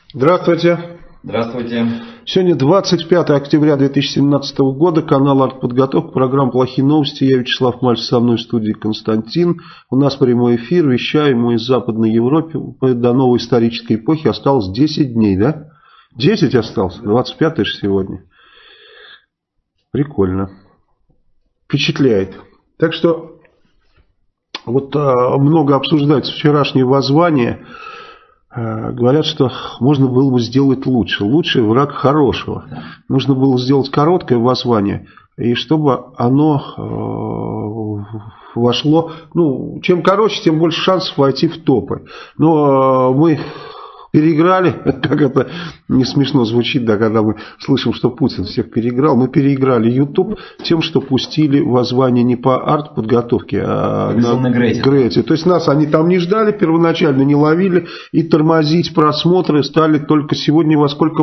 Здравствуйте. Здравствуйте. Сегодня 25 октября 2017 года, канал «Артподготовка», программа «Плохие новости». Я Вячеслав Мальцев, со мной в студии Константин. У нас прямой эфир, вещаем мы из Западной Европы. До новой исторической эпохи осталось 10 дней, да? 10 осталось, 25 же сегодня. Прикольно. Впечатляет. Так что, вот много обсуждается вчерашнее воззвание. Говорят, что можно было бы сделать лучше. Лучший враг хорошего. Нужно было сделать короткое воззвание, и чтобы оно вошло. Ну, чем короче, тем больше шансов войти в топы. Но мы переиграли, как это не смешно звучит, да, когда мы слышим, что Путин всех переиграл. Мы переиграли YouTube тем, что пустили воззвание не по артподготовке, а на Грете. То есть нас они там не ждали, первоначально не ловили, и тормозить просмотры стали только сегодня во сколько? В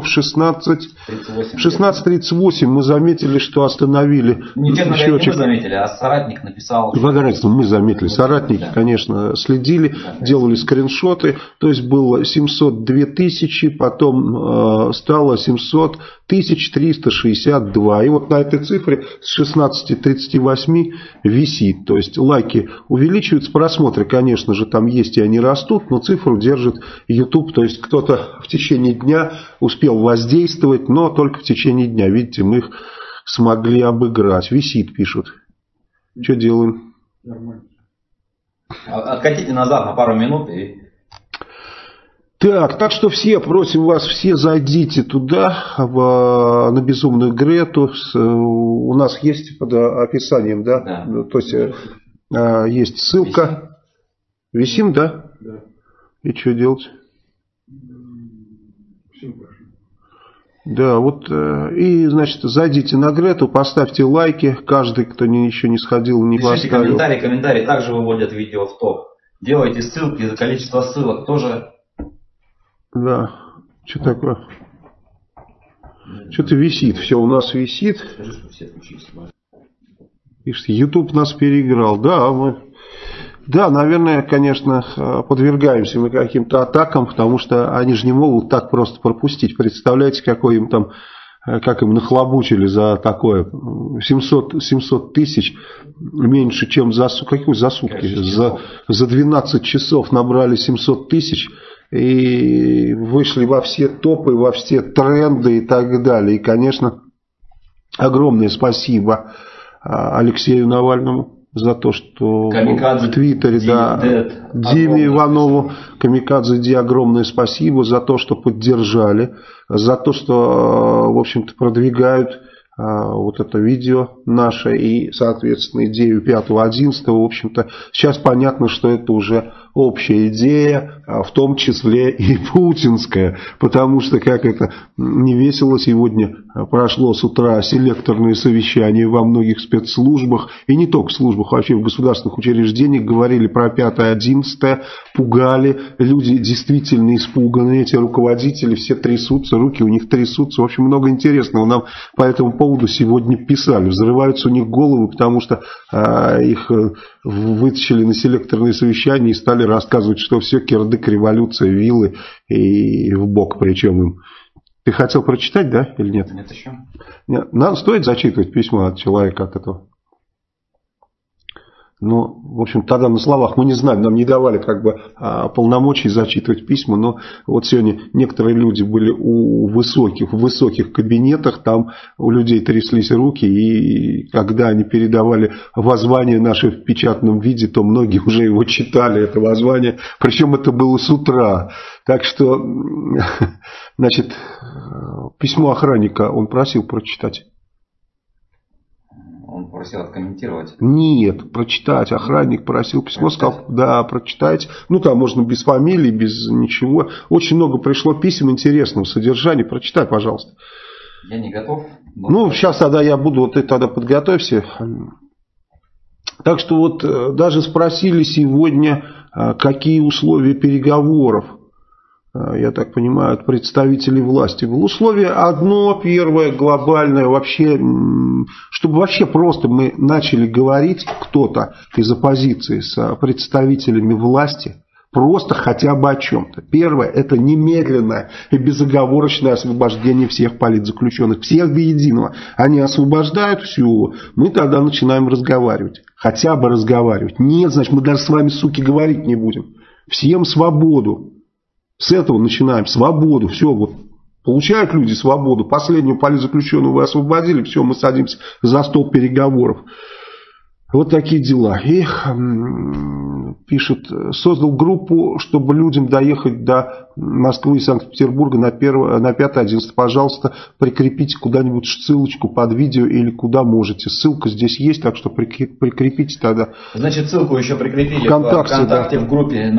16:38 мы заметили, что остановили. Не, честно говоря, не мы заметили, а соратник написал. Мы заметили. Соратники, да, конечно, следили, да, делали скриншоты. То есть было 702 тысячи, потом стало 700 362. И вот на этой цифре с 16:38 висит. То есть лайки увеличиваются, просмотры, конечно же, там есть и они растут, но цифру держит YouTube. То есть кто-то в течение дня успел воздействовать, но только в течение дня. Видите, мы их смогли обыграть. Висит, пишут. Что делаем? Нормально. Откатите назад на пару минут и... Так что все, просим вас, все зайдите туда, на Безумную Грету. У нас есть под описанием, да? Да. То есть есть ссылка. Висим, да? Да. И что делать? Да, вот, и, значит, зайдите на Грету, поставьте лайки, каждый, кто еще не сходил, не пишите поставил. Комментарии также выводят видео в топ. Делайте ссылки, за количество ссылок тоже. Да, что такое? Что-то висит, все у нас висит. Пишите, YouTube нас переиграл. Да, наверное, конечно, подвергаемся мы каким-то атакам, потому что они же не могут так просто пропустить. Представляете, какой им там, как им нахлобучили за такое. 700 тысяч меньше, чем за сутки. За 12 часов набрали 700 тысяч. И вышли во все топы, во все тренды и так далее. И, конечно, огромное спасибо Алексею Навальному за то, что в Твиттере, Диме Иванову, Камикадзе Ди, огромное спасибо за то, что поддержали, за то, что, в общем-то, продвигают вот это видео наше и, соответственно, идею 5-11. В общем-то, сейчас понятно, что это уже общая идея, в том числе и путинская, потому что, как это не весело, сегодня прошло с утра селекторное совещание во многих спецслужбах, и не только в службах, вообще в государственных учреждениях, говорили про 5-11, пугали, люди действительно испуганы, эти руководители все трясутся, руки у них трясутся, в общем, много интересного нам по этому поводу сегодня писали, взрываются у них головы, потому что их вытащили на селекторное совещание и стали рассказывать, что все кирдык, революция, виллы и в бок, причем им. Ты хотел прочитать, да, или нет? Нет еще. Нам стоит зачитывать письмо от человека от этого? Ну, в общем, тогда на словах мы не знаем, нам не давали как бы полномочий зачитывать письма, но вот сегодня некоторые люди были в высоких кабинетах, там у людей тряслись руки, и когда они передавали воззвание наше в печатном виде, то многие уже его читали, это воззвание, причем это было с утра. Так что, значит, письмо охранника он просил прочитать. Он просил откомментировать? Нет, прочитать. Охранник просил письмо, сказал, да, прочитайте. Ну, там можно без фамилии, без ничего. Очень много пришло писем интересного содержания. Прочитай, пожалуйста. Я не готов. Ну, сейчас тогда я буду, ты тогда подготовься. Так что вот даже спросили сегодня, какие условия переговоров. Я так понимаю, от представителей власти. Условие одно, первое, глобальное, вообще, чтобы вообще просто мы начали говорить, кто-то из оппозиции с представителями власти, Просто хотя бы о чем-то. Первое, это немедленное и безоговорочное освобождение всех политзаключенных. Всех до единого. Они освобождают все, мы тогда начинаем разговаривать. Хотя бы разговаривать. Нет, значит, мы даже с вами, суки, говорить не будем. Всем свободу. С этого начинаем. Свободу. Все, вот. Получают люди свободу. Последнего политзаключенного вы освободили. Все, мы садимся за стол переговоров. Вот такие дела. И пишет, создал группу, чтобы людям доехать до Москвы и Санкт-Петербурга на 5-11. Пожалуйста, прикрепите куда-нибудь ссылочку под видео или куда можете. Ссылка здесь есть, так что прикрепите тогда. Значит, ссылку еще прикрепили ВКонтакте, да. В группе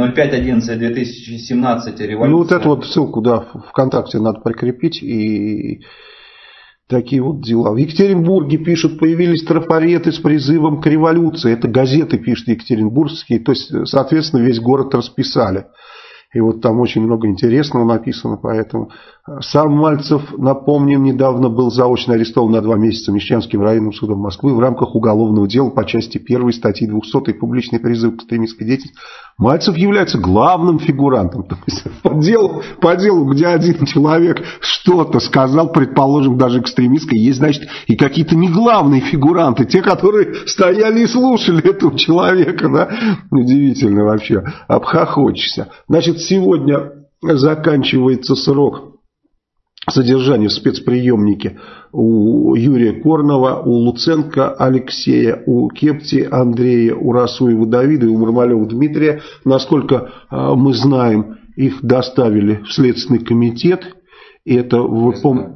05.11.2017 революция. Ну вот эту вот ссылку, да, ВКонтакте надо прикрепить и... Такие вот дела. В Екатеринбурге пишут, появились трафареты с призывом к революции. Это газеты пишут екатеринбургские. То есть, соответственно, весь город расписали. И вот там очень много интересного написано. Поэтому сам Мальцев, напомним, недавно был заочно арестован на 2 месяца Мещанским районным судом Москвы в рамках уголовного дела по части 1 статьи 200 «Публичный призыв к экстремистской деятельности». Мальцев является главным фигурантом. То есть по делу, где один человек что-то сказал, предположим, даже экстремистское, есть, значит, и какие-то не главные фигуранты, те, которые стояли и слушали этого человека. Да? Удивительно вообще. Обхохочешься. Значит, сегодня заканчивается срок содержания в спецприемнике у Юрия Корнова, у Луценко Алексея, у Кепти Андрея, у Расуева Давида и у Мармалева Дмитрия. Насколько мы знаем, их доставили в Следственный комитет. Это вы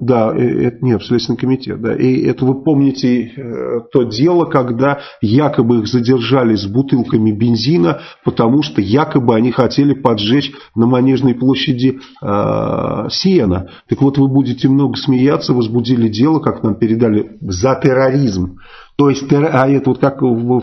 в Следственный комитет, да. И это вы помните то дело, когда якобы их задержали с бутылками бензина, потому что якобы они хотели поджечь на Манежной площади сено. Так вот, вы будете много смеяться, возбудили дело, как нам передали, за терроризм. То есть, это вот как в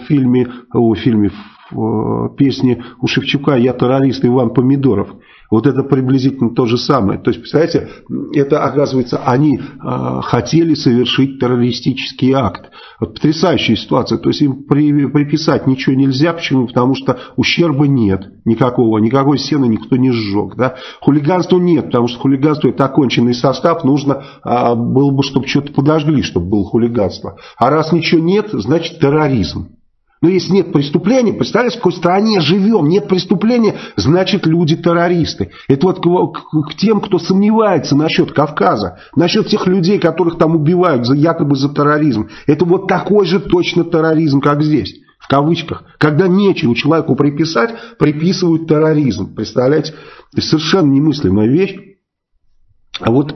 песне у Шевчука «Я террорист» Иван Помидоров. Вот это приблизительно то же самое. То есть, представляете, это, оказывается, они хотели совершить террористический акт. Вот потрясающая ситуация. То есть, им приписать ничего нельзя. Почему? Потому что ущерба нет никакого. Никакой сена никто не сжег. Да? Хулиганства нет, потому что хулиганство – это оконченный состав. Нужно было бы, чтобы что-то подожгли, чтобы было хулиганство. А раз ничего нет, значит терроризм. Но если нет преступления, представляете, в какой стране живем, нет преступления, значит люди террористы. Это вот к тем, кто сомневается насчет Кавказа, насчет тех людей, которых там убивают якобы за терроризм. Это вот такой же точно терроризм, как здесь, в кавычках. Когда нечего человеку приписать, приписывают терроризм. Представляете, это совершенно немыслимая вещь. А вот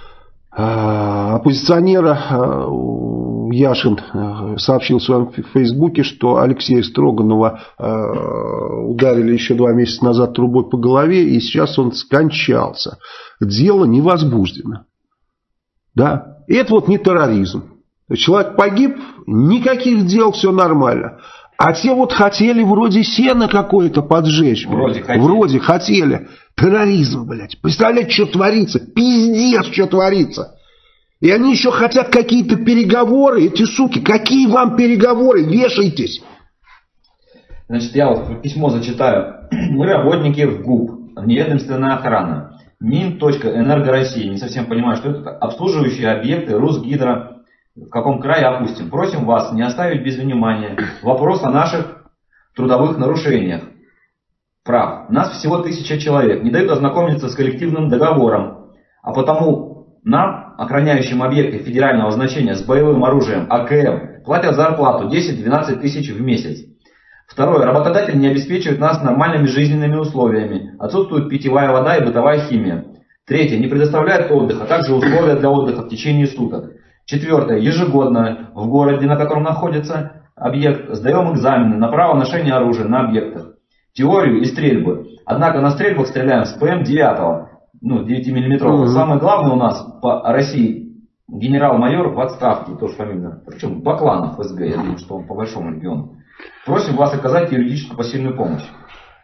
оппозиционера Яшин сообщил в своем фейсбуке, что Алексея Строганова ударили еще 2 месяца назад трубой по голове, и сейчас он скончался. Дело не возбуждено. Да? И это вот не терроризм. Человек погиб, никаких дел, все нормально. А те вот хотели вроде сено какое-то поджечь. Вроде хотели. Терроризм, блядь. Представляете, что творится? Пиздец, что творится. И они еще хотят какие-то переговоры, эти суки. Какие вам переговоры? Вешайтесь. Значит, я вот письмо зачитаю. Мы работники в ГУП, вневедомственная охрана. Мин.Энерго России. Не совсем понимаю, что это. Обслуживающие объекты Русгидро. В каком крае опустим. Просим вас не оставить без внимания вопрос о наших трудовых нарушениях прав. Нас всего 1000 человек. Не дают ознакомиться с коллективным договором. А потому нам, охраняющим объекты федерального значения с боевым оружием АКМ, платят зарплату 10-12 тысяч в месяц. Второе. Работодатель не обеспечивает нас нормальными жизненными условиями. Отсутствует питьевая вода и бытовая химия. Третье. Не предоставляет отдых, а также условия для отдыха в течение суток. Четвертое. Ежегодно в городе, на котором находится объект, сдаем экзамены на право ношения оружия на объектах. Теорию и стрельбы. Однако на стрельбах стреляем с ПМ-9, 9-мм. Самое главное у нас по России генерал-майор в отставке, тоже фамилия. Причем Бакланов СГ, я думаю, что он по большому региону. Просим вас оказать юридическую посильную помощь.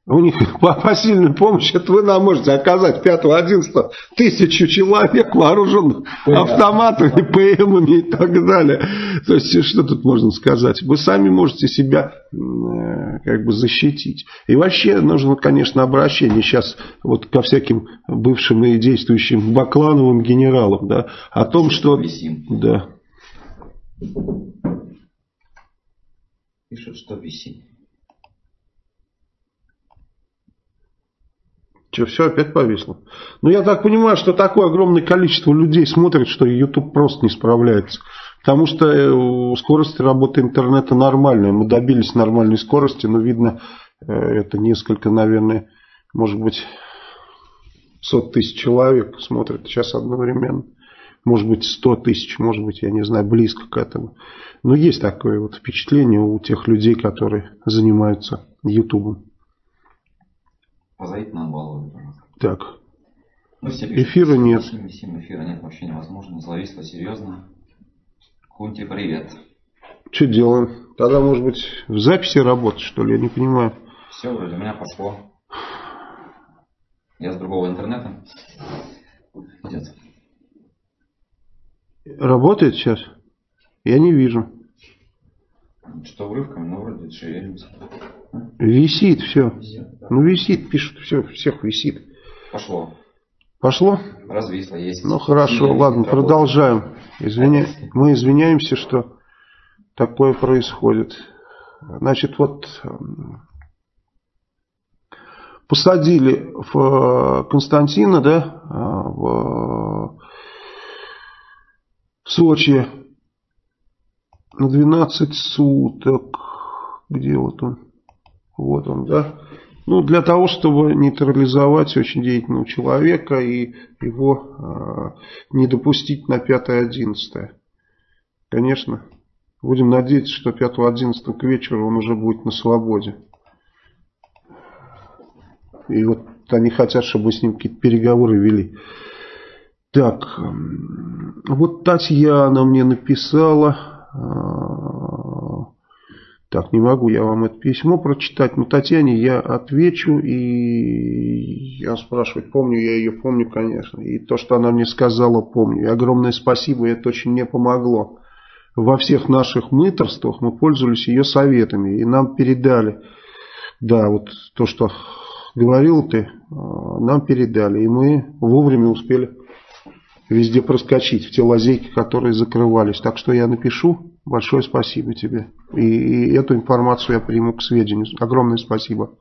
У них посильную помощь, это вы нам можете оказать 5-11 1000 человек, вооруженных автоматами, ПМами и так далее. То есть, что тут можно сказать? Вы сами можете себя как бы защитить. И вообще нужно, конечно, обращение сейчас вот ко всяким бывшим и действующим Баклановым генералам, да, о том, что... Да. Пишут, что висим. Что, все опять повисло? Ну, я так понимаю, что такое огромное количество людей смотрит, что YouTube просто не справляется. Потому что скорость работы интернета нормальная. Мы добились нормальной скорости, но видно, это несколько, наверное, может быть, 100 тысяч человек смотрят сейчас одновременно. Может быть, 100 тысяч, может быть, я не знаю, близко к этому. Но есть такое вот впечатление у тех людей, которые занимаются YouTube. Позовите на голову. Так. Ну, все пишут, эфира нет. Эфира нет, вообще невозможно. Зависло серьезно. Кунти, привет. Что делаем? Тогда, может быть, в записи работать, что ли? Я не понимаю. Все, вроде у меня пошло. Я с другого интернета. Идет. Работает сейчас? Я не вижу. Что урывками, но вроде шевелится. Висит все. Ну висит, пишут, все, всех висит. Пошло. Пошло? Развисло, есть. Ну хорошо, ладно, продолжаем. Мы извиняемся, что такое происходит. Значит, вот посадили в Константина, да, в Сочи на 12 суток. Где вот он? Вот он, да. Ну, для того, чтобы нейтрализовать очень деятельного человека и его не допустить на 5-11. Конечно. Будем надеяться, что 5-11 к вечеру он уже будет на свободе. И вот они хотят, чтобы с ним какие-то переговоры вели. Так, вот Татьяна мне написала... Так, не могу я вам это письмо прочитать, но Татьяне я отвечу, и я спрашивать, помню я ее, помню, конечно. И то, что она мне сказала, помню. И огромное спасибо, это очень мне помогло. Во всех наших мытарствах мы пользовались ее советами, и нам передали. Да, вот то, что говорил ты, нам передали, и мы вовремя успели везде проскочить, в те лазейки, которые закрывались. Так что я напишу. Большое спасибо тебе. И эту информацию я приму к сведению. Огромное спасибо.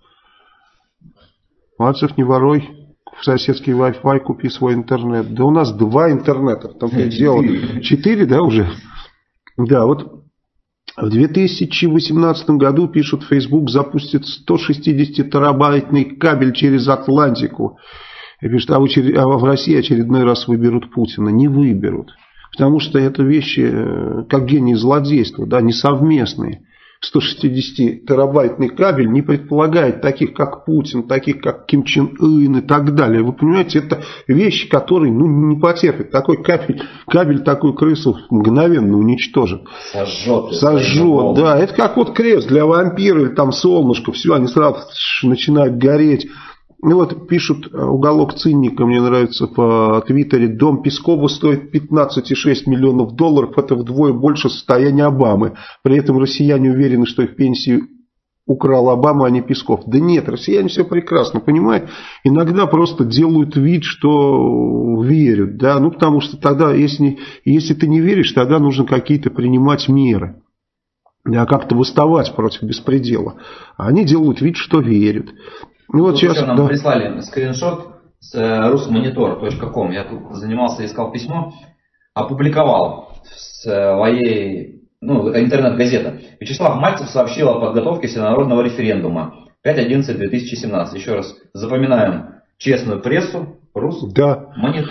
Мальцев, не воруй. В соседский Wi-Fi купи свой интернет. Да у нас 2 интернета. Там 4, да, уже? Да, вот в 2018 году, пишут, Facebook запустит 160-терабайтный кабель через Атлантику. И пишут, а в России очередной раз выберут Путина. Не выберут. Потому что это вещи, как гений злодейства, да, несовместные. 160-терабайтный кабель не предполагает таких, как Путин, таких, как Ким Чен Ын и так далее. Вы понимаете, это вещи, которые не потерпят. Такой кабель такую крысу мгновенно уничтожит. Сожжет, да. Это как вот крест для вампира или там солнышко. Все, они сразу начинают гореть. И вот пишут, уголок цинника, мне нравится по твиттере, дом Пескова стоит 15,6 миллионов долларов, это вдвое больше состояния Обамы. При этом россияне уверены, что их пенсию украл Обама, а не Песков. Да нет, россияне все прекрасно понимают, иногда просто делают вид, что верят, да, ну потому что тогда, если ты не веришь, тогда нужно какие-то принимать меры. Да, как-то восставать против беспредела. А они делают вид, что верят. Ну, вот сейчас, нам прислали скриншот с rusmonitor.com. Я тут занимался, искал письмо, опубликовал в своей, это интернет-газета. Вячеслав Мальцев сообщил о подготовке всенародного референдума 5.11.2017. Еще раз запоминаем честную прессу, Русмонитор.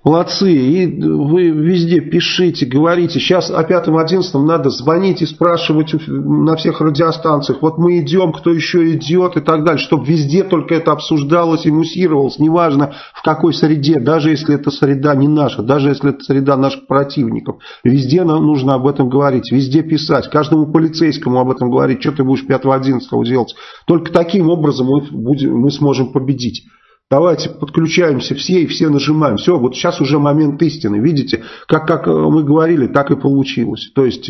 Молодцы. И вы везде пишите, говорите. Сейчас о 5-11 надо звонить и спрашивать на всех радиостанциях. Вот мы идем, кто еще идет и так далее. Чтобы везде только это обсуждалось и муссировалось. Неважно в какой среде. Даже если это среда не наша. Даже если это среда наших противников. Везде нам нужно об этом говорить. Везде писать. Каждому полицейскому об этом говорить. Что ты будешь 5-11 делать. Только таким образом мы сможем победить. Давайте подключаемся все и все нажимаем. Все, вот сейчас уже момент истины. Видите, как мы говорили, так и получилось. То есть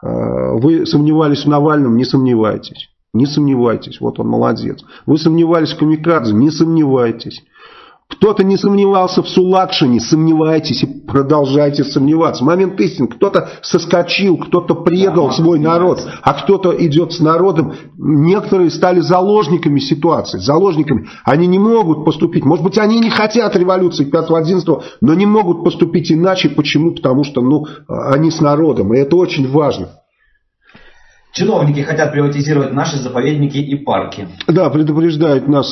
вы сомневались в Навальном, не сомневайтесь. Не сомневайтесь, вот он молодец. Вы сомневались в Камикадзе, не сомневайтесь. Кто-то не сомневался в Сулакшине, сомневайтесь и продолжайте сомневаться. Момент истины. Кто-то соскочил, кто-то предал свой народ, а кто-то идет с народом. Некоторые стали заложниками ситуации, заложниками. Они не могут поступить. Может быть, они не хотят революции 5-11, но не могут поступить иначе. Почему? Потому что они с народом. И это очень важно. Чиновники хотят приватизировать наши заповедники и парки. Да, предупреждает нас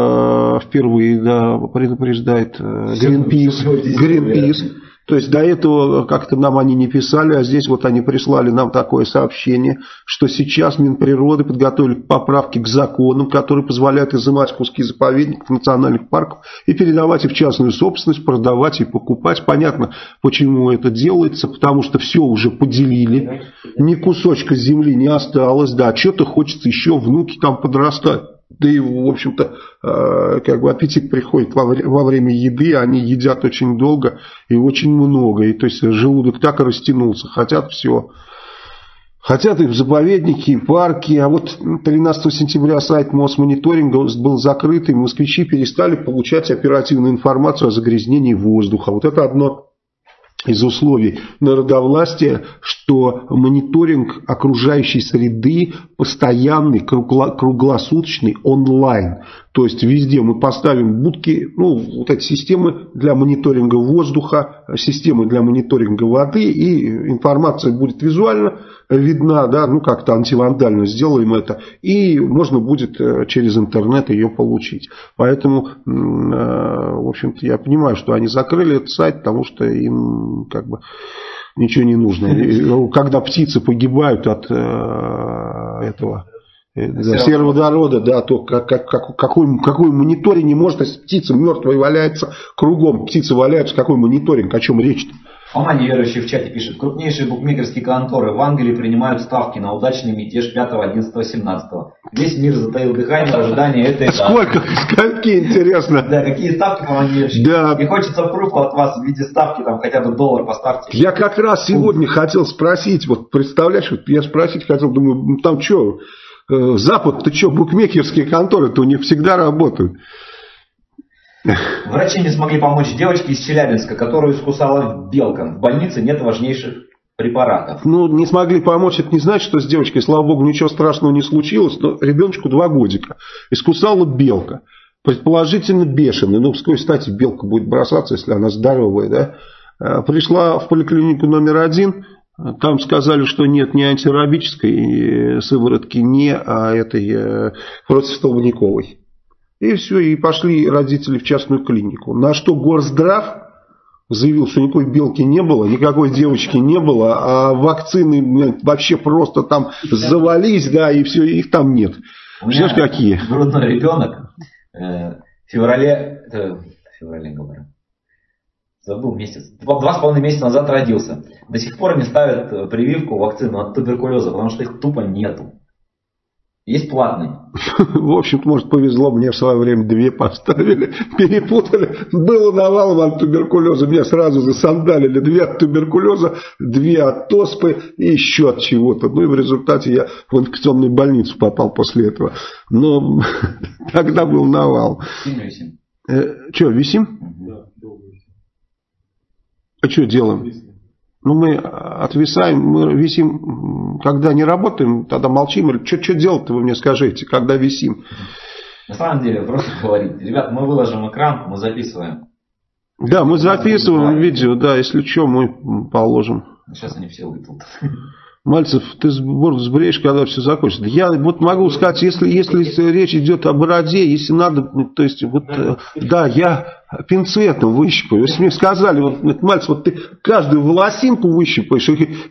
впервые, да, предупреждает Greenpeace. То есть до этого как-то нам они не писали, а здесь вот они прислали нам такое сообщение, что сейчас Минприроды подготовили поправки к законам, которые позволяют изымать куски заповедников, национальных парков и передавать их в частную собственность, продавать и покупать. Понятно, почему это делается, потому что все уже поделили, ни кусочка земли не осталось, да, что-то хочется еще, внуки там подрастают. Да и, в общем-то, аппетит приходит во время еды, они едят очень долго и очень много. И то есть желудок так и растянулся, хотят все. Хотят и в заповедники, и парки. А вот 13 сентября сайт Мосмониторинга был закрыт, и москвичи перестали получать оперативную информацию о загрязнении воздуха. Вот это одно из условий народовластия, что мониторинг окружающей среды постоянный, круглосуточный, онлайн. То есть везде мы поставим будки, вот эти системы для мониторинга воздуха, системы для мониторинга воды, и информация будет визуально видна, да, как-то антивандально сделаем это, и можно будет через интернет ее получить. Поэтому, в общем-то, я понимаю, что они закрыли этот сайт, потому что им ничего не нужно. Когда птицы погибают от этого сероводорода, да, то какой мониторинг не может, если птица мертвая валяется кругом, птицы валяются, какой мониторинг, о чем речь-то? Фома неверующий в чате пишет: крупнейшие букмекерские конторы в Англии принимают ставки на удачный мятеж 5, 11, 17. Весь мир затаил дыхание в ожидании этой даты. Сколько? Какие интересно. Да, какие ставки, Фома неверующий. Да. И хочется пруфа от вас в виде ставки, там хотя бы $1 поставьте. Я как раз сегодня хотел спросить, вот представляешь, я спросить хотел, думаю, там что, Запад-то что, букмекерские конторы-то у них всегда работают. Врачи не смогли помочь девочке из Челябинска, которую искусала белка. В больнице нет важнейших препаратов. Не смогли помочь, это не значит, что с девочкой, слава богу, ничего страшного не случилось. Но ребеночку 2 годика. Искусала белка. Предположительно бешеный. С какой стати белка будет бросаться, если она здоровая, да? Пришла в поликлинику номер 1. Там сказали, что нет ни антирабической сыворотки, ни этой противостолбняковой. И все, и пошли родители в частную клинику. На что Горздрав заявил, что никакой белки не было, никакой девочки не было, а вакцины вообще просто там завались, да, и все, их там нет. Знаешь, какие? Грудной ребенок в феврале говорю. Забыл месяц. 2,5 месяца назад родился. До сих пор не ставят прививку, вакцину от туберкулеза, потому что их тупо нету. Есть платный. В общем-то, может, повезло, мне в свое время 2 поставили, перепутали. Было навалом от туберкулеза, меня сразу засандалили. 2 от туберкулеза, 2 от оспы и еще от чего-то. И в результате я в инфекционную больницу попал после этого. Но тогда был навал. Висим. Что, висим? Да. А что делаем? Мы отвисаем, мы висим, когда не работаем, тогда молчим. Или что делать-то, вы мне скажите, когда висим? На самом деле, просто говорить. Ребят, мы выложим экран, мы записываем. Да, мы записываем видео, да, если что, мы положим. Сейчас они все уйдут. Мальцев, ты бороду сбреешь, когда все закончится. Я вот могу сказать, если речь идет о бороде, если надо, то есть, вот, да, я пинцетом выщипаю. Если мне сказали, вот, Мальцев, вот ты каждую волосинку выщипаешь,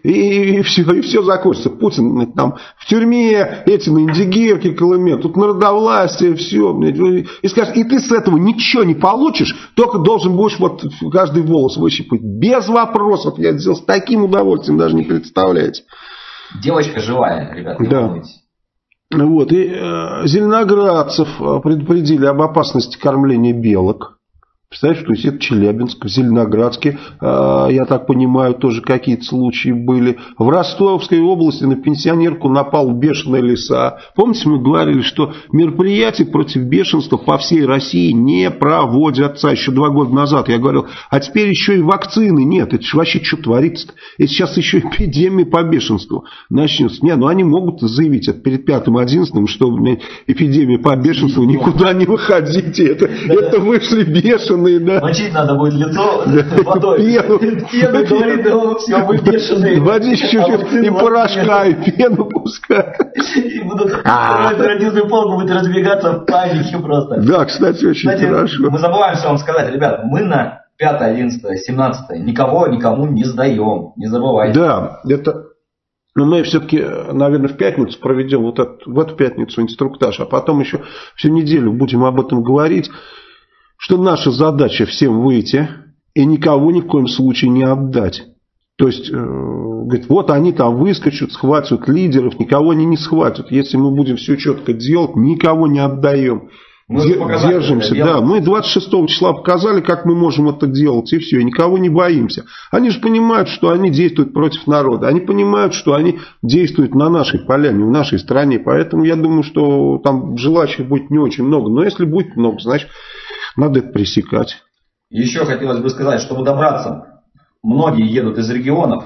и все закончится. Путин там в тюрьме, эти на Индигирке, Колыме, тут народовластие, все. И скажешь, и ты с этого ничего не получишь, только должен будешь вот каждый волос выщипать. Без вопросов. Я это сделал с таким удовольствием, даже не представляете. Девочка живая, ребята, не волнуйтесь. Вот, и зеленоградцев предупредили об опасности кормления белок. Представляешь, то есть это Челябинск, в Зеленоградске, я так понимаю, тоже какие-то случаи были. В Ростовской области на пенсионерку напал бешеный лиса. Помните, мы говорили, что мероприятия против бешенства по всей России не проводятся. Еще 2 года назад я говорил, а теперь еще и вакцины нет. Это же вообще что творится-то? Это сейчас еще эпидемия по бешенству начнется. Не, ну они могут заявить это перед 5-11, что эпидемия по бешенству, никуда не выходите. Это вышли бешеные. Да. Мочить надо будет лицо водой. Пену говорит, все, вы бешеные. Водить чуть-чуть и порошка, и пену пускай. И будут радиоизный полк будет разбегаться в панике просто. Да, кстати, очень хорошо. Мы забываем все вам сказать, ребят, мы на 5, 11, 17 никому не сдаем, не забывайте. Да, это... Но мы все-таки, наверное, в пятницу проведем в эту пятницу инструктаж, а потом еще всю неделю будем об этом говорить. Что наша задача всем выйти и никого ни в коем случае не отдать. То есть, говорит, вот они там выскочат, схватят лидеров, никого они не схватят. Если мы будем все четко делать, никого не отдаем. Держимся, да. Мы 26 числа показали, как мы можем это делать, и все, и никого не боимся. Они же понимают, что они действуют против народа. Они понимают, что они действуют на нашей поляне, в нашей стране. Поэтому я думаю, что там желающих будет не очень много. Но если будет много, значит... Надо это пресекать. Еще хотелось бы сказать, чтобы добраться, многие едут из регионов,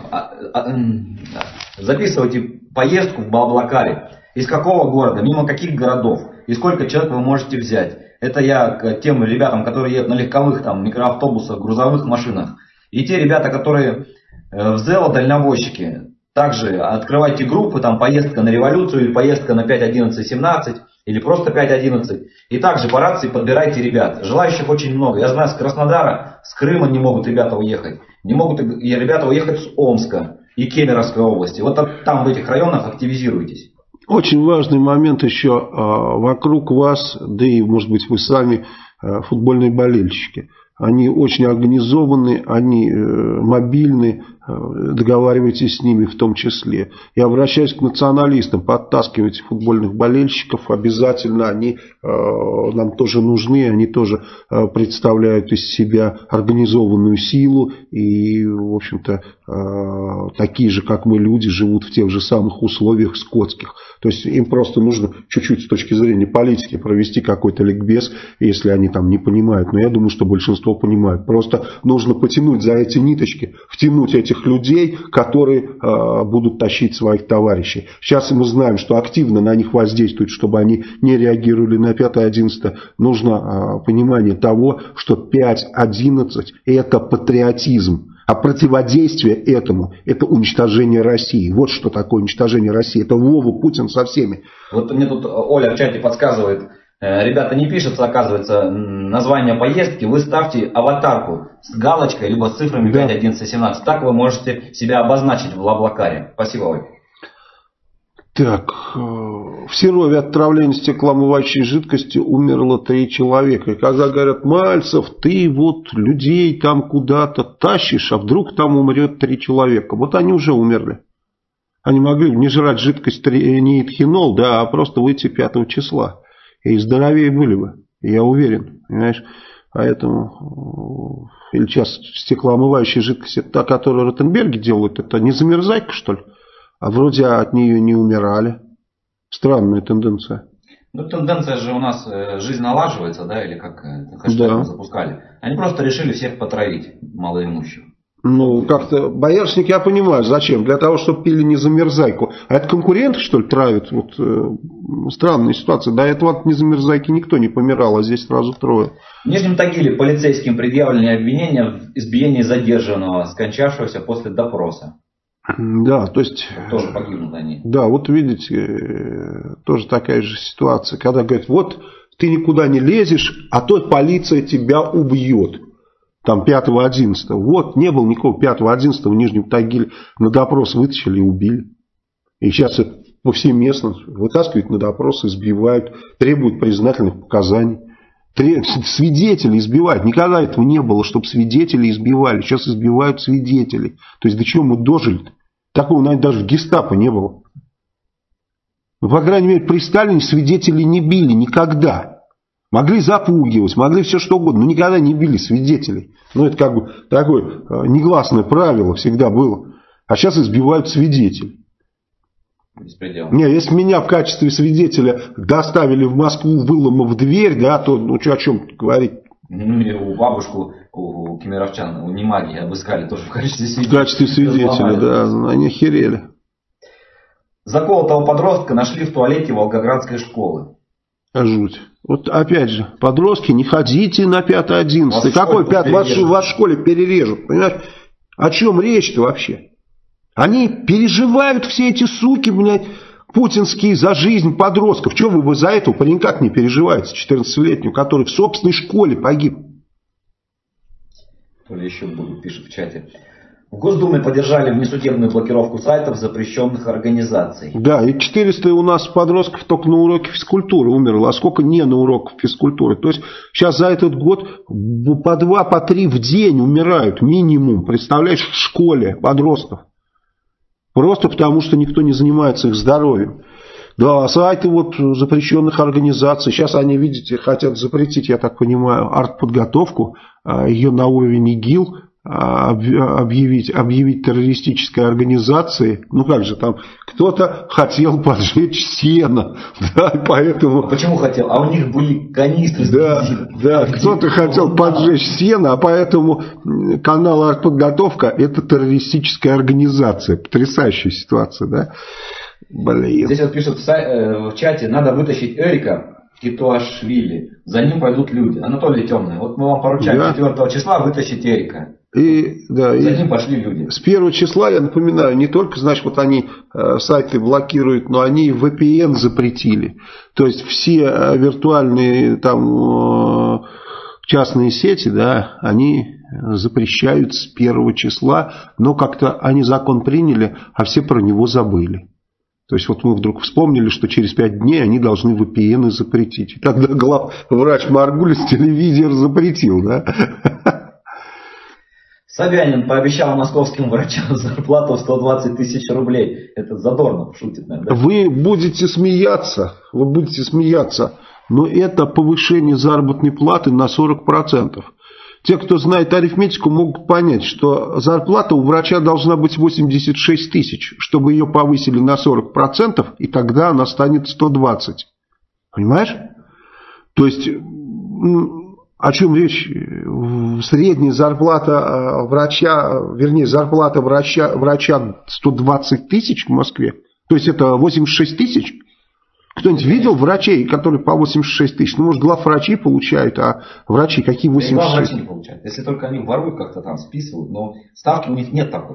записывайте поездку в Блаблакаре. Из какого города, мимо каких городов и сколько человек вы можете взять. Это я к тем ребятам, которые едут на легковых там, микроавтобусах, грузовых машинах. И те ребята, которые в ЗЭО дальнобойщики. Также открывайте группы, там поездка на революцию или поездка на 5.11.17. Или просто 5.11. И также по рации подбирайте ребят. Желающих очень много. Я знаю, с Краснодара, с Крыма не могут ребята уехать. Не могут и ребята уехать с Омска и Кемеровской области. Вот там в этих районах активизируйтесь. Очень важный момент еще вокруг вас, да и может быть вы сами, футбольные болельщики. Они очень организованы, они мобильны, договаривайтесь с ними в том числе. Я обращаюсь к националистам, подтаскивайте футбольных болельщиков, обязательно они нам тоже нужны, они тоже представляют из себя организованную силу и, в общем-то, такие же, как мы, люди, живут в тех же самых условиях скотских. То есть им просто нужно чуть-чуть с точки зрения политики провести какой-то ликбез, если они там не понимают. Но я думаю, что большинство понимают. Просто нужно потянуть за эти ниточки, втянуть этих людей, которые будут тащить своих товарищей. Сейчас мы знаем, что активно на них воздействуют, чтобы они не реагировали на 5.11. Нужно понимание того, что 5.11 это патриотизм. А противодействие этому – это уничтожение России. Вот что такое уничтожение России. Это Вова Путин со всеми. Вот мне тут Оля в чате подсказывает. Ребята, не пишется, оказывается, название поездки. Вы ставьте аватарку с галочкой, либо с цифрами 5, 11, 17. Так вы можете себя обозначить в Блаблакаре. Спасибо, Оль. Так, в Серове от отравления стеклоомывающей жидкости умерло 3 человека. И когда говорят, Мальцев, ты вот людей там куда-то тащишь, а вдруг там умрет 3 человека. Вот они уже умерли. Они могли не жрать жидкость не этхинол, да, а просто выйти 5 числа. И здоровее были бы, я уверен. Понимаешь? Поэтому или сейчас стеклоомывающая жидкость, это та, которую Ротенберги делают, это не замерзайка, что ли? А вроде от нее не умирали. Странная тенденция. Ну, тенденция же у нас, жизнь налаживается, да, или как хэштег запускали. Они просто решили всех потравить, малоимущих. Ну, как-то боярышник я понимаю, зачем? Для того, чтобы пили не замерзайку. А это конкуренты, что ли, травят? Вот странная ситуация. До этого от незамерзайки никто не помирал, а здесь сразу 3. В Нижнем Тагиле полицейским предъявлены обвинения в избиении задержанного, скончавшегося после допроса. Да, то есть... Тоже погибнут они. Да, вот видите, тоже такая же ситуация. Когда говорят, вот ты никуда не лезешь, а то полиция тебя убьет. Там 5-11. Вот, не было никакого 5-11 в Нижнем Тагиле. На допрос вытащили и убили. И сейчас это повсеместно вытаскивают на допрос, избивают, требуют признательных показаний. Свидетелей избивают. Никогда этого не было, чтобы свидетелей избивали. Сейчас избивают свидетелей. То есть до чего мы дожили-то? Такого, наверное, даже в гестапо не было. По крайней мере, при Сталине свидетелей не били никогда. Могли запугивать, могли все что угодно, но никогда не били свидетелей. Ну, это как бы такое негласное правило всегда было. А сейчас избивают свидетелей. Не, если меня в качестве свидетеля доставили в Москву, выломав дверь, да, то ну что, о чем говорить? У бабушку, у кемеровчан, у Немаги обыскали тоже в качестве свидетеля. В качестве свидетеля, да, они охерели. Заколотого подростка нашли в туалете Волгоградской школы. Жуть. Вот опять же, подростки, не ходите на 5-11. Какой 5? Вас в школе перережут. Понимаешь? О чем речь-то вообще? Они переживают, все эти суки, блядь, путинские, за жизнь подростков. Чего вы за этого паренька не переживаете, 14-летнего, который в собственной школе погиб? То ли еще будут, пишет в чате. В Госдуме поддержали внесудебную блокировку сайтов запрещенных организаций. Да, и 400 у нас подростков только на уроке физкультуры умерло, а сколько не на уроках физкультуры. То есть сейчас за этот год по 2, по 3 в день умирают минимум, представляешь, в школе подростков. Просто потому, что никто не занимается их здоровьем. Да, сайты вот запрещенных организаций. Сейчас они, видите, хотят запретить, я так понимаю, артподготовку, ее на уровень ИГИЛ объявить террористической организацией. Ну как же там, кто-то хотел поджечь сено, да, поэтому... Почему хотел? А у них были канистры. Да, кто-то хотел поджечь сено, а поэтому канал артподготовка — это террористическая организация. Потрясающая ситуация, да? Блин. Здесь вот пишут в чате, надо вытащить Эрика Китуашвили, за ним пойдут люди. Анатолий Темный, вот мы вам поручаем 4 числа вытащить Эрика. За ним пошли люди. С 1 числа, я напоминаю, не только, значит, вот они сайты блокируют, но они VPN запретили. То есть все виртуальные там частные сети, да, они запрещают с 1 числа, но как-то они закон приняли, а все про него забыли. То есть вот мы вдруг вспомнили, что через 5 дней они должны VPN запретить. И тогда главврач Маргулис телевизор запретил, да? Собянин пообещал московским врачам зарплату в 120 тысяч рублей. Это Задорнов шутит, наверное. Вы будете смеяться, но это повышение заработной платы на 40%. Те, кто знает арифметику, могут понять, что зарплата у врача должна быть 86 тысяч, чтобы ее повысили на 40%, и тогда она станет 120. Понимаешь? То есть, о чем речь? Средняя зарплата врача, вернее, зарплата врача 120 тысяч в Москве. То есть, это 86 тысяч. Кто-нибудь видел врачей, которые по 86 тысяч? Ну, может, главврачи получают, а врачи какие 86? Главврачи не получают. Если только они воруют, как-то там списывают, но ставки у них нет такой.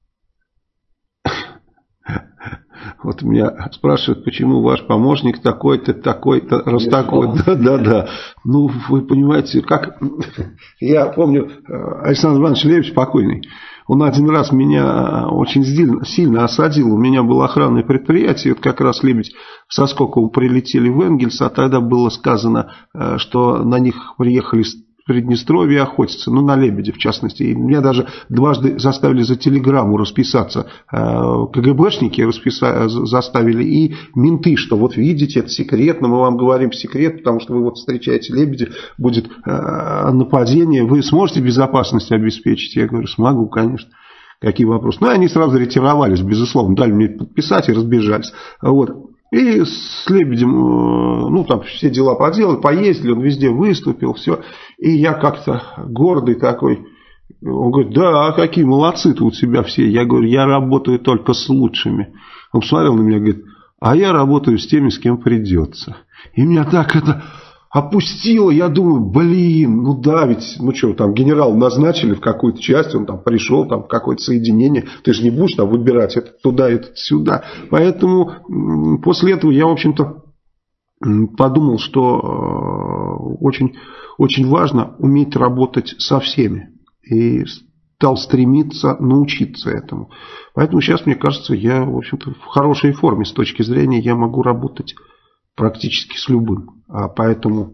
Вот меня спрашивают, почему ваш помощник такой-то, такой-то, раз такой. Да. Ну, вы понимаете, как... Я помню, Александр Иванович Лебедь покойный, он один раз меня очень сильно осадил. У меня было охранное предприятие, вот как раз Лебедь со Скоковым прилетели в Энгельс, а тогда было сказано, что на них приехали с Приднестровья охотиться, ну, на лебедя в частности. И меня даже дважды заставили за телеграмму расписаться. КГБшники заставили и менты, что вот видите, это секретно, мы вам говорим секрет, потому что вы вот встречаете лебедя, будет нападение, вы сможете безопасность обеспечить? Я говорю, смогу, конечно. Какие вопросы? Ну, они сразу ретировались, безусловно, дали мне подписать и разбежались. Вот. И с Лебедем, ну, там все дела поделали, поездили, он везде выступил, все. И я как-то гордый такой, он говорит, да, какие молодцы тут у тебя все. Я говорю, я работаю только с лучшими. Он посмотрел на меня и говорит, а я работаю с теми, с кем придется. И меня так это опустило, я думаю, блин, ну да, ведь, ну что, там генерал назначили в какую-то часть, он там пришел, там в какое-то соединение, ты же не будешь там выбирать это туда, это сюда. Поэтому после этого я, в общем-то, подумал, что очень, очень важно уметь работать со всеми. И стал стремиться научиться этому. Поэтому сейчас, мне кажется, я, в общем-то, в хорошей форме с точки зрения, я могу работать практически с любым. Поэтому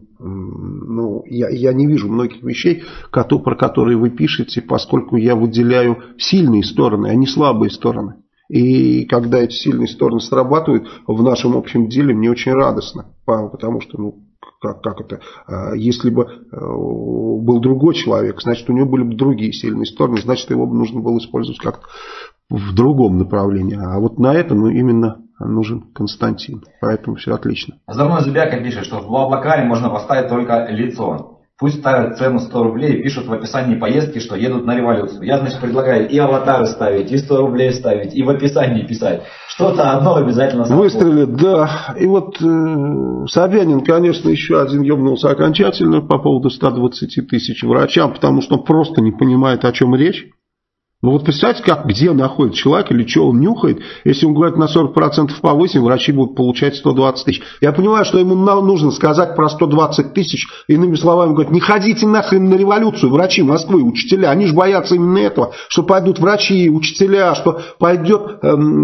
я не вижу многих вещей, про которые вы пишете, поскольку я выделяю сильные стороны, а не слабые стороны. И когда эти сильные стороны срабатывают в нашем общем деле, мне очень радостно. Потому что, как это, если бы был другой человек, значит, у него были бы другие сильные стороны, значит, его бы нужно было использовать как-то в другом направлении. А вот на это, именно нужен Константин. Поэтому все отлично. Озорной Зубяка пишет, что в Блаблакаре можно поставить только лицо. Пусть ставят цену 100 рублей и пишут в описании поездки, что едут на революцию. Я, значит, предлагаю и аватары ставить, и 100 рублей ставить, и в описании писать. Что-то одно обязательно. Выстрелит, да. И вот Собянин, конечно, еще один ебнулся окончательно по поводу 120 тысяч врачам, потому что он просто не понимает, о чем речь. Вот представьте, где находится человек или что он нюхает. Если он говорит на 40% повысим, врачи будут получать 120 тысяч. Я понимаю, что ему нужно сказать про 120 тысяч. Иными словами, говорят, не ходите нахрен на революцию, врачи Москвы, учителя. Они же боятся именно этого, что пойдут врачи, учителя, что пойдет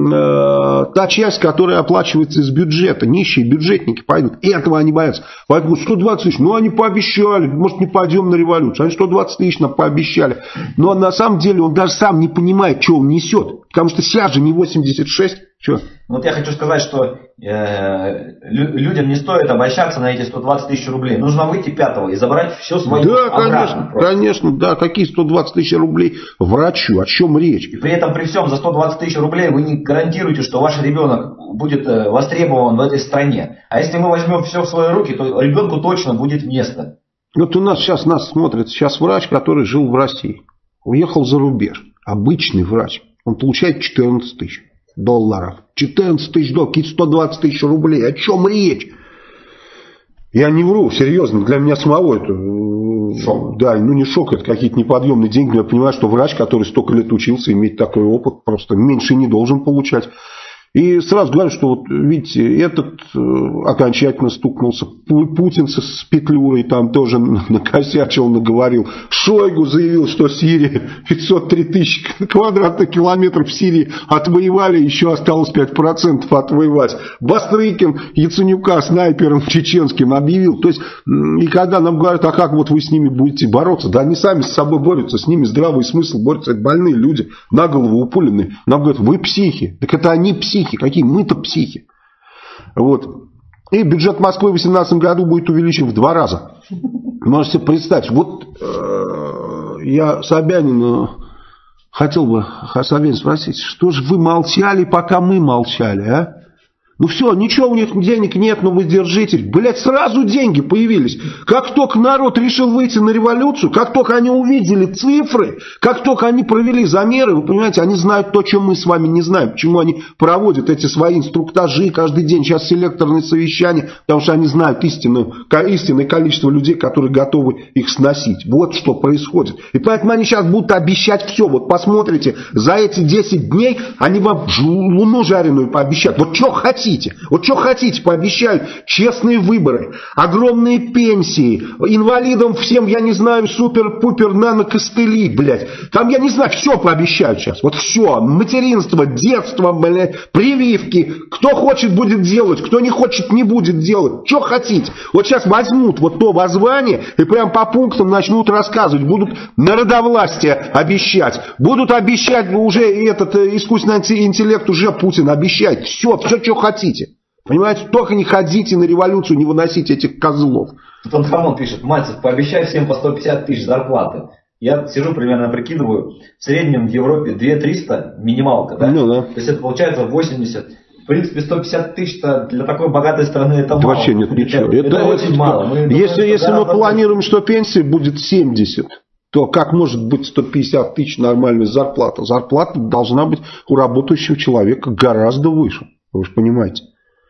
та часть, которая оплачивается из бюджета. Нищие бюджетники пойдут. И этого они боятся. Поэтому 120 тысяч, они пообещали, может не пойдем на революцию. Они 120 тысяч нам пообещали. Но на самом деле он даже сам не понимает, что он несет. Потому что сейчас же не 86. Что? Вот я хочу сказать, что людям не стоит обращаться на эти 120 тысяч рублей. Нужно выйти 5-го и забрать все свое обратно. Конечно, да. Какие 120 тысяч рублей врачу? О чем речь? И при этом, при всем, за 120 тысяч рублей вы не гарантируете, что ваш ребенок будет востребован в этой стране. А если мы возьмем все в свои руки, то ребенку точно будет место. Вот у нас сейчас смотрит врач, который жил в России. Уехал за рубеж. Обычный врач. Он получает 14 тысяч долларов. 14 тысяч долларов, какие-то 120 тысяч рублей. О чем речь? Я не вру, серьезно. Для меня самого это... Шок. Да, не шок, это какие-то неподъемные деньги. Я понимаю, что врач, который столько лет учился, имеет такой опыт, просто меньше не должен получать. И сразу говорю, что вот видите, этот окончательно стукнулся. Путин с Петлюрой там тоже накосячил, наговорил. Шойгу заявил, что Сирия 503 тысячи квадратных километров в Сирии отвоевали, еще осталось 5% отвоевать. Бастрыкин Яценюка снайпером чеченским объявил. То есть, и когда нам говорят, а как вот вы с ними будете бороться? Да они сами с собой борются, с ними здравый смысл борется. Это больные люди, на голову упуленные. Нам говорят, вы психи. Так это они психи. Какие мы-то психи. Вот. И бюджет Москвы в 2018 году будет увеличен в 2 раза. Можете представить. Вот я Собянину хотел бы Собянина спросить, что же вы молчали, пока мы молчали, а? Все, ничего у них денег нет, вы держите. Блядь, сразу деньги появились. Как только народ решил выйти на революцию, как только они увидели цифры, как только они провели замеры, вы понимаете, они знают то, что мы с вами не знаем. Почему они проводят эти свои инструктажи каждый день, сейчас селекторные совещания, потому что они знают истинное количество людей, которые готовы их сносить. Вот что происходит. И поэтому они сейчас будут обещать все. Вот посмотрите, за эти 10 дней они вам луну жареную пообещают. Вот что хотите. Вот что хотите, пообещают. Честные выборы, огромные пенсии, инвалидам всем, я не знаю, супер-пупер нано-костыли, блядь. Там, я не знаю, все пообещают сейчас. Вот все. Материнство, детство, блядь, прививки. Кто хочет, будет делать, кто не хочет, не будет делать. Что хотите. Вот сейчас возьмут вот то воззвание и прям по пунктам начнут рассказывать. Будут народовластие обещать. Будут обещать уже этот искусственный интеллект, уже Путин обещает. Все, что хотите. Понимаете, только не ходите на революцию, не выносите этих козлов. Тут Антон пишет, Мальцев, пообещай всем по 150 тысяч зарплаты. Я сижу примерно прикидываю, в среднем в Европе 2300 минималка, да? Да. То есть это получается 80. В принципе, 150 тысяч для такой богатой страны это мало. Вообще нет ничего. Это очень мало. Если мы планируем, что пенсия будет 70, то как может быть 150 тысяч нормальная зарплата? Зарплата должна быть у работающего человека гораздо выше. Вы же понимаете.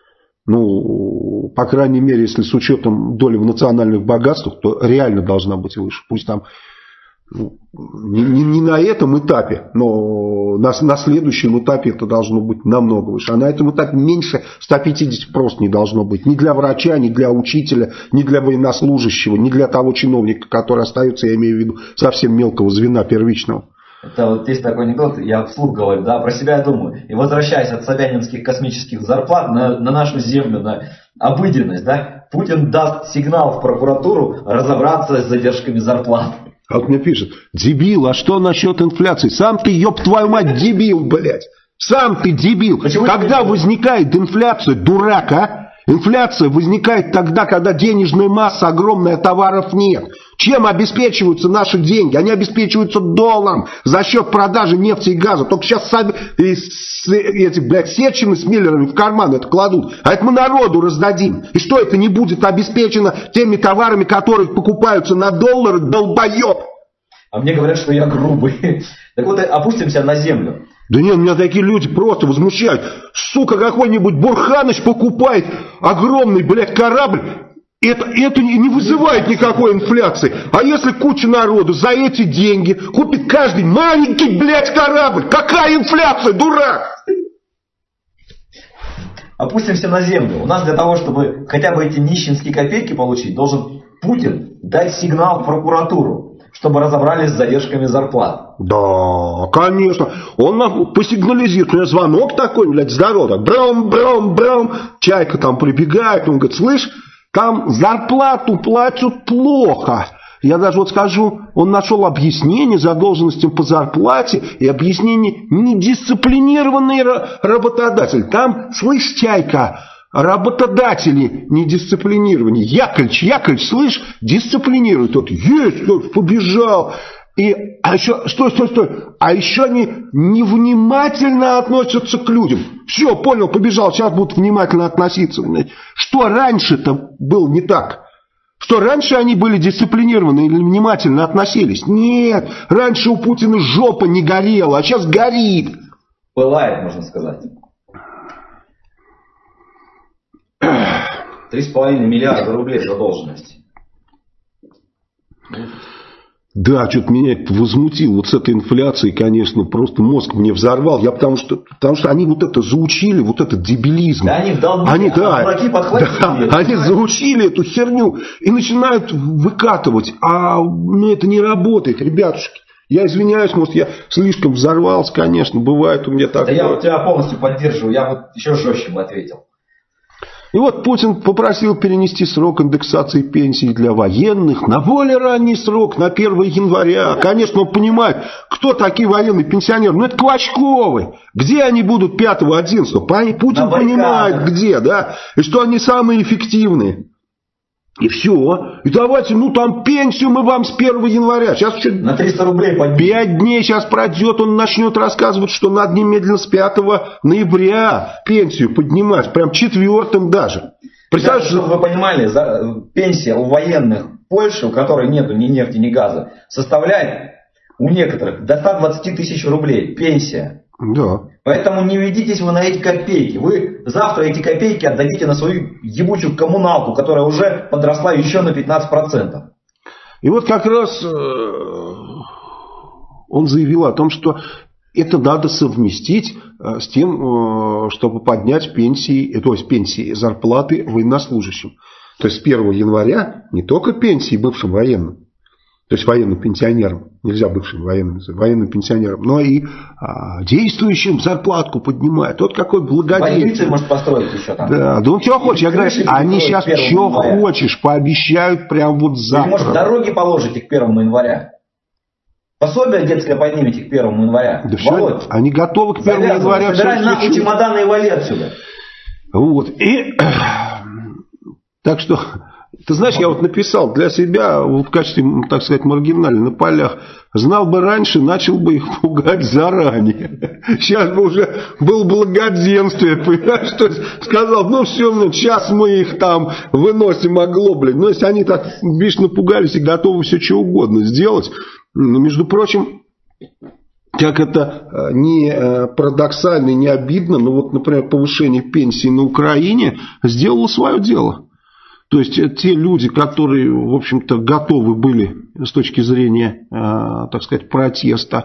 По крайней мере, если с учетом доли в национальных богатствах, то реально должна быть выше. Пусть там Не на этом этапе, но на следующем этапе это должно быть намного выше. А на этом этапе меньше 150 просто не должно быть. Ни для врача, ни для учителя, ни для военнослужащего, ни для того чиновника, который остается, я имею в виду, совсем мелкого звена первичного. Это вот есть такой анекдот, я вслух говорю, да, про себя думаю. И возвращаясь от собянинских космических зарплат на нашу землю, на обыденность, да, Путин даст сигнал в прокуратуру разобраться с задержками зарплат. А вот мне пишет: дебил, а что насчет инфляции? Сам ты, ёб твою мать, дебил, блядь. Сам ты дебил. Почему когда возникает инфляция, дурак, а? Инфляция возникает тогда, когда денежная масса огромная, товаров нет. Чем обеспечиваются наши деньги? Они обеспечиваются долларом за счет продажи нефти и газа. Только сейчас сами эти, блядь, Сечины с Миллерами в карман это кладут. А это мы народу раздадим. И что это не будет обеспечено теми товарами, которые покупаются на доллары, долбоеб? А мне говорят, что я грубый. Так вот, опустимся на землю. Да нет, меня такие люди просто возмущают. Сука, какой-нибудь Бурханыч покупает огромный, блядь, корабль. Это не вызывает никакой инфляции. А если куча народу за эти деньги купит каждый маленький, блядь, корабль? Какая инфляция, дурак? Опустимся на землю. У нас для того, чтобы хотя бы эти нищенские копейки получить, должен Путин дать сигнал в прокуратуру, чтобы разобрались с задержками зарплат. Да, конечно. Он нам посигнализирует. У меня звонок такой, блядь, здоровый. Бром. Чайка там прибегает. Он говорит: слышь, там зарплату платят плохо. Я даже вот скажу, он нашел объяснение задолженностям по зарплате и объяснение недисциплинированный работодатель. Там, слышь, Чайка, работодатели недисциплинированные. Яковлевич, слышь, дисциплинирует. Тот есть, побежал. А еще, стой. А еще они невнимательно относятся к людям. Все, понял, побежал, сейчас будут внимательно относиться. Что раньше-то было не так? Что раньше они были дисциплинированы или внимательно относились? Нет, раньше у Путина жопа не горела, а сейчас горит. Пылает, можно сказать. 3,5 миллиарда рублей задолженности. Да, что-то меня это возмутило. Вот с этой инфляцией, конечно, просто мозг мне взорвал. Потому что они вот это заучили, вот этот дебилизм. Да, они вдолбили, дураки подхватили. Они заучили эту херню и начинают выкатывать. Это не работает, ребятушки. Я извиняюсь, может, я слишком взорвался, конечно, бывает у меня такое. Да я вот тебя полностью поддерживаю, я вот еще жестче бы ответил. И вот Путин попросил перенести срок индексации пенсий для военных на более ранний срок, на 1 января. Конечно, он понимает, кто такие военные пенсионеры. Это Клочковы. Где они будут 5-11? Путин понимает, где, да. И что они самые эффективные. И все. И давайте, там пенсию мы вам с 1 января. Сейчас еще на 300 рублей поднимем. 5 дней сейчас пройдет, он начнет рассказывать, что надо немедленно с 5 ноября пенсию поднимать. Прям 4-м даже. Представьте, чтобы вы понимали, пенсия у военных Польши, у которой нету ни нефти, ни газа, составляет у некоторых до 120 тысяч рублей. Пенсия. Да. Поэтому не ведитесь вы на эти копейки. Вы завтра эти копейки отдадите на свою ебучую коммуналку, которая уже подросла еще на 15%. И вот как раз он заявил о том, что это надо совместить с тем, чтобы поднять пенсии, то есть пенсии, зарплаты военнослужащим. То есть с 1 января не только пенсии бывшим военным, то есть военным пенсионерам, нельзя бывшим военным пенсионерам, но и действующим зарплатку поднимают. Вот какой благодетель. Больницы может построить еще там. Да он что хочешь, я говорю, они сейчас что хочешь, пообещают прям вот завтра. Вы, может, дороги положите к 1 января. Пособие детское поднимите к 1 января. Да все, они готовы к 1 января. Собирай нахуй чемоданы и вали отсюда. Вот, и так что... Ты знаешь, я вот написал для себя в качестве, так сказать, маргинали на полях. Знал бы раньше, начал бы их пугать заранее. Сейчас бы уже было благоденствие, понимаешь, что сказал, все, сейчас мы их там выносим оглоблень. Но если они так, видишь, напугались и готовы все что угодно сделать. Но, между прочим, как это не парадоксально и не обидно, но вот, например, повышение пенсии на Украине сделало свое дело. То есть те люди, которые, в общем-то, готовы были с точки зрения, так сказать, протеста,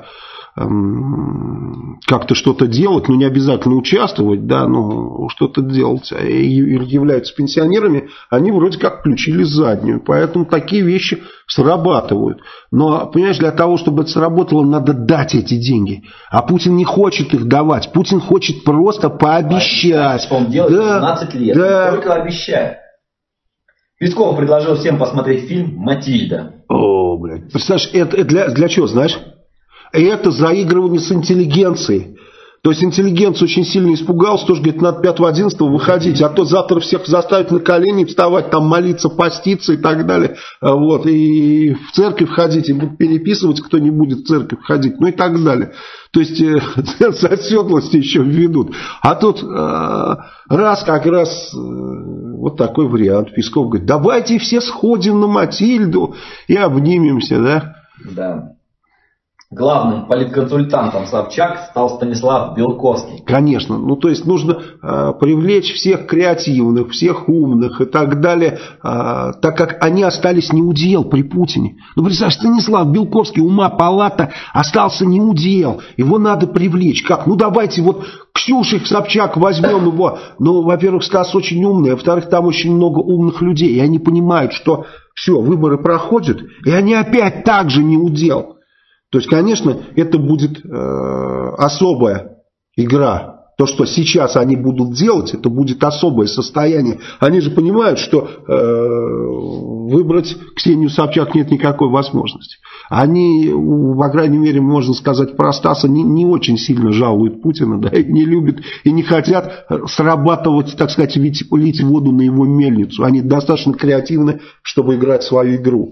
как-то что-то делать, но не обязательно участвовать, да, но что-то делать, и являются пенсионерами, они вроде как включили заднюю. Поэтому такие вещи срабатывают. Но, понимаешь, для того, чтобы это сработало, надо дать эти деньги. А Путин не хочет их давать. Путин хочет просто пообещать. Он делает 17 лет, только обещает. Песков предложил всем посмотреть фильм «Матильда». О, блядь. Представляешь, это для чего, знаешь? Это заигрывание с интеллигенцией. То есть интеллигенция очень сильно испугалась, тоже говорит, надо 5-11 выходить, а то завтра всех заставят на колени вставать, там молиться, поститься и так далее. Вот, и в церковь ходить, и будут переписывать, кто не будет в церковь ходить, ну и так далее. То есть соседлости еще введут. А тут как раз вот такой вариант. Песков говорит, давайте все сходим на Матильду и обнимемся, да? Да. Главным политконсультантом Собчак стал Станислав Белковский. Конечно. Ну, то есть, нужно привлечь всех креативных, всех умных и так далее, так как они остались неудел при Путине. Ну, представь, Станислав Белковский, ума палата, остался неудел. Его надо привлечь. Как? Ну, давайте вот Ксюши Собчак возьмем его. Ну, во-первых, Стас очень умный, а во-вторых, там очень много умных людей. И они понимают, что все, выборы проходят, и они опять так же неудел. То есть, конечно, это будет особая игра. То, что сейчас они будут делать, это будет особое состояние. Они же понимают, что выбрать Ксению Собчак нет никакой возможности. Они, по крайней мере, можно сказать, про Стаса не очень сильно жалуют Путина, да, и не любят, и не хотят срабатывать, так сказать, лить воду на его мельницу. Они достаточно креативны, чтобы играть свою игру.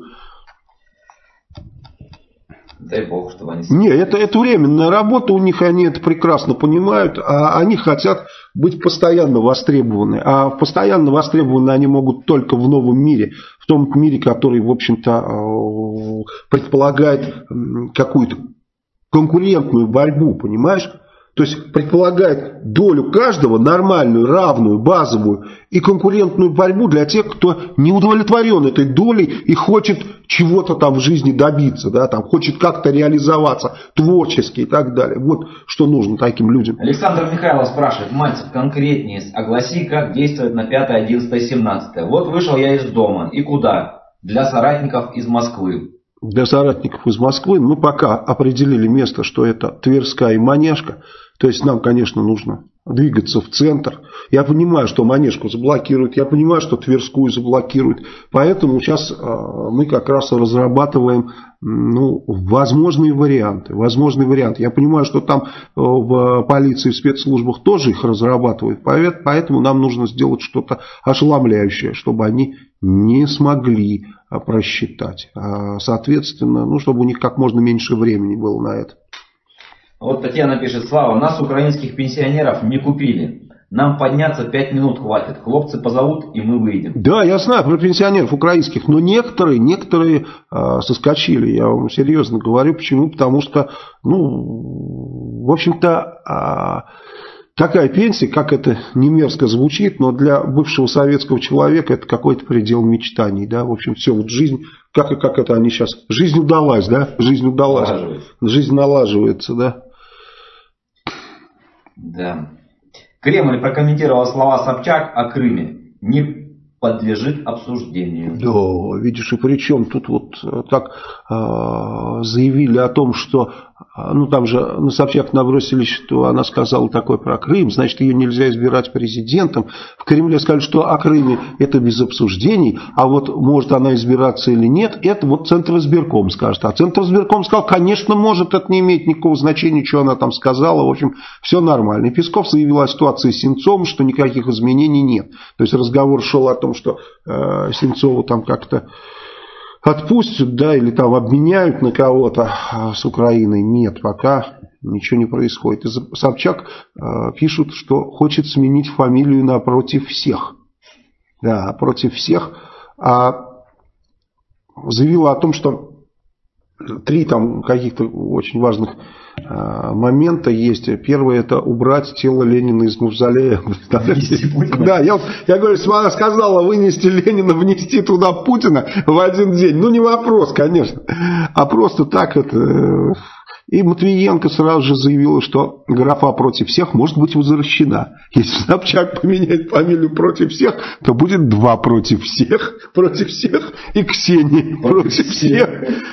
Дай бог, чтобы они... Нет, это временная работа у них, они это прекрасно понимают, а они хотят быть постоянно востребованы. А постоянно востребованы они могут только в новом мире, в том мире, который, в общем-то, предполагает какую-то конкурентную борьбу, понимаешь? То есть предполагает долю каждого нормальную, равную, базовую и конкурентную борьбу для тех, кто не удовлетворен этой долей и хочет чего-то там в жизни добиться, да, там, хочет как-то реализоваться творчески и так далее. Вот что нужно таким людям. Александр Михайлов спрашивает, Мальцев, конкретнее огласи, как действовать на 5, 11, 17. Вот вышел я из дома. И куда? Для соратников из Москвы. Для соратников из Москвы мы пока определили место, что это Тверская и Маняшка. То есть нам, конечно, нужно двигаться в центр. Я понимаю, что Манежку заблокируют, я понимаю, что Тверскую заблокируют. Поэтому сейчас мы как раз разрабатываем возможные варианты. Я понимаю, что там в полиции, в спецслужбах тоже их разрабатывают. Поэтому нам нужно сделать что-то ошеломляющее, чтобы они не смогли просчитать. Соответственно, чтобы у них как можно меньше времени было на это. Вот Татьяна пишет, Слава, нас, украинских пенсионеров, не купили. Нам подняться 5 минут хватит. Хлопцы позовут, и мы выйдем. Да, я знаю про пенсионеров украинских, но некоторые соскочили. Я вам серьезно говорю. Почему? Потому что, в общем-то, такая пенсия, как это не мерзко звучит, но для бывшего советского человека это какой-то предел мечтаний. Да? В общем, все, вот жизнь, как это они сейчас, жизнь удалась, да? Жизнь удалась. Жизнь налаживается, да? Да. Кремль прокомментировал слова Собчак о Крыме. Не подлежит обсуждению. Да, видишь, и причем тут вот так заявили о том, что там же на Собчак набросились, что она сказала такое про Крым, значит, ее нельзя избирать президентом. В Кремле сказали, что о Крыме это без обсуждений, а вот может она избираться или нет, это вот Центризбирком скажет. А Центризбирком сказал, конечно, может, это не имеет никакого значения, что она там сказала, в общем, все нормально. И Песков заявил о ситуации с Сенцовым, что никаких изменений нет. То есть разговор шел о том, что Сенцову там как-то отпустят, да, или там обменяют на кого-то с Украиной. Нет, пока ничего не происходит. И Собчак пишут, что хочет сменить фамилию на «против всех». Да, «против всех». А заявила о том, что 3 там каких-то очень важных момента есть. Первое — это убрать тело Ленина из мавзолея. Да, я говорю, если бы она сказала вынести Ленина, внести туда Путина в один день, ну не вопрос, конечно. А просто так это... И Матвиенко сразу же заявила, что графа «против всех» может быть возвращена. Если Собчак поменяет фамилию «против всех», то будет 2 против всех и Ксения против всех.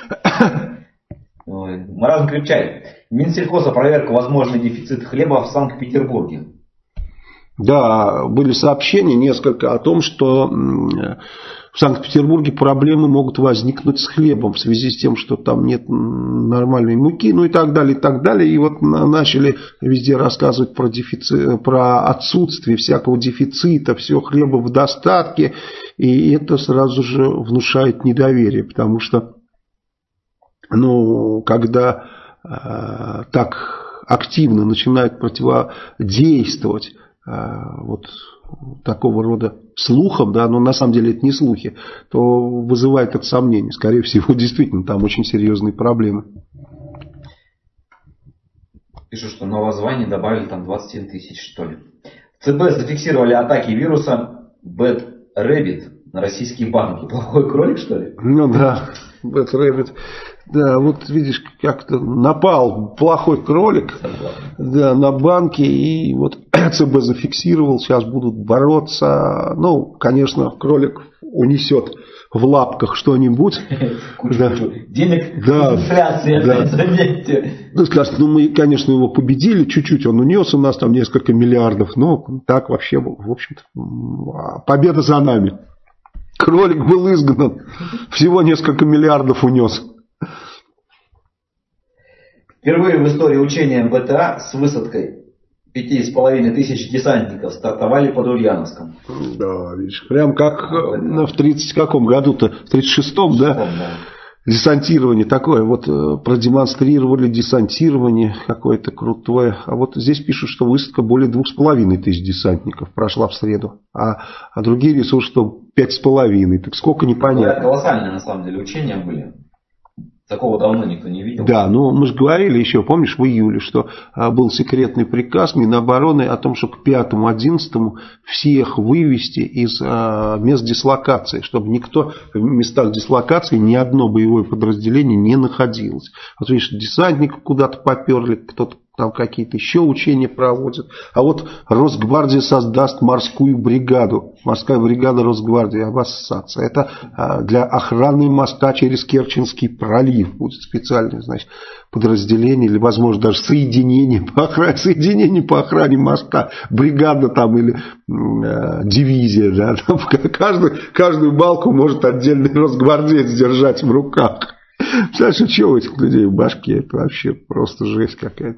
Маразм крепчает. Минсельхоз опроверг возможный дефицит хлеба в Санкт-Петербурге. Да, были сообщения несколько о том, что в Санкт-Петербурге проблемы могут возникнуть с хлебом в связи с тем, что там нет нормальной муки, ну и так далее, и так далее. И вот начали везде рассказывать про дефицит, про отсутствие всякого дефицита, все хлеба в достатке. И это сразу же внушает недоверие, потому что, ну, когда так активно начинают противодействовать вот такого рода слухам, да, но на самом деле это не слухи, то вызывает это сомнение. Скорее всего, действительно, там очень серьезные проблемы. Пишут, что новое звание добавили там 27 тысяч, что ли. В ЦБ зафиксировали атаки вируса Bad Rabbit на российские банки. Плохой кролик, что ли? Ну да, Bad Rabbit. Да, вот видишь, как-то напал плохой кролик, да, на банки, и вот ЦБ зафиксировал, сейчас будут бороться. Ну, конечно, кролик унесет в лапках что-нибудь. Денег, инфляция, заметьте. Ну, скажет, ну мы, конечно, его победили, чуть-чуть он унес, у нас там несколько миллиардов, но так вообще, в общем-то, победа за нами. Кролик был изгнан, всего несколько миллиардов унес. Впервые в истории учения МБТА с высадкой 5500 десантников стартовали под Ульяновском. Да, видишь, прям как в 30 каком году-то, в 36-м, да? Десантирование такое, вот продемонстрировали десантирование какое-то крутое. А вот здесь пишут, что высадка более 2500 десантников прошла в среду. А другие рисуют, что 5500. Так сколько, непонятно. Колоссальные на самом деле учения были. Такого давно никто не видел. Да, ну мы же говорили еще, помнишь, в июле, что был секретный приказ Минобороны о том, что к 5-11 всех вывести из мест дислокации, чтобы никто в местах дислокации, ни одно боевое подразделение не находилось. Вот видишь, десантников куда-то поперли, кто-то там какие-то еще учения проводят. А вот Росгвардия создаст морскую бригаду. Морская бригада Росгвардии, ассоциация. Это для охраны моста через Керченский пролив. Будет специальное, значит, подразделение или, возможно, даже соединение по охране моста. Бригада там или дивизия. Да, там каждую балку может отдельный росгвардеец держать в руках. Знаешь, что у этих людей в башке? Это вообще просто жесть какая-то.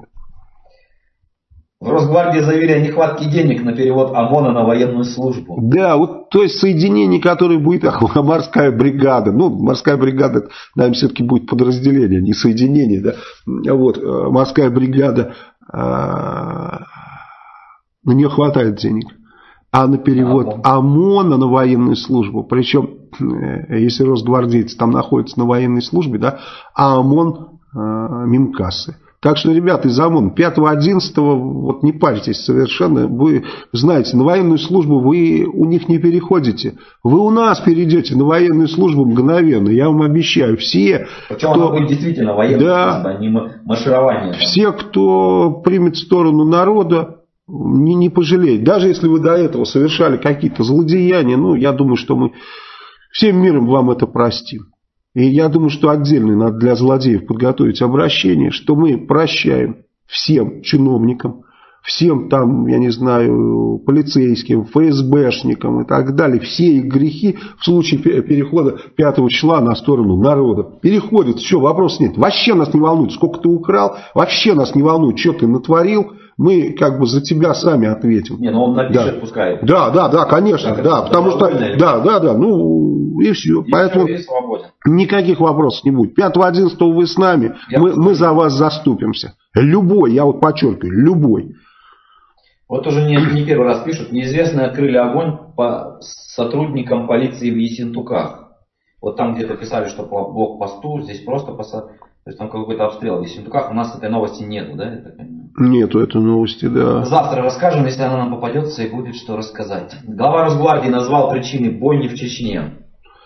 В Росгвардии заявили о нехватке денег на перевод ОМОНа на военную службу. Да, вот то есть соединение, которое будет морская бригада. Ну, морская бригада, наверное, все-таки будет подразделение, не соединение. Да? Вот, морская бригада, на нее хватает денег. А на перевод ОМОНа на военную службу, причем, если росгвардейцы там находятся на военной службе, да, а ОМОН мимо кассы. Так что, ребята из ОМОНа, 5-11, вот не парьтесь совершенно. Вы знаете, на военную службу вы у них не переходите. Вы у нас перейдете на военную службу мгновенно, я вам обещаю. Все, причем она будет действительно военная служба, а не марширование. Все, кто примет сторону народа, не пожалеет. Даже если вы до этого совершали какие-то злодеяния, ну, я думаю, что мы всем миром вам это простим. И я думаю, что отдельно надо для злодеев подготовить обращение, что мы прощаем всем чиновникам, всем там, я не знаю, полицейским, ФСБшникам и так далее, все их грехи в случае перехода 5 числа на сторону народа. Переходит, все, вопросов нет. Вообще нас не волнует, сколько ты украл, вообще нас не волнует, что ты натворил. Мы как бы за тебя сами ответим. Не, ну он напишет, да. Пускай. Да, конечно, да, потому что, да, ну и все. И поэтому никаких вопросов не будет. 5-11 вы с нами, мы за вас заступимся. Любой, я вот подчеркиваю, любой. Вот уже не первый раз пишут, неизвестные открыли огонь по сотрудникам полиции в Ессентуках. Вот там где-то писали, что по блокпосту, здесь просто То есть там какой-то обстрел в Ессентуках. У нас этой новости нету, да? Я так понимаю? Нету этой новости, да. Завтра расскажем, если она нам попадется, и будет что рассказать. Глава Росгвардии назвал причины бойни в Чечне.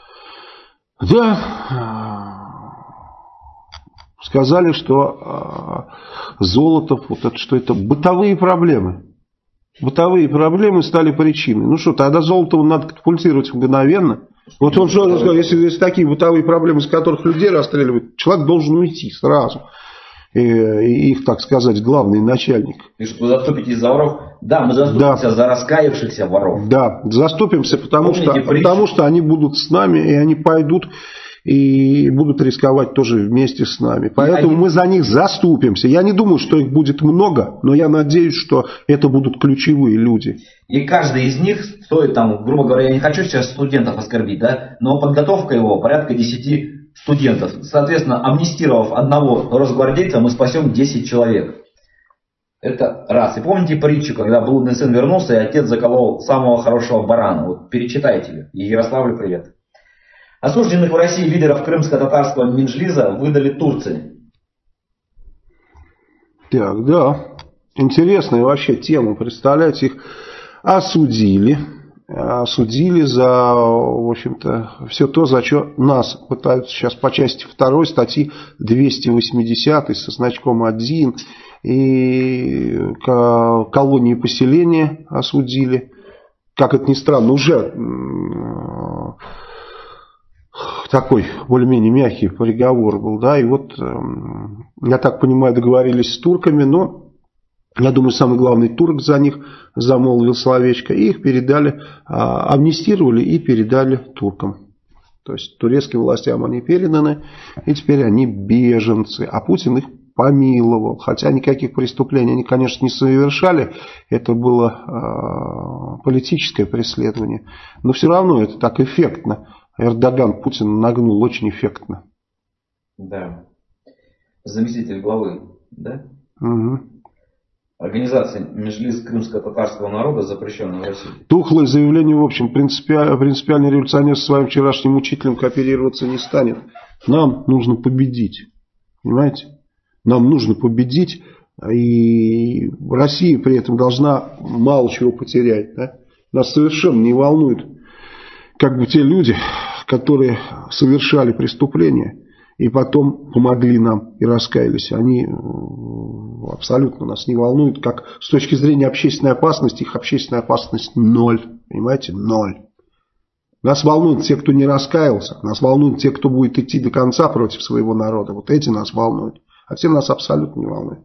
Да. Сказали, что Золотов, вот это, что это бытовые проблемы. Бытовые проблемы стали причиной. Ну что, тогда Золотову надо катапультировать мгновенно. Вот он что сказал, если такие бытовые проблемы, из которых людей расстреливают, человек должен уйти сразу. И их, так сказать, главный начальник. И что вы заступитесь за воров? Да, мы заступимся за раскаявшихся воров. Да, заступимся, потому что они будут с нами, и они пойдут и будут рисковать тоже вместе с нами. Поэтому мы за них заступимся. Я не думаю, что их будет много, но я надеюсь, что это будут ключевые люди. И каждый из них стоит, там, грубо говоря, я не хочу сейчас студентов оскорбить, да, но подготовка его порядка 10 студентов. Соответственно, амнистировав одного росгвардейца, мы спасем 10 человек. Это раз. И помните притчу, когда блудный сын вернулся, и отец заколол самого хорошего барана. Вот перечитайте ее. И Ярославлю привет. Осужденных в России лидеров крымско-татарского Меджлиза выдали Турции. Так, да. Интересная вообще тема. Представляете, их осудили. Осудили за, в общем-то, все то, за что нас пытаются сейчас по части 2 статьи 280 со значком 1. И колонии поселения осудили. Как это ни странно, уже такой более-менее мягкий приговор был, да, и вот, я так понимаю, договорились с турками, но, я думаю, самый главный турок за них замолвил словечко, и их передали, амнистировали и передали туркам. То есть, турецким властям они переданы, и теперь они беженцы, а Путин их помиловал, хотя никаких преступлений они, конечно, не совершали, это было политическое преследование, но все равно это так эффектно. Эрдоган Путин нагнул очень эффектно. Да. Заместитель главы, да? Угу. Организация Меджлис крымско-татарского народа, запрещенная в России. Тухлое заявление, в общем, принципиальный революционер со своим вчерашним учителем кооперироваться не станет. Нам нужно победить. Понимаете? Нам нужно победить, и Россия при этом должна мало чего потерять. Да? Нас совершенно не волнует, как бы те люди, которые совершали преступления и потом помогли нам и раскаялись, они абсолютно нас не волнуют, как с точки зрения общественной опасности, их общественная опасность 0, понимаете, 0. Нас волнуют те, кто не раскаялся, нас волнуют те, кто будет идти до конца против своего народа, вот эти нас волнуют, а те нас абсолютно не волнуют.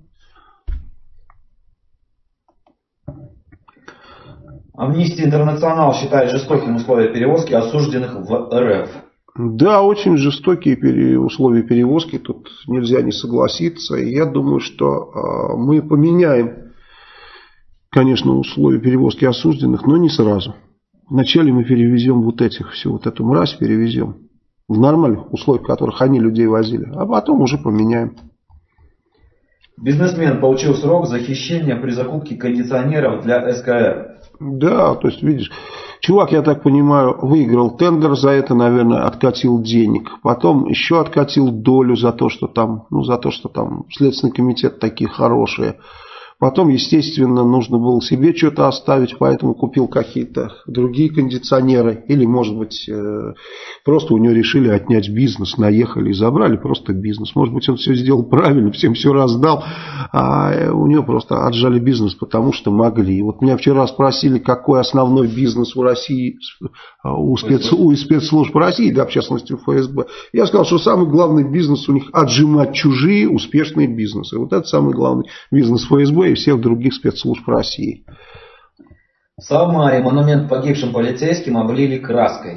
Амнистия Интернационал считает жестоким условия перевозки осужденных в РФ. Да, очень жестокие условия перевозки, тут нельзя не согласиться. И я думаю, что мы поменяем, конечно, условия перевозки осужденных, но не сразу. Вначале мы перевезем вот этих, всю вот эту мразь перевезем в нормальных условиях, в которых они людей возили, а потом уже поменяем. Бизнесмен получил срок за хищение при закупке кондиционеров для СКР. Да, то есть, видишь, чувак, я так понимаю, выиграл тендер, за это, наверное, откатил денег. Потом еще откатил долю за то, что там, Следственный комитет такие хорошие. Потом, естественно, нужно было себе что-то оставить, поэтому купил какие-то другие кондиционеры. Или, может быть, просто у него решили отнять бизнес, наехали и забрали просто бизнес. Может быть, он все сделал правильно, всем все раздал, а у него просто отжали бизнес, потому что могли. Вот меня вчера спросили, какой основной бизнес в России у спецслужб России, да, в частности у ФСБ. Я сказал, что самый главный бизнес у них отжимать чужие успешные бизнесы. Вот это самый главный бизнес ФСБ и всех других спецслужб России. В Самаре монумент погибшим полицейским облили краской.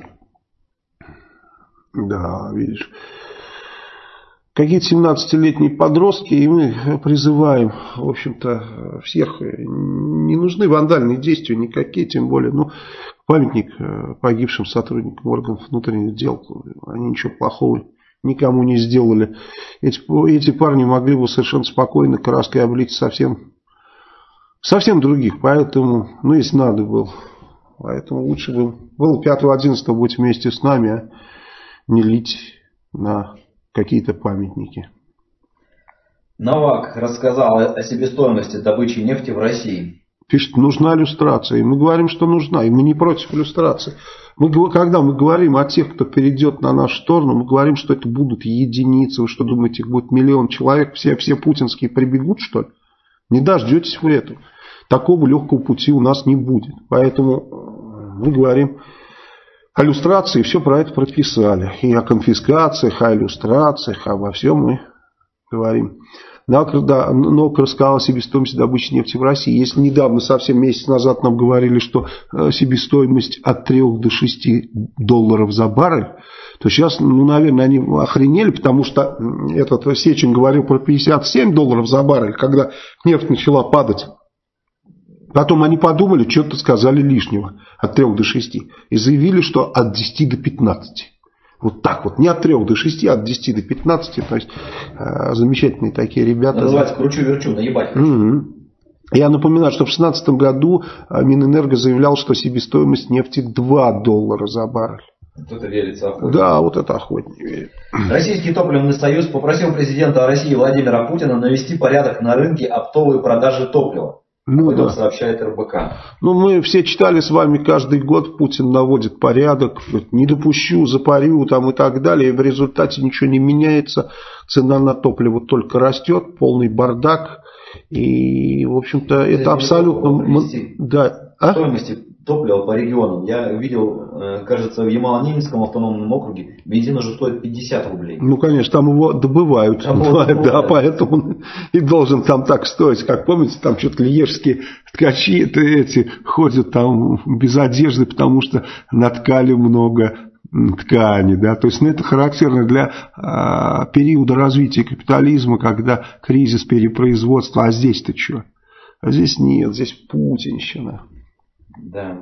Да, видишь. Какие-то 17-летние подростки, и мы призываем, в общем-то, всех, не нужны вандальные действия никакие, тем более, памятник погибшим сотрудникам органов внутренних дел, они ничего плохого никому не сделали. Эти парни могли бы совершенно спокойно краской облить совсем других, поэтому, если надо было, поэтому лучше бы было 5-11 быть вместе с нами, а не лить на какие-то памятники. Новак рассказал о себестоимости добычи нефти в России. Пишет, нужна люстрация. И мы говорим, что нужна. И мы не против люстрации. Когда мы говорим о тех, кто перейдет на нашу сторону, мы говорим, что это будут единицы. Вы что думаете, их будет миллион человек? Все путинские прибегут, что ли? Не дождетесь вы этого. Такого легкого пути у нас не будет. Поэтому мы говорим о люстрации. Все про это прописали. И о конфискациях, о иллюстрациях, обо всем мы говорим. НОК рассказал о себестоимости добычи нефти в России. Если недавно, совсем месяц назад нам говорили, что себестоимость от 3 до 6 долларов за баррель, то сейчас, наверное, они охренели, потому что этот Сечин говорил про 57 долларов за баррель, когда нефть начала падать. Потом они подумали, что-то сказали лишнего от 3 до 6 и заявили, что от 10 до 15. Вот так вот. Не от 3 до 6, а от 10 до 15. То есть, замечательные такие ребята. Называется кручу-верчу, наебать. Я напоминаю, что в 2016 году Минэнерго заявлял, что себестоимость нефти 2 доллара за баррель. Вот это верится охотник. Да, вот это охотник верит. Российский топливный союз попросил президента России Владимира Путина навести порядок на рынке оптовой продажи топлива. Об этом сообщает РБК. Мы все читали с вами, каждый год Путин наводит порядок, не допущу, запарю там и так далее. И в результате ничего не меняется. Цена на топливо только растет, полный бардак. И, в общем-то, это абсолютно... Да. Стоимости топлива по регионам. Я видел, кажется, в Ямало-Ненецком автономном округе бензин уже стоит 50 рублей. Ну, конечно, там его добывают. Да, поэтому он и должен там так стоить. Как помните, там что-то лиежские ткачи эти ходят там без одежды, потому что наткали много ткани. Да? То есть это характерно для периода развития капитализма, когда кризис перепроизводства. А здесь-то что? А здесь нет, здесь путинщина. Да.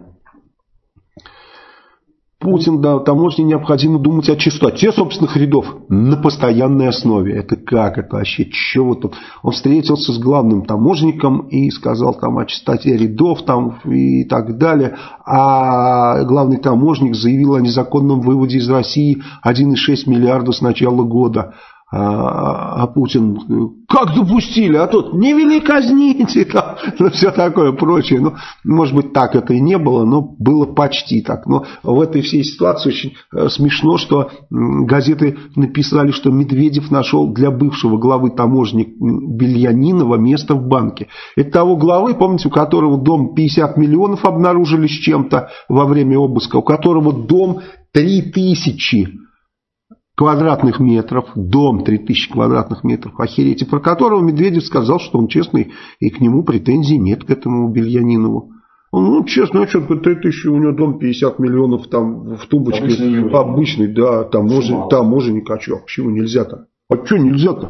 Путин, да, таможне необходимо думать о чистоте собственных рядов на постоянной основе. Это как? Это вообще чего тут? Он встретился с главным таможенником и сказал там о чистоте рядов там, и так далее. А главный таможенник заявил о незаконном выводе из России 1,6 миллиарда с начала года. А Путин, как допустили, а тут не вели казните, там, все такое прочее. Ну, может быть, так это и не было, но было почти так. Но в этой всей ситуации очень смешно, что газеты написали, что Медведев нашел для бывшего главы таможни Бельянинова место в банке. Это того главы, помните, у которого дом 50 миллионов обнаружили с чем-то во время обыска, у которого дом 3000 квадратных метров, дом 3000 квадратных метров, охереть, и про которого Медведев сказал, что он честный, и к нему претензий нет, к этому Бельянинову. Он, честно, а что, 3000, у него дом 50 миллионов там в тумбочке, обычный, да, таможенник, а что, почему нельзя-то? А что нельзя-то?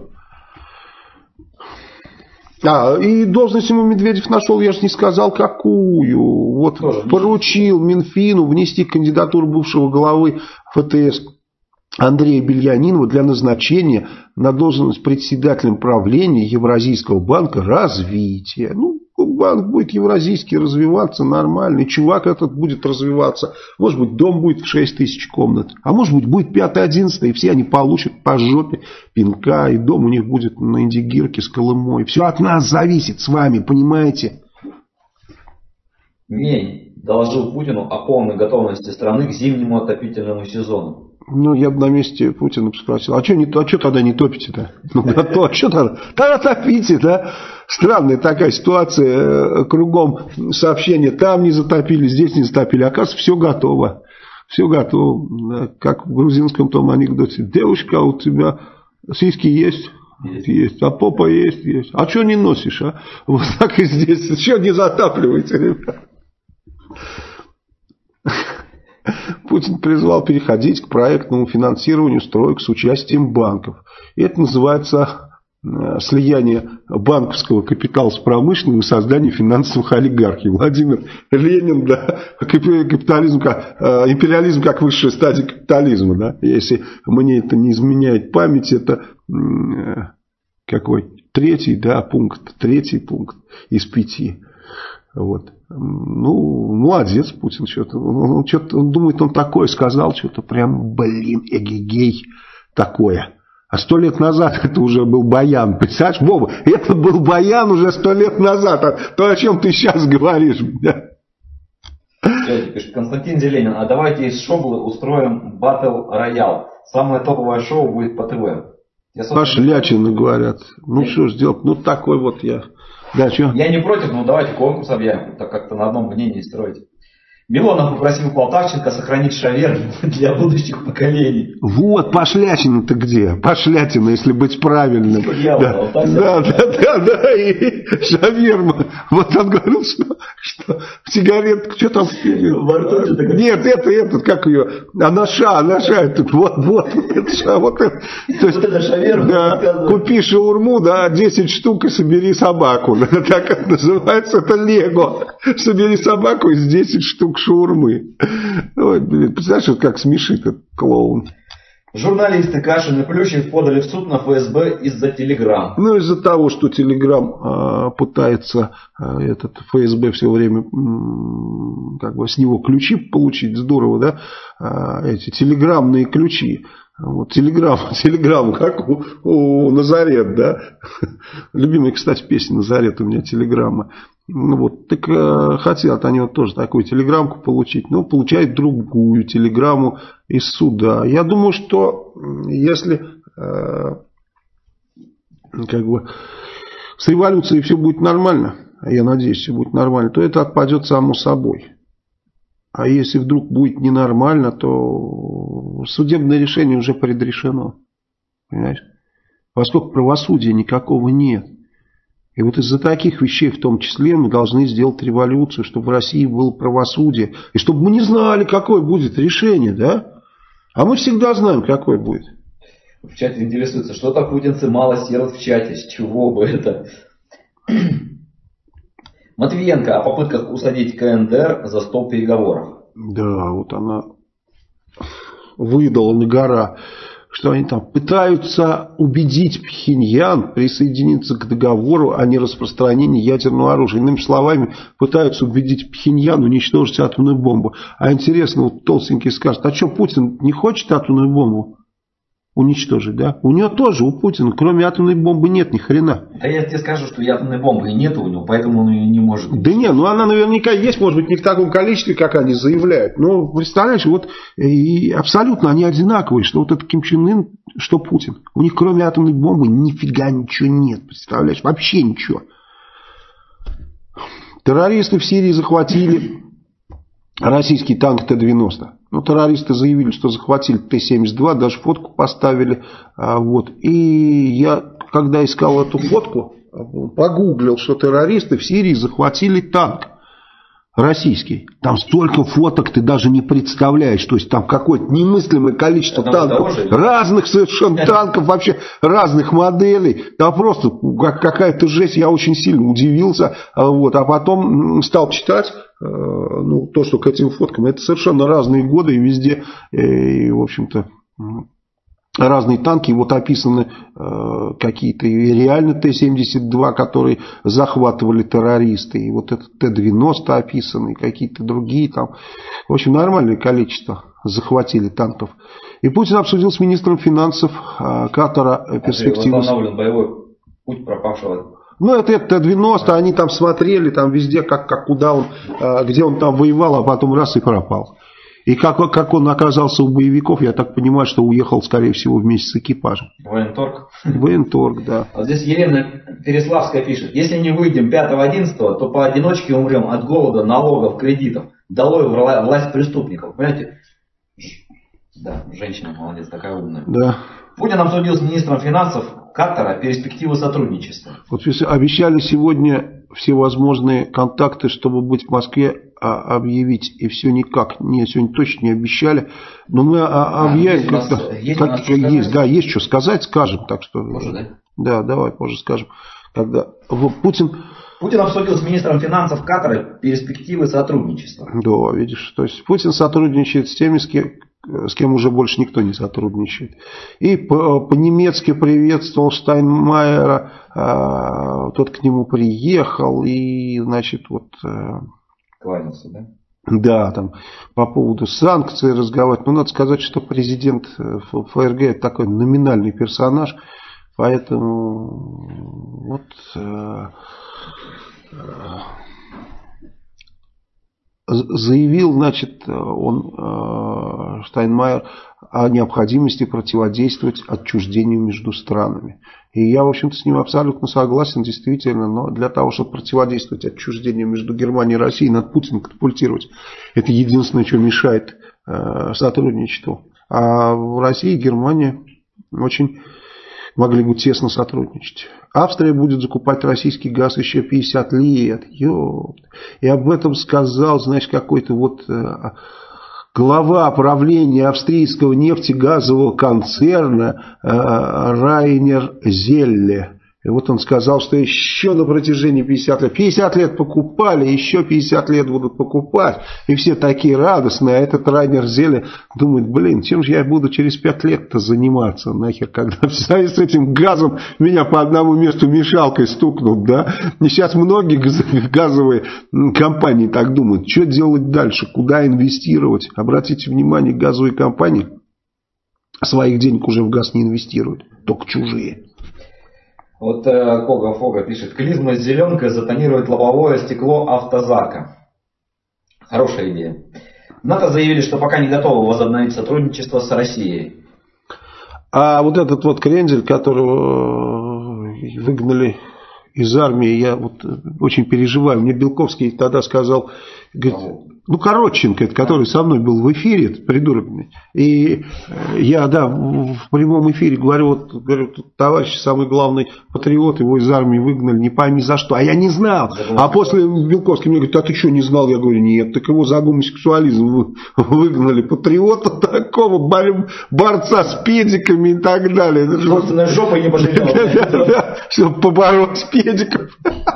И должность ему Медведев нашел, я же не сказал, какую. Вот поручил Минфину внести кандидатуру бывшего главы ФТС Андрея Бельянинова для назначения на должность председателем правления Евразийского банка развития. Ну, банк будет евразийский развиваться нормально, и чувак этот будет развиваться. Может быть, дом будет в 6000 комнат, а может быть, будет 5-11, и все они получат по жопе пинка, и дом у них будет на Индигирке с Колымой. Все от нас зависит с вами, понимаете? Мень доложил Путину о полной готовности страны к зимнему отопительному сезону. Ну, я бы на месте Путина спросил, а что тогда не топите-то? Ну, а что тогда? Тогда топите, да? Странная такая ситуация, кругом сообщения, там не затопили, здесь не затопили. Оказывается, все готово. Все готово. Да. Как в грузинском том анекдоте. Девушка, у тебя сиськи есть? Есть. А попа есть? Есть. А что не носишь, а? Вот так и здесь. Что не затапливаете, ребят? Путин призвал переходить к проектному финансированию строек с участием банков. И это называется слияние банковского капитала с промышленным и создание финансовых олигархий. Владимир Ленин, да, империализм как высшая стадия капитализма. Да? Если мне это не изменяет память, это какой? Третий пункт из 5. Вот. Ну, молодец Путин. Он думает, он такое сказал, что-то прям, эгегей такое. А 100 лет назад это уже был Баян. Представляешь, Боба, это был Баян уже 100 лет назад. А то, о чем ты сейчас говоришь. Пишет Константин Зеленин, а давайте из Шоблы устроим батл роял. Самое топовое шоу будет по ТВ. Пошлячины говорят. Ну что ж делать, ну такой вот я. Да, что? Я не против, но давайте конкурс объявим. Так как-то на одном мнении строить. Милонов попросил Полтавченко сохранить шаверму для будущих поколений. Вот, пошлятина-то где? Пошлятина, если быть правильным. Да, и шаверма. Вот он говорил, что сигарет, что там? Нет, это, как ее? Анаша, это, вот это. То есть, да, купи шаурму, да, 10 штук и собери собаку. Так это называется, это Лего. Собери собаку из 10 штук шаурмы. Ой, блин, представляешь, как смешит этот клоун. Журналисты Кашин и Плющев подали в суд на ФСБ из-за Телеграм. Ну, из-за того, что Телеграм пытается, этот ФСБ все время как бы с него ключи получить, здорово, да, эти телеграммные ключи. Вот, телеграмм, как у Назарет, да. Любимая, кстати, песня Назарет у меня телеграмма. Ну вот, так хотят они вот тоже такую телеграммку получить, но получают другую телеграмму из суда. Я думаю, что если как бы с революцией все будет нормально, а я надеюсь, все будет нормально, то это отпадет само собой. А если вдруг будет ненормально, то судебное решение уже предрешено. Понимаешь? Поскольку правосудия никакого нет. И вот из-за таких вещей в том числе мы должны сделать революцию, чтобы в России было правосудие. И чтобы мы не знали, какое будет решение, да? А мы всегда знаем, какое будет. В чате интересуется, что-то путинцы мало серут в чате, с чего бы это? Матвиенко о попытках усадить КНДР за стол переговоров. Да, вот она выдала на гора, что они там пытаются убедить Пхеньян присоединиться к договору о нераспространении ядерного оружия. Иными словами, пытаются убедить Пхеньян уничтожить атомную бомбу. А интересно, вот толстенький скажет, а что Путин не хочет атомную бомбу уничтожить, да? У него тоже, у Путина, кроме атомной бомбы нет ни хрена. Да я тебе скажу, что и атомной бомбы нет у него, поэтому он ее не может. Да нет, ну она наверняка есть, может быть, не в таком количестве, как они заявляют. Но, представляешь, вот и абсолютно они одинаковые, что вот этот Ким Чен Ын, что Путин. У них кроме атомной бомбы нифига ничего нет, представляешь, вообще ничего. Террористы в Сирии захватили российский танк Т-90. Ну, террористы заявили, что захватили Т-72, даже фотку поставили. Вот. И я, когда искал эту фотку, погуглил, что террористы в Сирии захватили танк российский. Там столько фоток ты даже не представляешь. То есть там какое-то немыслимое количество танков. Разных совершенно танков, вообще разных моделей. Там просто какая-то жесть. Я очень сильно удивился. Вот. А потом стал читать. Ну, то, что к этим фоткам, это совершенно разные годы и везде, и, в общем-то, разные танки. Вот описаны какие-то реально Т-72, которые захватывали террористы, и вот этот Т-90 описаны, и какие-то другие там. В общем, нормальное количество захватили танков. И Путин обсудил с министром финансов Катара перспективы. Восстановлен боевой путь пропавшего. Ну, это Т-90, они там смотрели, там везде, как куда он, где он там воевал, а потом раз и пропал. И как он оказался у боевиков, я так понимаю, что уехал, скорее всего, вместе с экипажем. Военторг. Военторг, да. Вот здесь Елена Переславская пишет, если не выйдем 5-11, то поодиночке умрем от голода, налогов, кредитов. Долой власть преступников. Понимаете? Да, женщина молодец, такая умная. Да. Путин обсудил с министром финансов Катара перспективы сотрудничества. Вот обещали сегодня всевозможные контакты, чтобы быть в Москве, объявить, и все никак. Нет, сегодня точно не обещали. Но мы объявим как-то. Есть, да, есть что сказать, скажем. Так что, позже, да? Да, давай позже скажем. Когда Путин обсудил с министром финансов Катара перспективы сотрудничества. Да, видишь, то есть Путин сотрудничает с теми, с кем уже больше никто не сотрудничает. И по-немецки приветствовал Штайнмайера, тот к нему приехал, и, значит, вот... Кланялся, да? Да, там по поводу санкций разговаривать. Но надо сказать, что президент ФРГ это такой номинальный персонаж. Поэтому вот заявил, значит, он, Штайнмайер, о необходимости противодействовать отчуждению между странами. И я, в общем-то, с ним абсолютно согласен, действительно, но для того, чтобы противодействовать отчуждению между Германией и Россией, надо Путина катапультировать. Это единственное, что мешает сотрудничеству. А в России и Германия очень могли бы тесно сотрудничать. Австрия будет закупать российский газ еще 50 лет. И об этом сказал, знаешь, какой-то вот глава правления австрийского нефтегазового концерна Райнер Зелле. И вот он сказал, что еще на протяжении 50 лет покупали, еще 50 лет будут покупать. И все такие радостные. А этот Райнер Зелле думает, блин, чем же я буду через 5 лет-то заниматься? Нахер, когда с этим газом меня по одному месту мешалкой стукнут, да? И сейчас многие газовые компании так думают. Что делать дальше? Куда инвестировать? Обратите внимание, газовые компании своих денег уже в газ не инвестируют. Только чужие. Вот Фога пишет, клизма с зеленкой затонирует лобовое стекло автозака. Хорошая идея. НАТО заявили, что пока не готовы возобновить сотрудничество с Россией. А вот этот вот крендель, которого выгнали из армии, я вот очень переживаю. Мне Белковский тогда сказал, говорит, Коротченко, это который со мной был в эфире, этот придурок. И я, в прямом эфире говорю, товарищ самый главный патриот, его из армии выгнали, не пойми за что. А я не знал. А после Белковский мне говорит, а ты что, не знал? Я говорю, нет, так его за гомосексуализм выгнали. Патриота такого, борца с педиками и так далее. Собственно, жопой не пожалел. Чтобы побороть педиков.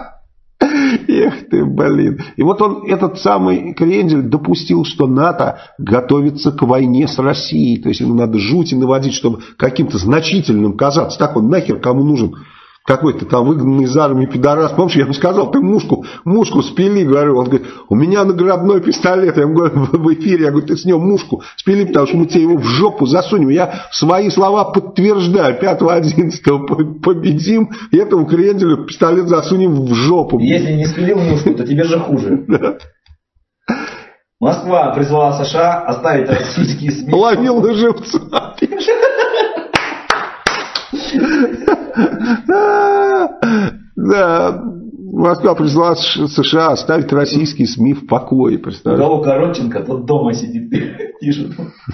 Эх ты, блин. И вот он, этот самый крендель, допустил, что НАТО готовится к войне с Россией. То есть ему надо жути наводить, чтобы каким-то значительным казаться. Так он нахер кому нужен? Какой-то там выгнанный из армии пидорас. Помнишь, я ему сказал, ты мушку спили, говорю. Он говорит, у меня наградной пистолет. Я ему говорю, в эфире, я говорю, ты с него мушку спили, потому что мы тебе его в жопу засунем. Я свои слова подтверждаю. 5-11 победим, и этому кренделю пистолет засунем в жопу. Если не спилил мушку, то тебе же хуже. Москва призвала США оставить российские СМИ. Ловил на живца. Да, Москва призвала США оставить российские СМИ в покое. У кого Коротченко, тот дома сидит, пишет.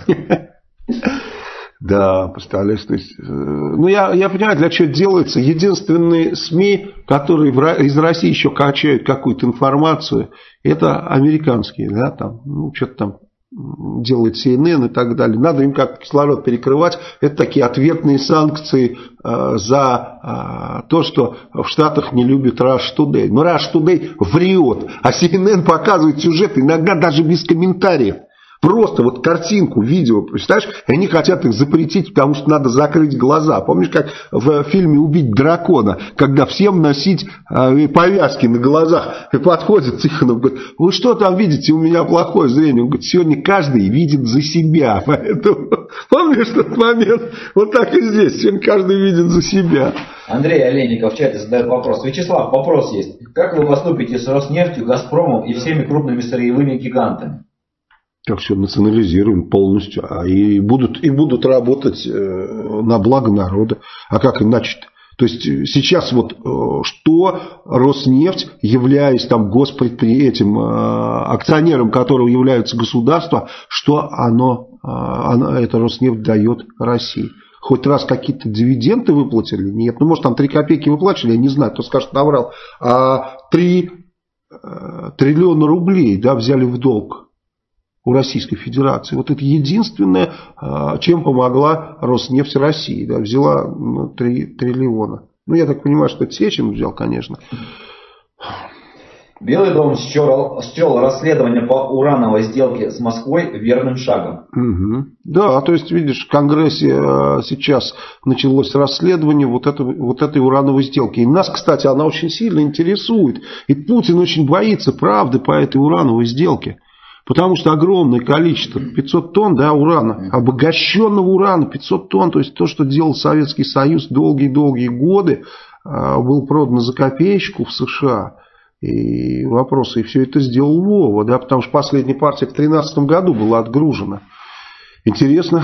Да, представляешь, то есть, я понимаю, для чего это делается. Единственные СМИ, которые из России еще качают какую-то информацию, это американские, да, там, что-то там делает CNN и так далее. Надо им как кислород перекрывать. Это такие ответные санкции за то, что в Штатах не любят Rush Today. Но Rush Today врет, а CNN показывает сюжет иногда даже без комментариев. Просто вот картинку, видео, представляешь, они хотят их запретить, потому что надо закрыть глаза. Помнишь, как в фильме «Убить дракона», когда всем носить повязки на глазах, и подходит Тихонов, говорит, вы что там видите, у меня плохое зрение. Он говорит, сегодня каждый видит за себя. Поэтому, помнишь тот момент? Вот так и здесь, сегодня каждый видит за себя. Андрей Олейников в чате задает вопрос. Вячеслав, вопрос есть. Как вы поступите с Роснефтью, Газпромом и всеми крупными сырьевыми гигантами? Так все национализируем полностью, и будут работать на благо народа. А как иначе-то? То есть сейчас вот что Роснефть, являясь там госпредприятием, акционером которого является государство, что это Роснефть дает России? Хоть раз какие-то дивиденды выплатили? Нет. Ну, может, там 3 копейки выплачивали, я не знаю, кто скажет, наврал. А 3 триллиона рублей, да, взяли в долг у Российской Федерации. Вот это единственное, чем помогла Роснефть России. Да, взяла 3 триллиона. Ну, я так понимаю, что это Сечин взял, конечно. Белый дом счел расследование по урановой сделке с Москвой верным шагом. Угу. Да, то есть, видишь, в Конгрессе сейчас началось расследование вот этой урановой сделки. И нас, кстати, она очень сильно интересует. И Путин очень боится правды по этой урановой сделке. Потому что огромное количество, 500 тонн, да, урана, обогащенного урана, 500 тонн, то есть то, что делал Советский Союз долгие-долгие годы, был продан за копеечку в США. И вопросы, и все это сделал Вова, да, потому что последняя партия в 2013 году была отгружена. Интересно,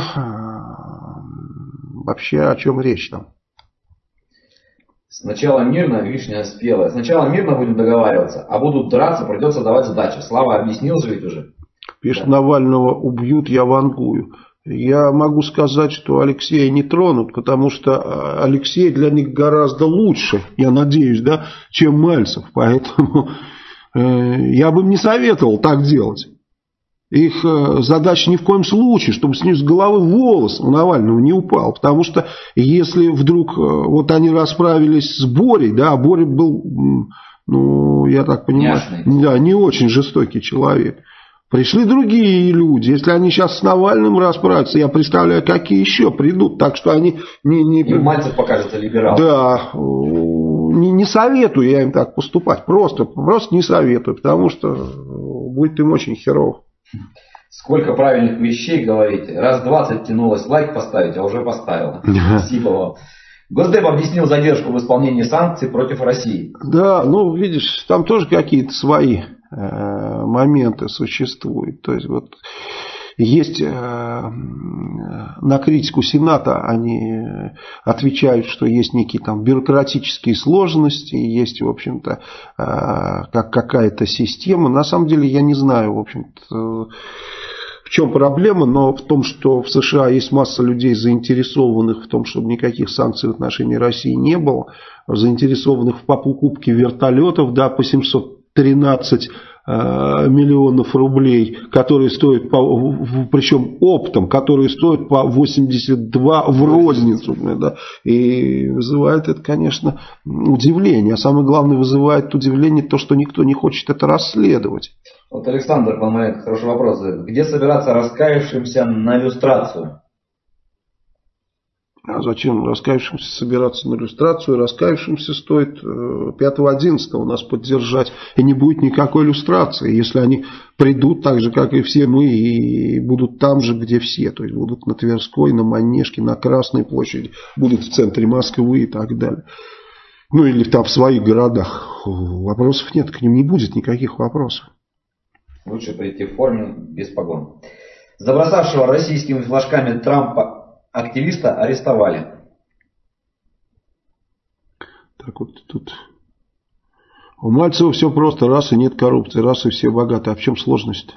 вообще о чем речь там? Сначала мирно, вишня спелая. Сначала мирно будем договариваться, а будут драться, придется давать сдачи. Слава объяснил же ведь уже. Пишет, да. Навального убьют, я вангую. Я могу сказать, что Алексея не тронут, потому что Алексей для них гораздо лучше, я надеюсь, да, чем Мальцев. Поэтому я бы им не советовал так делать. Их задача ни в коем случае, чтобы с головы волос у Навального не упал. Потому что если вдруг вот они расправились с Борей, да, Боря был, ну, я так понимаю, да, не очень жестокий человек. Пришли другие люди. Если они сейчас с Навальным расправятся, я представляю, какие еще придут. Так что они И Мальцев покажется либералом. Да, не советую я им так поступать. Просто не советую, потому что будет им очень херово. Сколько правильных вещей говорите. Раз 20 тянулось лайк поставить, а уже поставила. Спасибо вам. Госдеп объяснил задержку в исполнении санкций против России. Да, ну видишь, там тоже какие-то свои моменты существуют. То есть вот есть на критику Сената, они отвечают, что есть некие там бюрократические сложности, есть, в общем-то, как какая-то система. На самом деле я не знаю, в общем-то, в чем проблема, но в том, что в США есть масса людей, заинтересованных в том, чтобы никаких санкций в отношении России не было, заинтересованных в покупке вертолетов, да, по 713 миллионов рублей, которые стоят, причем оптом, которые стоят по 82 в розницу. Да, и вызывает это, конечно, удивление. А самое главное, вызывает удивление то, что никто не хочет это расследовать. Вот Александр, по-моему, хороший вопрос. Где собираться раскаявшимся на иллюстрацию? А зачем раскаявшимся собираться на иллюстрацию? Раскаявшимся стоит 5-11 у нас поддержать. И не будет никакой иллюстрации, если они придут так же, как и все мы, и будут там же, где все. То есть будут на Тверской, на Манежке, на Красной площади, будут в центре Москвы и так далее. Ну или там в своих городах. Вопросов нет, к ним не будет никаких вопросов. Лучше прийти в форме без погон. Забросавшего российскими флажками Трампа активиста арестовали. Так вот тут у Мальцева все просто. Раз и нет коррупции, раз и все богаты. А в чем сложность?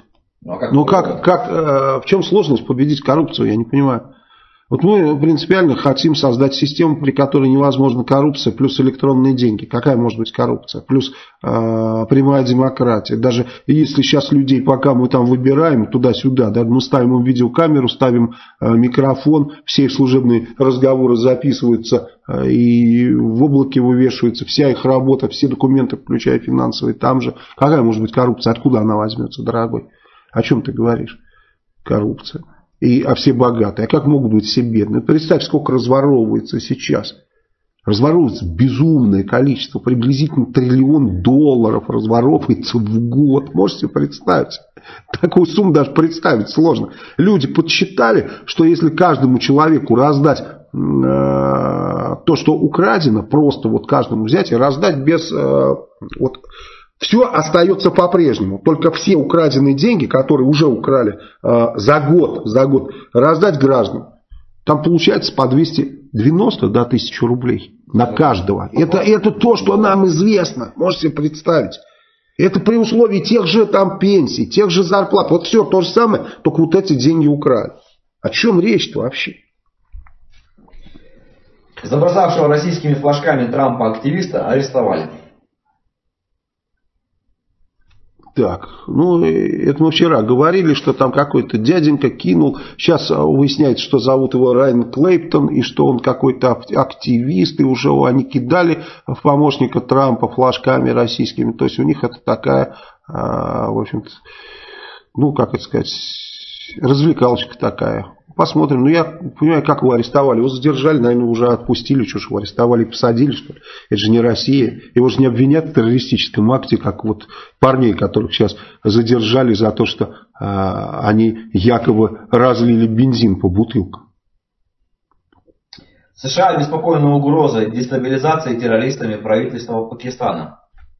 В чем сложность победить коррупцию? Я не понимаю. Вот мы принципиально хотим создать систему, при которой невозможна коррупция, плюс электронные деньги. Какая может быть коррупция? Плюс прямая демократия. Даже если сейчас людей, пока мы там выбираем туда-сюда, да, мы ставим им видеокамеру, ставим микрофон, все их служебные разговоры записываются и в облаке вывешиваются, вся их работа, все документы, включая финансовые, там же. Какая может быть коррупция? Откуда она возьмется, дорогой? О чем ты говоришь? Коррупция. А все богатые. А как могут быть все бедные? Представь, сколько разворовывается сейчас. Разворовывается безумное количество. Приблизительно $1 триллион разворовывается в год. Можете себе представить? Такую сумму даже представить сложно. Люди подсчитали, что если каждому человеку раздать то, что украдено, просто вот каждому взять и раздать без... Все остается по-прежнему. Только все украденные деньги, которые уже украли за год раздать гражданам, там получается по 290 тысяч рублей на каждого. Это то, что нам известно. Можете себе представить. Это при условии тех же там пенсий, тех же зарплат. Вот все то же самое, только вот эти деньги украли. О чем речь-то вообще? Забросавшего российскими флажками Трампа активиста арестовали. Так, это мы вчера говорили, что там какой-то дяденька кинул. Сейчас выясняется, что зовут его Райан Клейптон, и что он какой-то активист, и уже они кидали в помощника Трампа флажками российскими. То есть у них это такая, в общем-то, как это сказать, развлекалочка такая. посмотрим. Ну, я понимаю, как его арестовали. Его задержали, наверное, уже отпустили. Что ж, его арестовали и посадили, что ли? Это же не Россия. Его же не обвинят в террористическом акте, как вот парней, которых сейчас задержали за то, что они якобы разлили бензин по бутылкам. США обеспокоены угрозой дестабилизации террористами правительства Пакистана.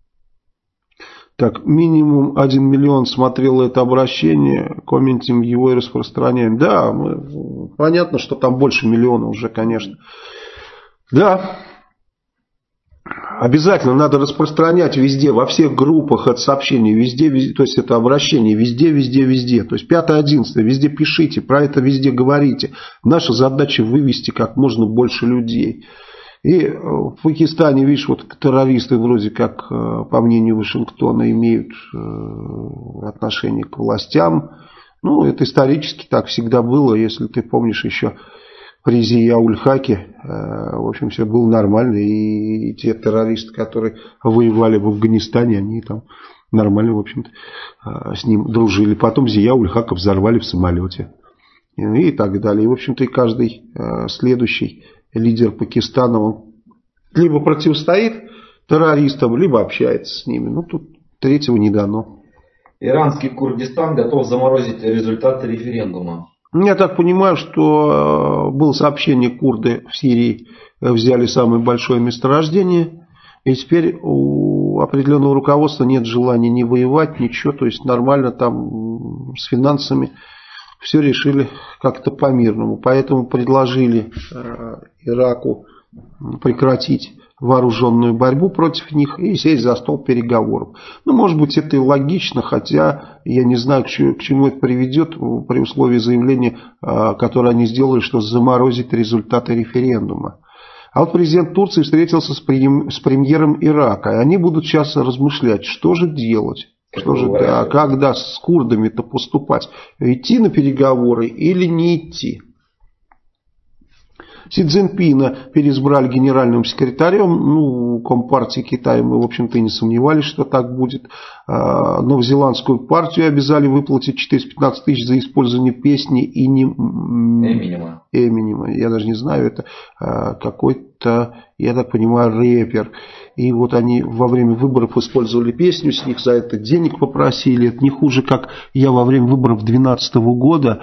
Так, минимум 1 миллион смотрел это обращение, комментим его и распространяем. Да, понятно, что там больше миллиона уже, конечно. Да, обязательно надо распространять везде, во всех группах это сообщение, везде, то есть это обращение, везде. То есть 5-11, везде пишите, про это везде говорите. Наша задача вывести как можно больше людей. И в Пакистане, видишь, вот террористы вроде как, по мнению Вашингтона, имеют отношение к властям. Ну, это исторически так всегда было. Если ты помнишь еще при Зия-уль-Хаке, в общем, все было нормально. И те террористы, которые воевали в Афганистане, они там нормально, в общем-то, с ним дружили. Потом Зия-уль-Хака взорвали в самолете. И так далее. И, в общем-то, и каждый следующий лидер Пакистана, он либо противостоит террористам, либо общается с ними. Ну, тут третьего не дано. Иранский Курдистан готов заморозить результаты референдума. Я так понимаю, что было сообщение, курды в Сирии взяли самое большое месторождение. И теперь у определенного руководства нет желания ни воевать, ничего. То есть нормально там с финансами. Все решили как-то по-мирному. Поэтому предложили Ираку прекратить вооруженную борьбу против них и сесть за стол переговоров. Ну, может быть, это и логично, хотя я не знаю, к чему это приведет при условии заявления, которое они сделали, что заморозить результаты референдума. А вот президент Турции встретился с премьером Ирака, и они будут сейчас размышлять, что же делать. Что же, когда с курдами-то поступать? Идти на переговоры или не идти? Си Цзиньпина переизбрали генеральным секретарем. Ну, Компартии Китая мы, в общем-то, и не сомневались, что так будет. Новозеландскую партию обязали выплатить 415 тысяч за использование песни Эминема. Я даже не знаю, это какой-то, я так понимаю, рэпер. И вот они во время выборов использовали песню, с них за это денег попросили. Это не хуже, как я во время выборов 2012 года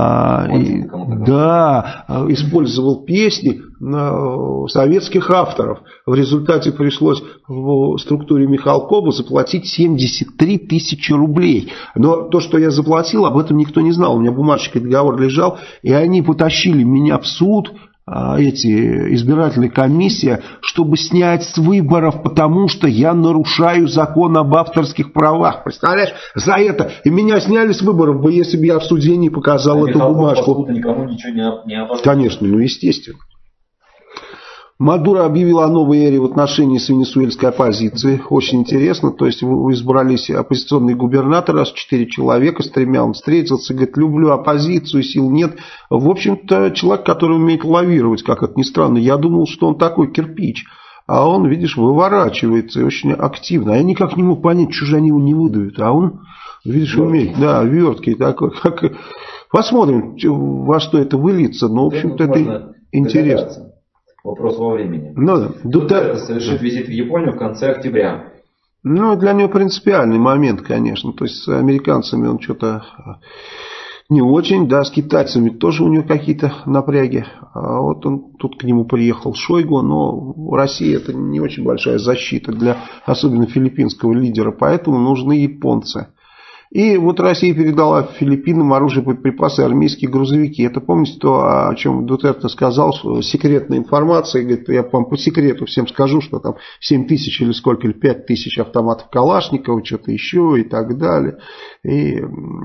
использовал песни советских авторов. В результате пришлось в структуре Михалкова заплатить 73 тысячи рублей. Но то, что я заплатил, об этом никто не знал. У меня бумажечка, договор лежал, и они потащили меня в суд, эти избирательная комиссия, чтобы снять с выборов, потому что я нарушаю закон об авторских правах. Представляешь, за это. И меня сняли с выборов бы, если бы я в суде не показал эту бумажку. Никому ничего не обошло. Конечно, ну естественно. Мадуро объявил о новой эре в отношении с венесуэльской оппозицией. Очень интересно. То есть избрались оппозиционные губернаторы, аж 4 человека, с 3 он встретился, говорит, люблю оппозицию, сил нет. В общем-то, человек, который умеет лавировать, как это ни странно. Я думал, что он такой кирпич. А он, видишь, выворачивается очень активно. А я никак не мог понять, что же они его не выдают. А он, видишь, умеет. Да, верткий такой. Посмотрим, во что это выльется. Но, в общем-то, это интересно. Вопрос во времени. Ну, Дутерте совершит визит в Японию в конце октября. Ну, для него принципиальный момент, конечно. То есть с американцами он что-то не очень, да, с китайцами тоже у него какие-то напряги. А вот он тут к нему приехал Шойгу, но Россия это не очень большая защита для особенно филиппинского лидера, поэтому нужны японцы. И вот Россия передала Филиппинам оружие, боеприпасы, армейские грузовики. Это помните то, о чем Дутерте сказал, что секретная информация, говорит, я вам по секрету всем скажу, что там 7 тысяч или сколько, или 5 тысяч автоматов Калашникова, что-то еще и так далее. И,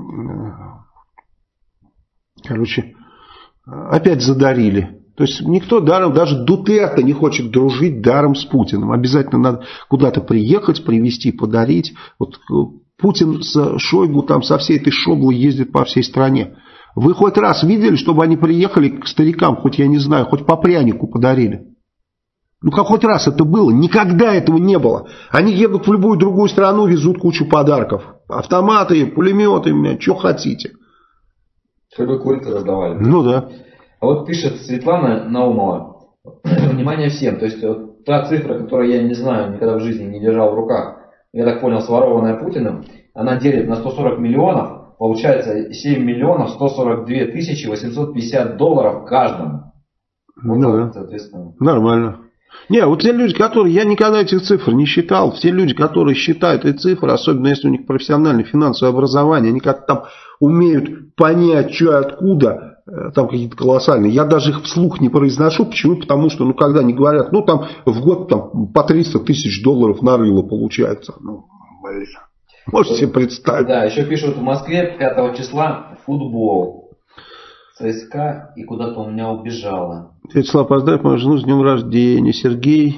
короче, опять задарили. То есть никто даром, даже Дутерте не хочет дружить даром с Путиным. Обязательно надо куда-то приехать, привезти, подарить. Вот Путин с Шойгу там со всей этой шоблой ездит по всей стране. Вы хоть раз видели, чтобы они приехали к старикам, хоть я не знаю, хоть по прянику подарили? Ну как хоть раз это было? Никогда этого не было. Они едут в любую другую страну, везут кучу подарков. Автоматы, пулеметы, что хотите. Чтобы курицы раздавали. Ну да. А вот пишет Светлана Наумова. Внимание всем. То есть вот та цифра, которую я не знаю, никогда в жизни не держал в руках, я так понял, сворованная Путиным, она делит на 140 миллионов, получается 7 миллионов 142 тысячи 850 долларов каждому. Вот ну, так, соответственно. Нормально. Не, вот те люди, которые, я никогда этих цифр не считал, все люди, которые считают эти цифры, особенно если у них профессиональное финансовое образование, они как-то там умеют понять, что и откуда, там какие-то колоссальные. Я даже их вслух не произношу. Почему? Потому что, когда они говорят, там в год там, по 300 тысяч долларов на рыло получается. Блин. Можете себе представить. Да, еще пишут, в Москве 5 числа футбол. ЦСКА и куда-то у меня убежала. Вячеслав, поздравь мою жену с днем рождения. Сергей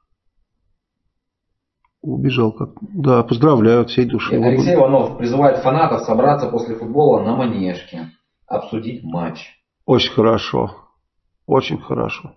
убежал. Да, поздравляю от всей души. Алексей Иванов призывает фанатов собраться после футбола на Манежке. Обсудить матч. Очень хорошо. Очень хорошо.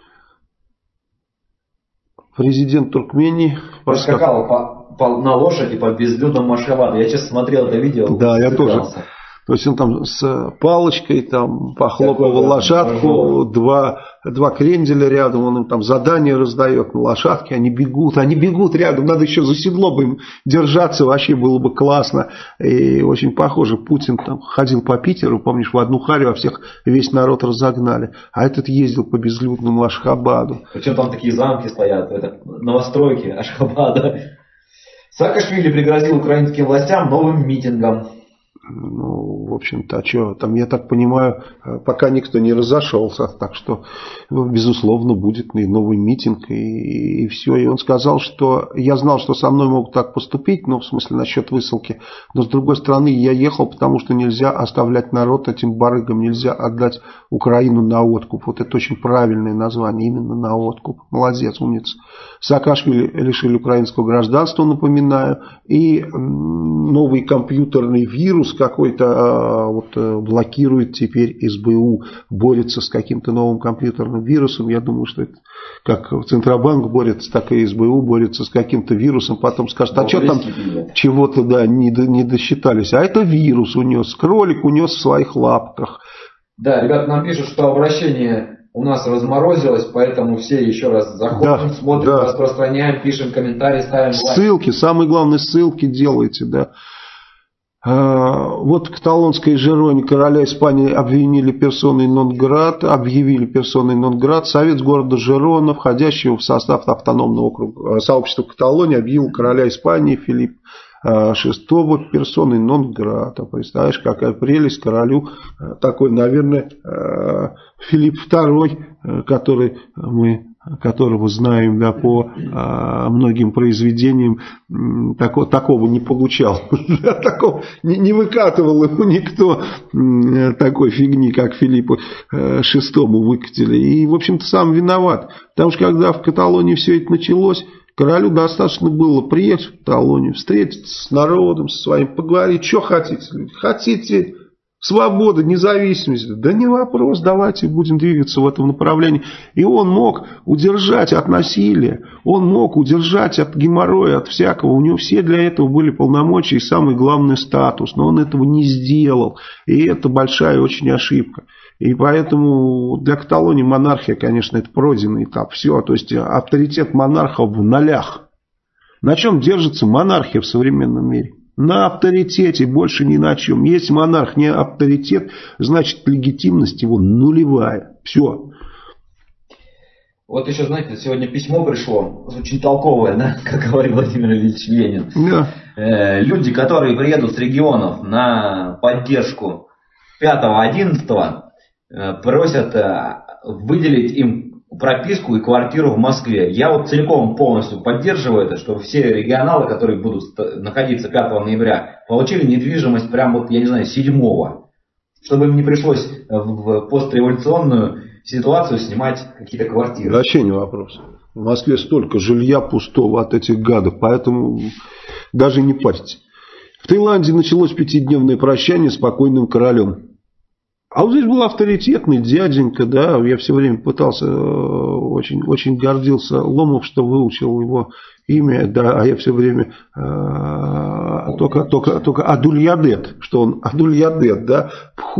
Президент Туркмении поскакал на лошади по безлюдному Ашхабаду. Я честно смотрел это видео. Да, я тоже. То есть он там с палочкой там похлопывал лошадку, два кренделя рядом, он им там задания раздает на лошадке, они бегут рядом, надо еще за седло бы им держаться, вообще было бы классно. И очень похоже, Путин там ходил по Питеру, помнишь, в одну харю, а всех весь народ разогнали, а этот ездил по безлюдному Ашхабаду. Причем там такие замки стоят, новостройки Ашхабада. Саакашвили пригрозил украинским властям новым митингом. В общем-то, а что, там, я так понимаю, пока никто не разошелся, так что, безусловно, будет и новый митинг, и все. И он сказал, что я знал, что со мной могут так поступить, в смысле, насчет высылки, но, с другой стороны, я ехал, потому что нельзя оставлять народ этим барыгам, нельзя отдать Украину на откуп. Вот это очень правильное название, именно на откуп. Молодец, умница. Саакашвили лишили украинского гражданства, напоминаю, и новый компьютерный вирус какой-то блокирует теперь СБУ, борется с каким-то новым компьютерным вирусом. Я думаю, что это как Центробанк борется, так и СБУ борется с каким-то вирусом. Потом скажет, а что там чего-то не досчитались. А это вирус унес, кролик унес в своих лапках. Да, ребята нам пишут, что обращение у нас разморозилось, поэтому все еще раз заходим, смотрим, распространяем, пишем комментарии, ставим лайк. Ссылки, самые главные ссылки делайте, да. Вот каталонской Жироне короля Испании обвинили персоной нон-грата, объявили персоной нон-грата. Совет города Жирона, входящего в состав автономного округа сообщества Каталонии, объявил короля Испании Филиппа VI персоной нон-грата. Представляешь, какая прелесть королю. Такой, наверное, Филипп II, которого знаем, да, по многим произведениям, такого не получал. Такого не выкатывал ему никто такой фигни, как Филиппу VI выкатили. И, в общем-то, сам виноват. Потому что, когда в Каталонии все это началось, королю достаточно было приехать в Каталонию, встретиться с народом, со своим, поговорить, что хотите, люди. Хотите свободы, независимости? Да не вопрос, давайте будем двигаться в этом направлении. И он мог удержать от насилия, он мог удержать от геморроя, от всякого. У него все для этого были полномочия и самый главный статус. Но он этого не сделал. И это большая очень ошибка. И поэтому для Каталонии монархия, конечно, это пройденный этап. Все, то есть авторитет монарха в нолях. На чем держится монархия в современном мире? На авторитете, больше ни на чем. Если монарх не авторитет, значит легитимность его нулевая. Все. Вот еще, знаете, сегодня письмо пришло, очень толковое, да, как говорил Владимир Ильич Ленин. Да. Люди, которые приедут с регионов на поддержку 5-11, просят выделить им прописку и квартиру в Москве. Я вот целиком полностью поддерживаю это, чтобы все регионалы, которые будут находиться 5 ноября, получили недвижимость прям вот, я не знаю, 7-го. Чтобы им не пришлось в постреволюционную ситуацию снимать какие-то квартиры. Вообще не вопрос. В Москве столько жилья пустого от этих гадов, поэтому даже не парьтесь. В Таиланде началось 5-дневное прощание с покойным королем. А вот здесь был авторитетный дяденька, да, я все время пытался, очень, очень гордился Ломов, что выучил его имя, да, а я все время только Адульядет, что он Адульядет, да,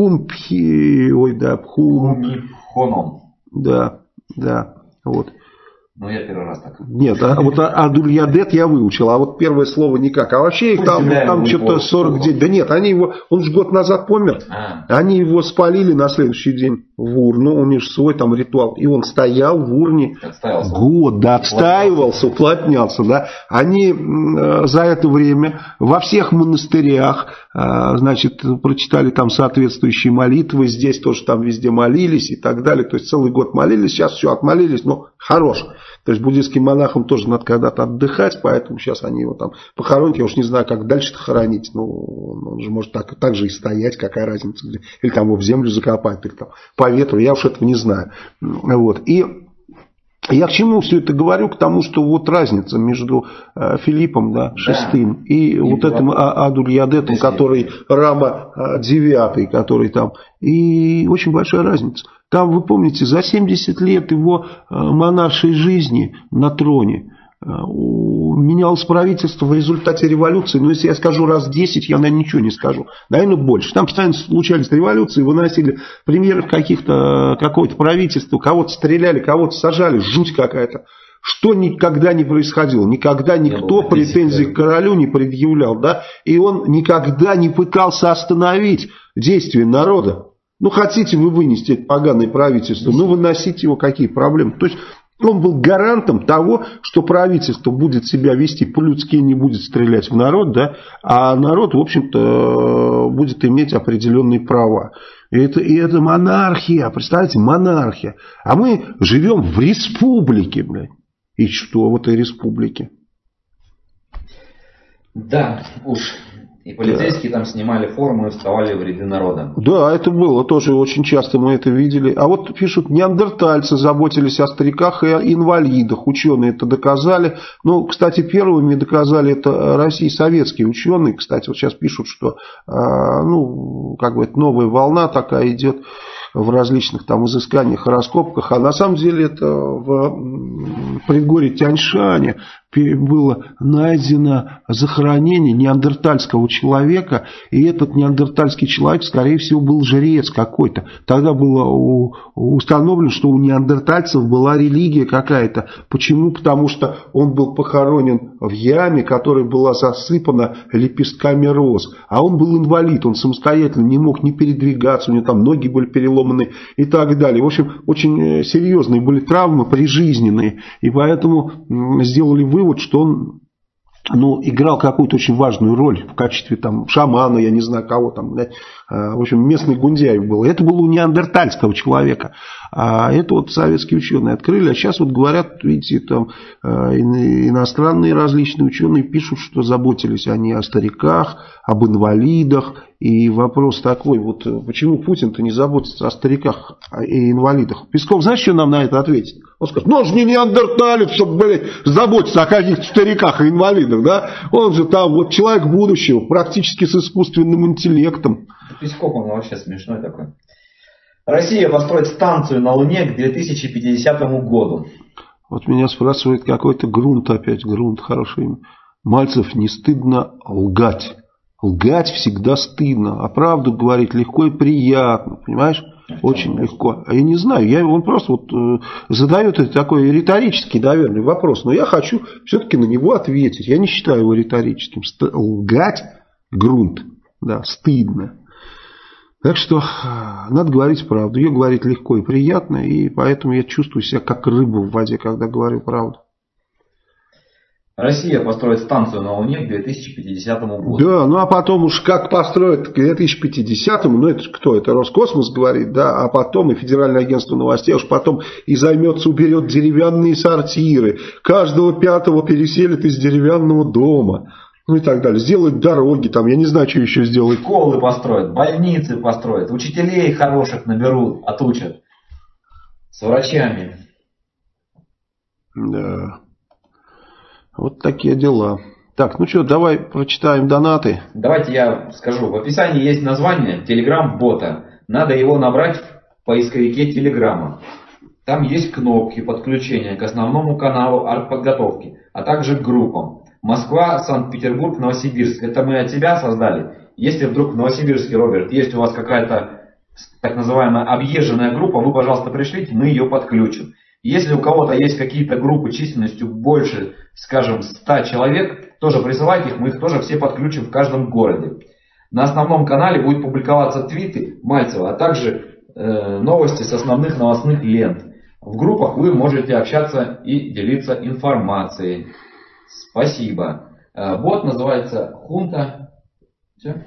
Пхумипхоном. Да, вот. Ну, я первый раз так. Нет, вот Адульядет я выучил, а вот первое слово никак. А вообще их там что-то 49. Да нет, он же год назад помер. Они его спалили на следующий день в урну. У них же свой там ритуал. И он стоял в урне год, да, отстаивался, уплотнялся. Да. Они за это время во всех монастырях, значит, прочитали там соответствующие молитвы. Здесь тоже там везде молились и так далее. То есть целый год молились, сейчас все отмолились, но хорош. То есть буддийским монахам тоже надо когда-то отдыхать, поэтому сейчас они его там похоронят. Я уж не знаю, как дальше-то хоронить. Ну, он же может так же и стоять, какая разница. Или там его в землю закопать, или там по ветру, я уж этого не знаю. Вот. И я к чему все это говорю? К тому, что вот разница между Филиппом, да, VI и вот этим Адульядетом, который Рама IX, который там. И очень большая разница. Там, вы помните, за 70 лет его монаршей жизни на троне менялось правительство в результате революции. Но если я скажу раз 10, я, наверное, ничего не скажу. Наверное, больше. Там постоянно случались революции, выносили премьеров какое-то правительство, кого-то стреляли, кого-то сажали. Жуть какая-то. Что никогда не происходило. Никогда никто претензий к королю не предъявлял. Да? И он никогда не пытался остановить действия народа. Ну, хотите вы вынести это поганое правительство, ну, выносите его, какие проблемы. То есть, он был гарантом того, что правительство будет себя вести по-людски, не будет стрелять в народ, да, а народ, в общем-то, будет иметь определенные права. И это монархия, представляете, монархия. А мы живем в республике, блядь. И что в этой республике? Да, уж. И полицейские там снимали форму и вставали в ряды народа. Да, это было тоже очень часто, мы это видели. А вот пишут, неандертальцы заботились о стариках и инвалидах. Ученые это доказали. Ну, кстати, первыми доказали это России советские ученые. Кстати, вот сейчас пишут, что это новая волна такая идет в различных там изысканиях и раскопках. А на самом деле это в предгорье Тяньшане было найдено захоронение неандертальского человека, и этот неандертальский человек, скорее всего, был жрец какой-то. Тогда было установлено, что у неандертальцев была религия какая-то. Почему? Потому что он был похоронен в яме, которая была засыпана лепестками роз. А он был инвалид, он самостоятельно не мог ни передвигаться, у него там ноги были переломаны и так далее. В общем, очень серьезные были травмы прижизненные, и поэтому сделали вывод, что он играл какую-то очень важную роль в качестве там шамана, я не знаю кого там, в общем, местный гундяев был. Это было у неандертальского человека. А это вот советские ученые открыли. А сейчас вот говорят, видите, там иностранные различные ученые пишут, что заботились они о стариках, об инвалидах. И вопрос такой, вот почему Путин-то не заботится о стариках и инвалидах? Песков, знаешь, что нам на это ответит? Он скажет, он же не неандерталец, чтобы, заботиться о каких-то стариках и инвалидах, да? Он же там вот человек будущего, практически с искусственным интеллектом. Песков, он вообще смешной такой. Россия построит станцию на Луне к 2050 году. Вот меня спрашивает какой-то Грунт опять. Грунт, хорошее имя. Мальцев, не стыдно лгать? Лгать всегда стыдно, а правду говорить легко и приятно, понимаешь? Очень легко. А я не знаю, он просто задает такой риторический, наверное, вопрос, но я хочу все-таки на него ответить. Я не считаю его риторическим. Лгать, Грунт, да, стыдно. Так что надо говорить правду. Ее говорить легко и приятно, и поэтому я чувствую себя как рыба в воде, когда говорю правду. Россия построит станцию на Луне к 2050 году. Да, ну а потом уж как построят к 2050-му, ну это кто? Это Роскосмос говорит, да, а потом и Федеральное агентство новостей уж потом и займется, уберет деревянные сортиры, каждого пятого переселит из деревянного дома, ну и так далее. Сделают дороги там, я не знаю, что еще сделают. Школы построят, больницы построят, учителей хороших наберут, отучат. С врачами. Да. Вот такие дела. Так, ну что, давай прочитаем донаты. Давайте я скажу. В описании есть название Telegram-бота. Надо его набрать в поисковике Телеграма. Там есть кнопки подключения к основному каналу артподготовки, а также к группам. Москва, Санкт-Петербург, Новосибирск. Это мы от себя создали. Если вдруг в Новосибирске, Роберт, есть у вас какая-то так называемая объезженная группа, вы, пожалуйста, пришлите, мы ее подключим. Если у кого-то есть какие-то группы численностью больше, скажем, 100 человек, тоже присылайте их, мы их тоже все подключим в каждом городе. На основном канале будет публиковаться твиты Мальцева, а также новости с основных новостных лент. В группах вы можете общаться и делиться информацией. Спасибо. Бот называется Хунта. Все?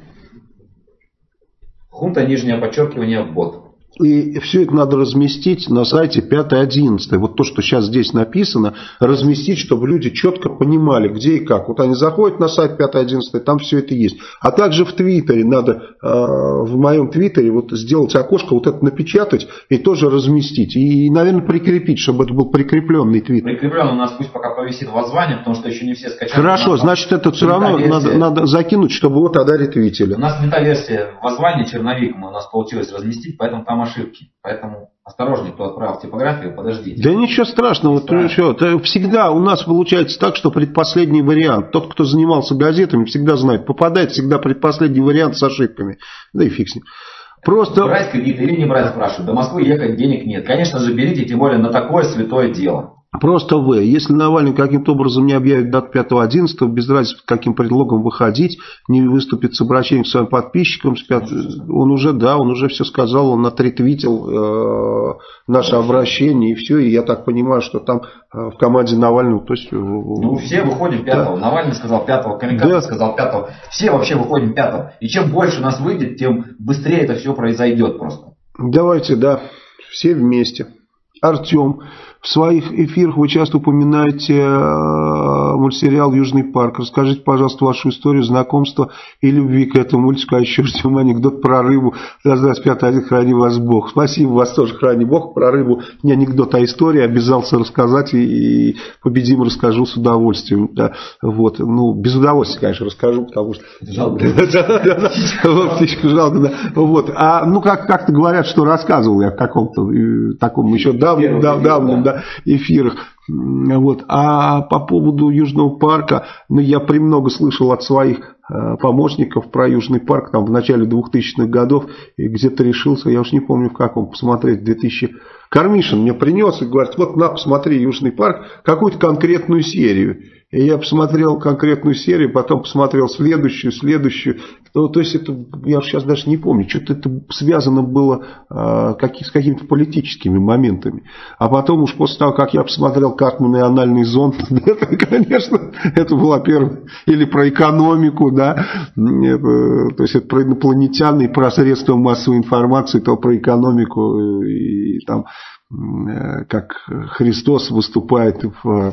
Хунта, нижнее подчеркивание, бот. И все это надо разместить на сайте 5.11. Вот то, что сейчас здесь написано, разместить, чтобы люди четко понимали, где и как. Вот они заходят на сайт 5.11, там все это есть. А также в Твиттере надо, в моем Твиттере, вот сделать окошко, вот это напечатать и тоже разместить. И, наверное, прикрепить, чтобы это был прикрепленный твит. Прикрепленный у нас пусть пока повисит воззвание, потому что еще не все скачали. Хорошо, значит, это все равно надо закинуть, чтобы его тогда ретвитили. У нас бета-версия воззвания черновиком у нас получилось разместить, поэтому там ошибки. Поэтому осторожнее, кто отправил типографию, подождите. Да ничего страшного. Всегда у нас получается так, что предпоследний вариант. Тот, кто занимался газетами, всегда знает. Попадает всегда предпоследний вариант с ошибками. Да и фиг с ним. Просто... Брать кредит или не брать, спрашивают. До Москвы ехать денег нет. Конечно же, берите, тем более на такое святое дело. Просто если Навальный каким-то образом не объявит дату 5.11, без разницы, под каким предлогом выходить, не выступит с обращением к своим подписчикам, он уже все сказал, он отретвитил наше обращение и все, и я так понимаю, что там в команде Навального, то есть... все выходим 5-го, да. Навальный сказал 5-го, Камикадзе сказал 5-го, все вообще выходим 5-го, и чем больше нас выйдет, тем быстрее это все произойдет просто. Давайте, все вместе. Артем, в своих эфирах вы часто упоминаете мультсериал «Южный парк». Расскажите, пожалуйста, вашу историю знакомства и любви к этому мультику. А еще ждем анекдот про рыбу. Дождать 5.1, храни вас Бог. Спасибо, вас тоже храни Бог. Про рыбу не анекдот, а история. Обязался рассказать и победим расскажу с удовольствием. Да. Вот. Без удовольствия, конечно, расскажу, потому что... Жалко. Птичку жалко, да. Вот. Как-то говорят, что рассказывал я в каком-то таком еще давнем эфирах. Вот. А по поводу Южного парка, я премного слышал от своих помощников про Южный парк там в начале 2000-х годов, и где-то решился, я уж не помню в каком, посмотреть 2000... Кармишин мне принес и говорит, вот на, посмотри Южный парк, какую-то конкретную серию. И я посмотрел конкретную серию, потом посмотрел следующую. То есть это, я сейчас даже не помню, что-то это связано было с какими-то политическими моментами. А потом уж после того, как я посмотрел Картман и анальный зонд, конечно, это была первая, или про экономику, да, то есть это про инопланетян и про средства массовой информации, то про экономику, и там, как Христос выступает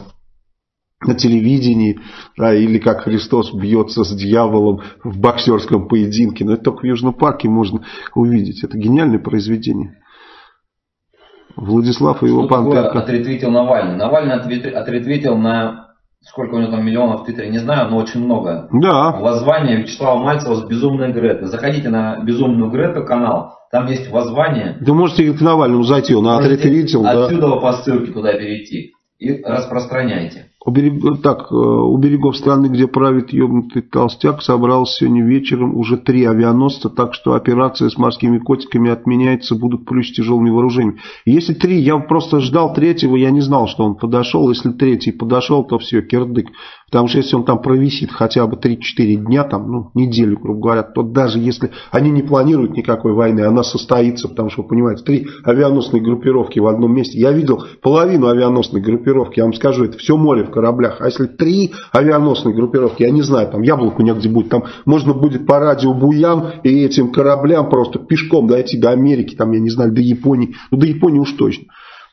на телевидении, да, или как Христос бьется с дьяволом в боксерском поединке. Но это только в Южном парке можно увидеть. Это гениальное произведение. Владислав и его Пантерка. Отретвитил Навальный. Навальный отретвитил на... Сколько у него там миллионов в Твиттере, не знаю, но очень много. Да. Воззвание Вячеслава Мальцева с «Безумной Гретой». Заходите на «Безумную Грету» канал. Там есть воззвание. Да можете к Навальному зайти, он отретвитил. Отсюда по ссылке туда перейти. И распространяйте. У берегов страны, где правит ебнутый толстяк, собрался сегодня вечером уже 3 авианосца, так что операция с морскими котиками отменяется, будут плюс тяжелыми вооружениями. Если 3, я просто ждал 3-го, я не знал, что он подошел. Если 3-й подошел, то все, кирдык. Потому что если он там провисит хотя бы 3-4 дня, там, неделю, грубо говоря, то даже если они не планируют никакой войны, она состоится, потому что, вы понимаете, 3 авианосные группировки в одном месте. Я видел половину авианосной группировки, я вам скажу, это все море в кораблях. А если 3 авианосные группировки, я не знаю, там яблоку негде будет, там можно будет по радио буям и этим кораблям просто пешком дойти до Америки, там, я не знаю, до Японии. До Японии уж точно.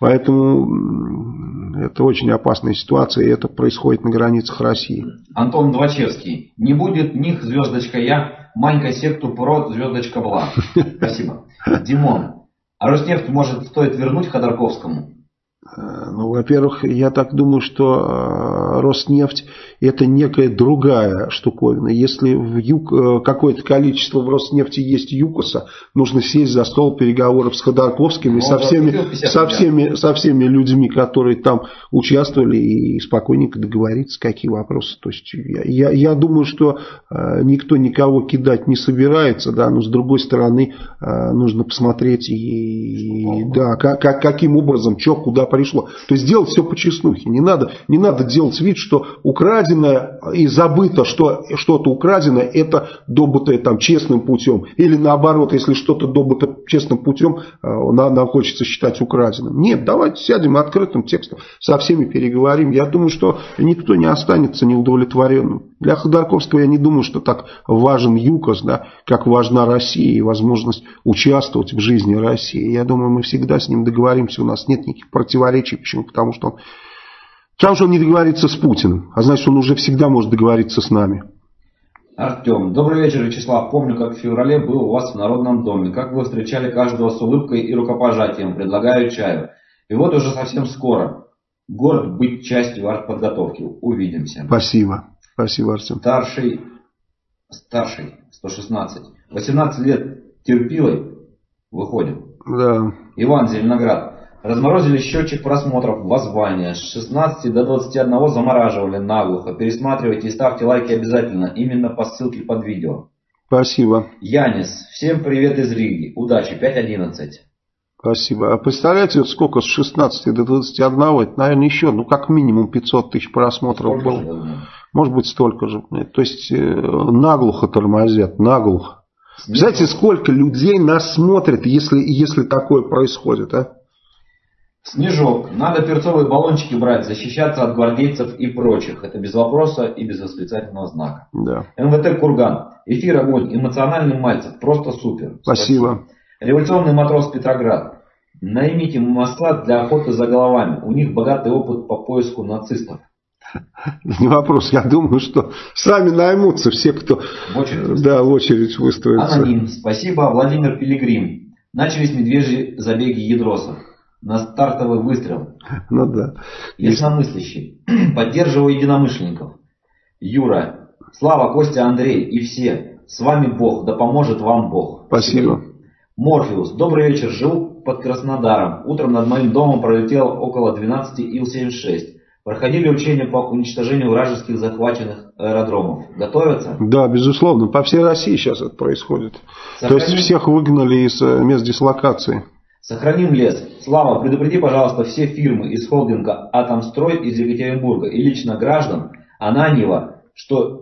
Поэтому это очень опасная ситуация, и это происходит на границах России. Антон Двачевский. Не будет них, звездочка я, Манька секту прот, звездочка бла. Спасибо. Димон. А Роснефть может стоит вернуть Ходорковскому? Ну, во-первых, я так думаю, что Роснефть это некая другая штуковина. Если в какое-то количество в Роснефти есть ЮКОСа, нужно сесть за стол переговоров с Ходорковским и со всеми людьми, которые там участвовали, и спокойненько договориться, какие вопросы. То есть я думаю, что никто никого кидать не собирается, да, но с другой стороны нужно посмотреть да, каким образом, что, куда пришло. То есть делать все по честнухе. Не надо делать вид, что украденное и забыто, что что-то украденное, это добытое там честным путем. Или наоборот, если что-то добыто честным путем, нам хочется считать украденным. Нет, давайте сядем открытым текстом, со всеми переговорим. Я думаю, что никто не останется неудовлетворенным. Для Ходорковского я не думаю, что так важен ЮКОС, да, как важна Россия и возможность участвовать в жизни России. Я думаю, мы всегда с ним договоримся, у нас нет никаких противоречий. Почему? Потому что он не договорится с Путиным, а значит, он уже всегда может договориться с нами. Артем, добрый вечер, Вячеслав. Помню, как в феврале был у вас в Народном доме, как вы встречали каждого с улыбкой и рукопожатием, предлагаю чаю. И вот уже совсем скоро. Горд быть частью артподготовки. Увидимся. Спасибо. Спасибо, Артем. Старший, 116. 18 лет терпилой. Выходим. Да. Иван, Зеленоград. Разморозили счетчик просмотров, воззвания. С 16 до 21 замораживали наглухо. Пересматривайте и ставьте лайки обязательно. Именно по ссылке под видео. Спасибо. Янис. Всем привет из Риги. Удачи. 5.11. Спасибо. А представляете, сколько с 16 до 21, это, наверное, еще, как минимум 500 тысяч просмотров было. Может быть, столько же. То есть, наглухо тормозят, наглухо. Знаете, сколько людей нас смотрят, если такое происходит, а? Снежок. Надо перцовые баллончики брать, защищаться от гвардейцев и прочих. Это без вопроса и без восклицательного знака. Да. МВТ Курган. Эфир огонь. Эмоциональный Мальцев. Просто супер. Спасибо. Революционный матрос Петроград. Наймите масла для охоты за головами. У них богатый опыт по поиску нацистов. Не вопрос. Я думаю, что сами наймутся все, кто в очередь выстроится. Аноним. Спасибо. Владимир Пилигрим. Начались медвежьи забеги ядросов. На стартовый выстрел. Ну да. Ясномыслящий. Поддерживаю единомышленников. Юра. Слава, Костя, Андрей и все. С вами Бог. Да поможет вам Бог. Спасибо. Морфеус. Добрый вечер. Живу под Краснодаром. Утром над моим домом пролетело около 12 Ил-76. Проходили учения по уничтожению вражеских захваченных аэродромов. Готовятся? Да, безусловно. По всей России сейчас это происходит. То есть всех выгнали из мест дислокации. Сохраним лес. Слава, предупреди, пожалуйста, все фирмы из холдинга «Атомстрой» из Екатеринбурга и лично граждан Ананьева, что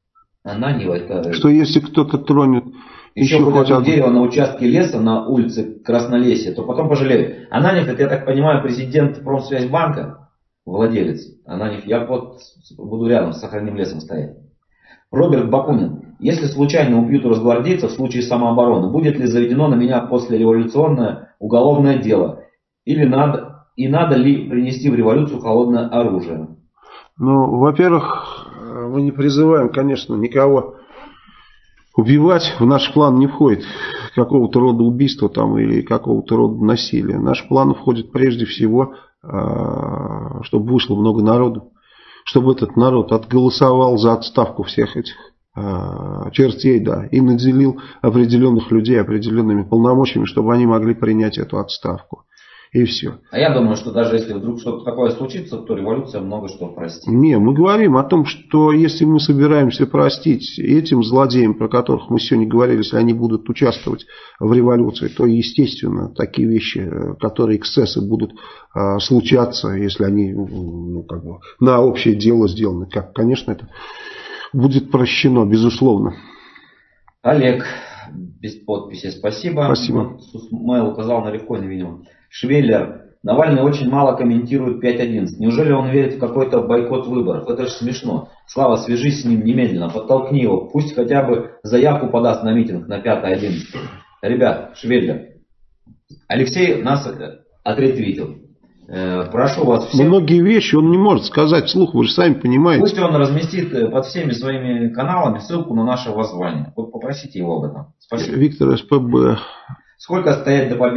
если кто-то тронет еще хоть одно дерево на участке леса на улице Краснолесье, то потом пожалеют. Ананьев, это, я так понимаю, президент Промсвязьбанка, владелец. Ананьев, я буду рядом с «Сохраним лесом» стоять. Роберт Бакунин. Если случайно убьют росгвардейцев в случае самообороны, будет ли заведено на меня послереволюционное уголовное дело? Или надо ли принести в революцию холодное оружие? Ну, во-первых, мы не призываем, конечно, никого убивать. В наш план не входит какого-то рода убийства там, или какого-то рода насилия. В наш план входит прежде всего, чтобы вышло много народу. Чтобы этот народ отголосовал за отставку всех этих чертей, да, и наделил определенных людей определенными полномочиями, чтобы они могли принять эту отставку. И все. А я думаю, что даже если вдруг что-то такое случится, то революция много что простит. Не, мы говорим о том, что если мы собираемся простить этим злодеям, про которых мы сегодня говорили, если они будут участвовать в революции, то, естественно, такие вещи, которые эксцессы будут случаться, если они на общее дело сделаны, конечно, это будет прощено, безусловно. Олег, без подписи, спасибо. Спасибо. Мэл указал на Левкоина, видимо. Швеллер. Навальный очень мало комментирует 5.11. Неужели он верит в какой-то бойкот выборов? Это же смешно. Слава, свяжись с ним немедленно, подтолкни его. Пусть хотя бы заявку подаст на митинг на 5.11. Ребят, Швеллер. Алексей нас отретвитил. Прошу вас всех. Многие вещи он не может сказать вслух, вы же сами понимаете. Пусть он разместит под всеми своими каналами ссылку на наше воззвание. Вот попросите его об этом. Спасибо. Виктор СПБ. Сколько стоять до победы?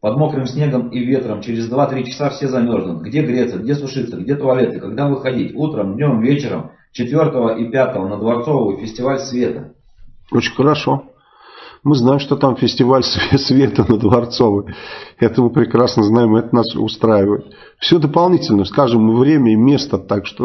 Под мокрым снегом и ветром через 2-3 часа все замерзнут. Где греться, где сушиться, где туалеты, когда выходить? Утром, днем, вечером, 4 и 5 на Дворцовую фестиваль света. Очень хорошо. Мы знаем, что там фестиваль света на Дворцовой. Это мы прекрасно знаем, это нас устраивает. Все дополнительно, скажем, время и место, так что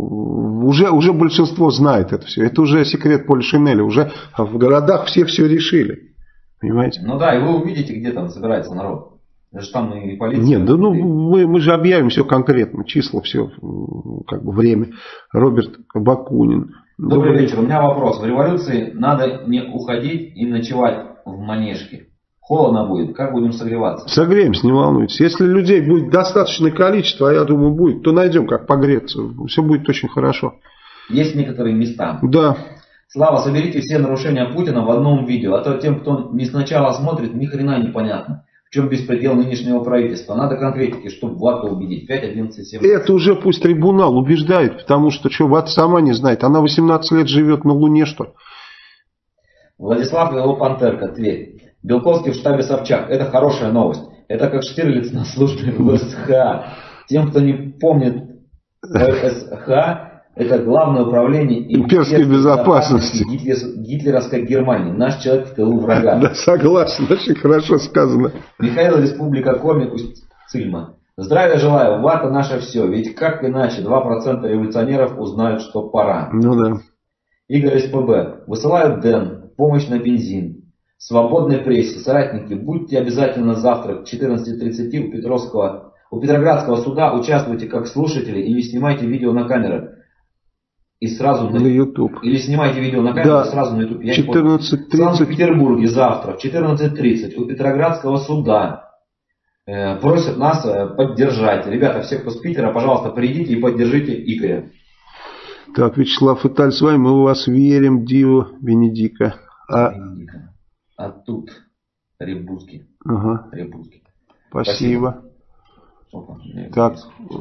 уже большинство знает это все. Это уже секрет Полишинеля, уже в городах все решили. Понимаете? Ну да, и вы увидите, где там собирается народ. Даже там и полиция. Нет, да, мы же объявим все конкретно, числа, все, как бы время. Роберт Бакунин. Добрый вечер. У меня вопрос. В революции надо не уходить и ночевать в Манежке. Холодно будет. Как будем согреваться? Согреемся, не волнуйтесь. Если людей будет достаточное количество, а я думаю будет, то найдем, как погреться. Все будет очень хорошо. Есть некоторые места. Да. Слава, соберите все нарушения Путина в одном видео. А то тем, кто не сначала смотрит, ни хрена не понятно. В чем беспредел нынешнего правительства? Надо конкретики, чтобы Вату убедить. 5, 11, 17. Это уже пусть трибунал убеждает, потому что Вата сама не знает. Она 18 лет живет на Луне, что ли? Владислав Его Пантерка, Тверь. Белковский в штабе Собчак. Это хорошая новость. Это как Штирлиц на службе в РСХ. Тем, кто не помнит, РСХ это Главное управление имперской безопасности гитлеровской Германии. Наш человек в тылу врага. Да, согласен, очень хорошо сказано. Михаил, Республика Коми, Усть-Цильма. Здравия желаю, Вата наше все. Ведь как иначе 2% революционеров узнают, что пора. Ну да. Игорь СПБ. Высылают Дэн. Помощь на бензин. Свободной прессе. Соратники, будьте обязательно завтра к 14:30 у Петроградского суда. Участвуйте как слушатели и не снимайте видео на камеры. И сразу на YouTube. Или снимайте видео на камеру, да. И сразу на YouTube. 14:30. В Санкт-Петербурге завтра в 14:30 у Петроградского суда просят нас поддержать. Ребята, все, кто с Питера, пожалуйста, придите и поддержите Игоря. Так, Вячеслав Италь, с вами мы в вас верим, Дио Венедика. А тут Рябузский. Ага. Рябузский. Спасибо. Так,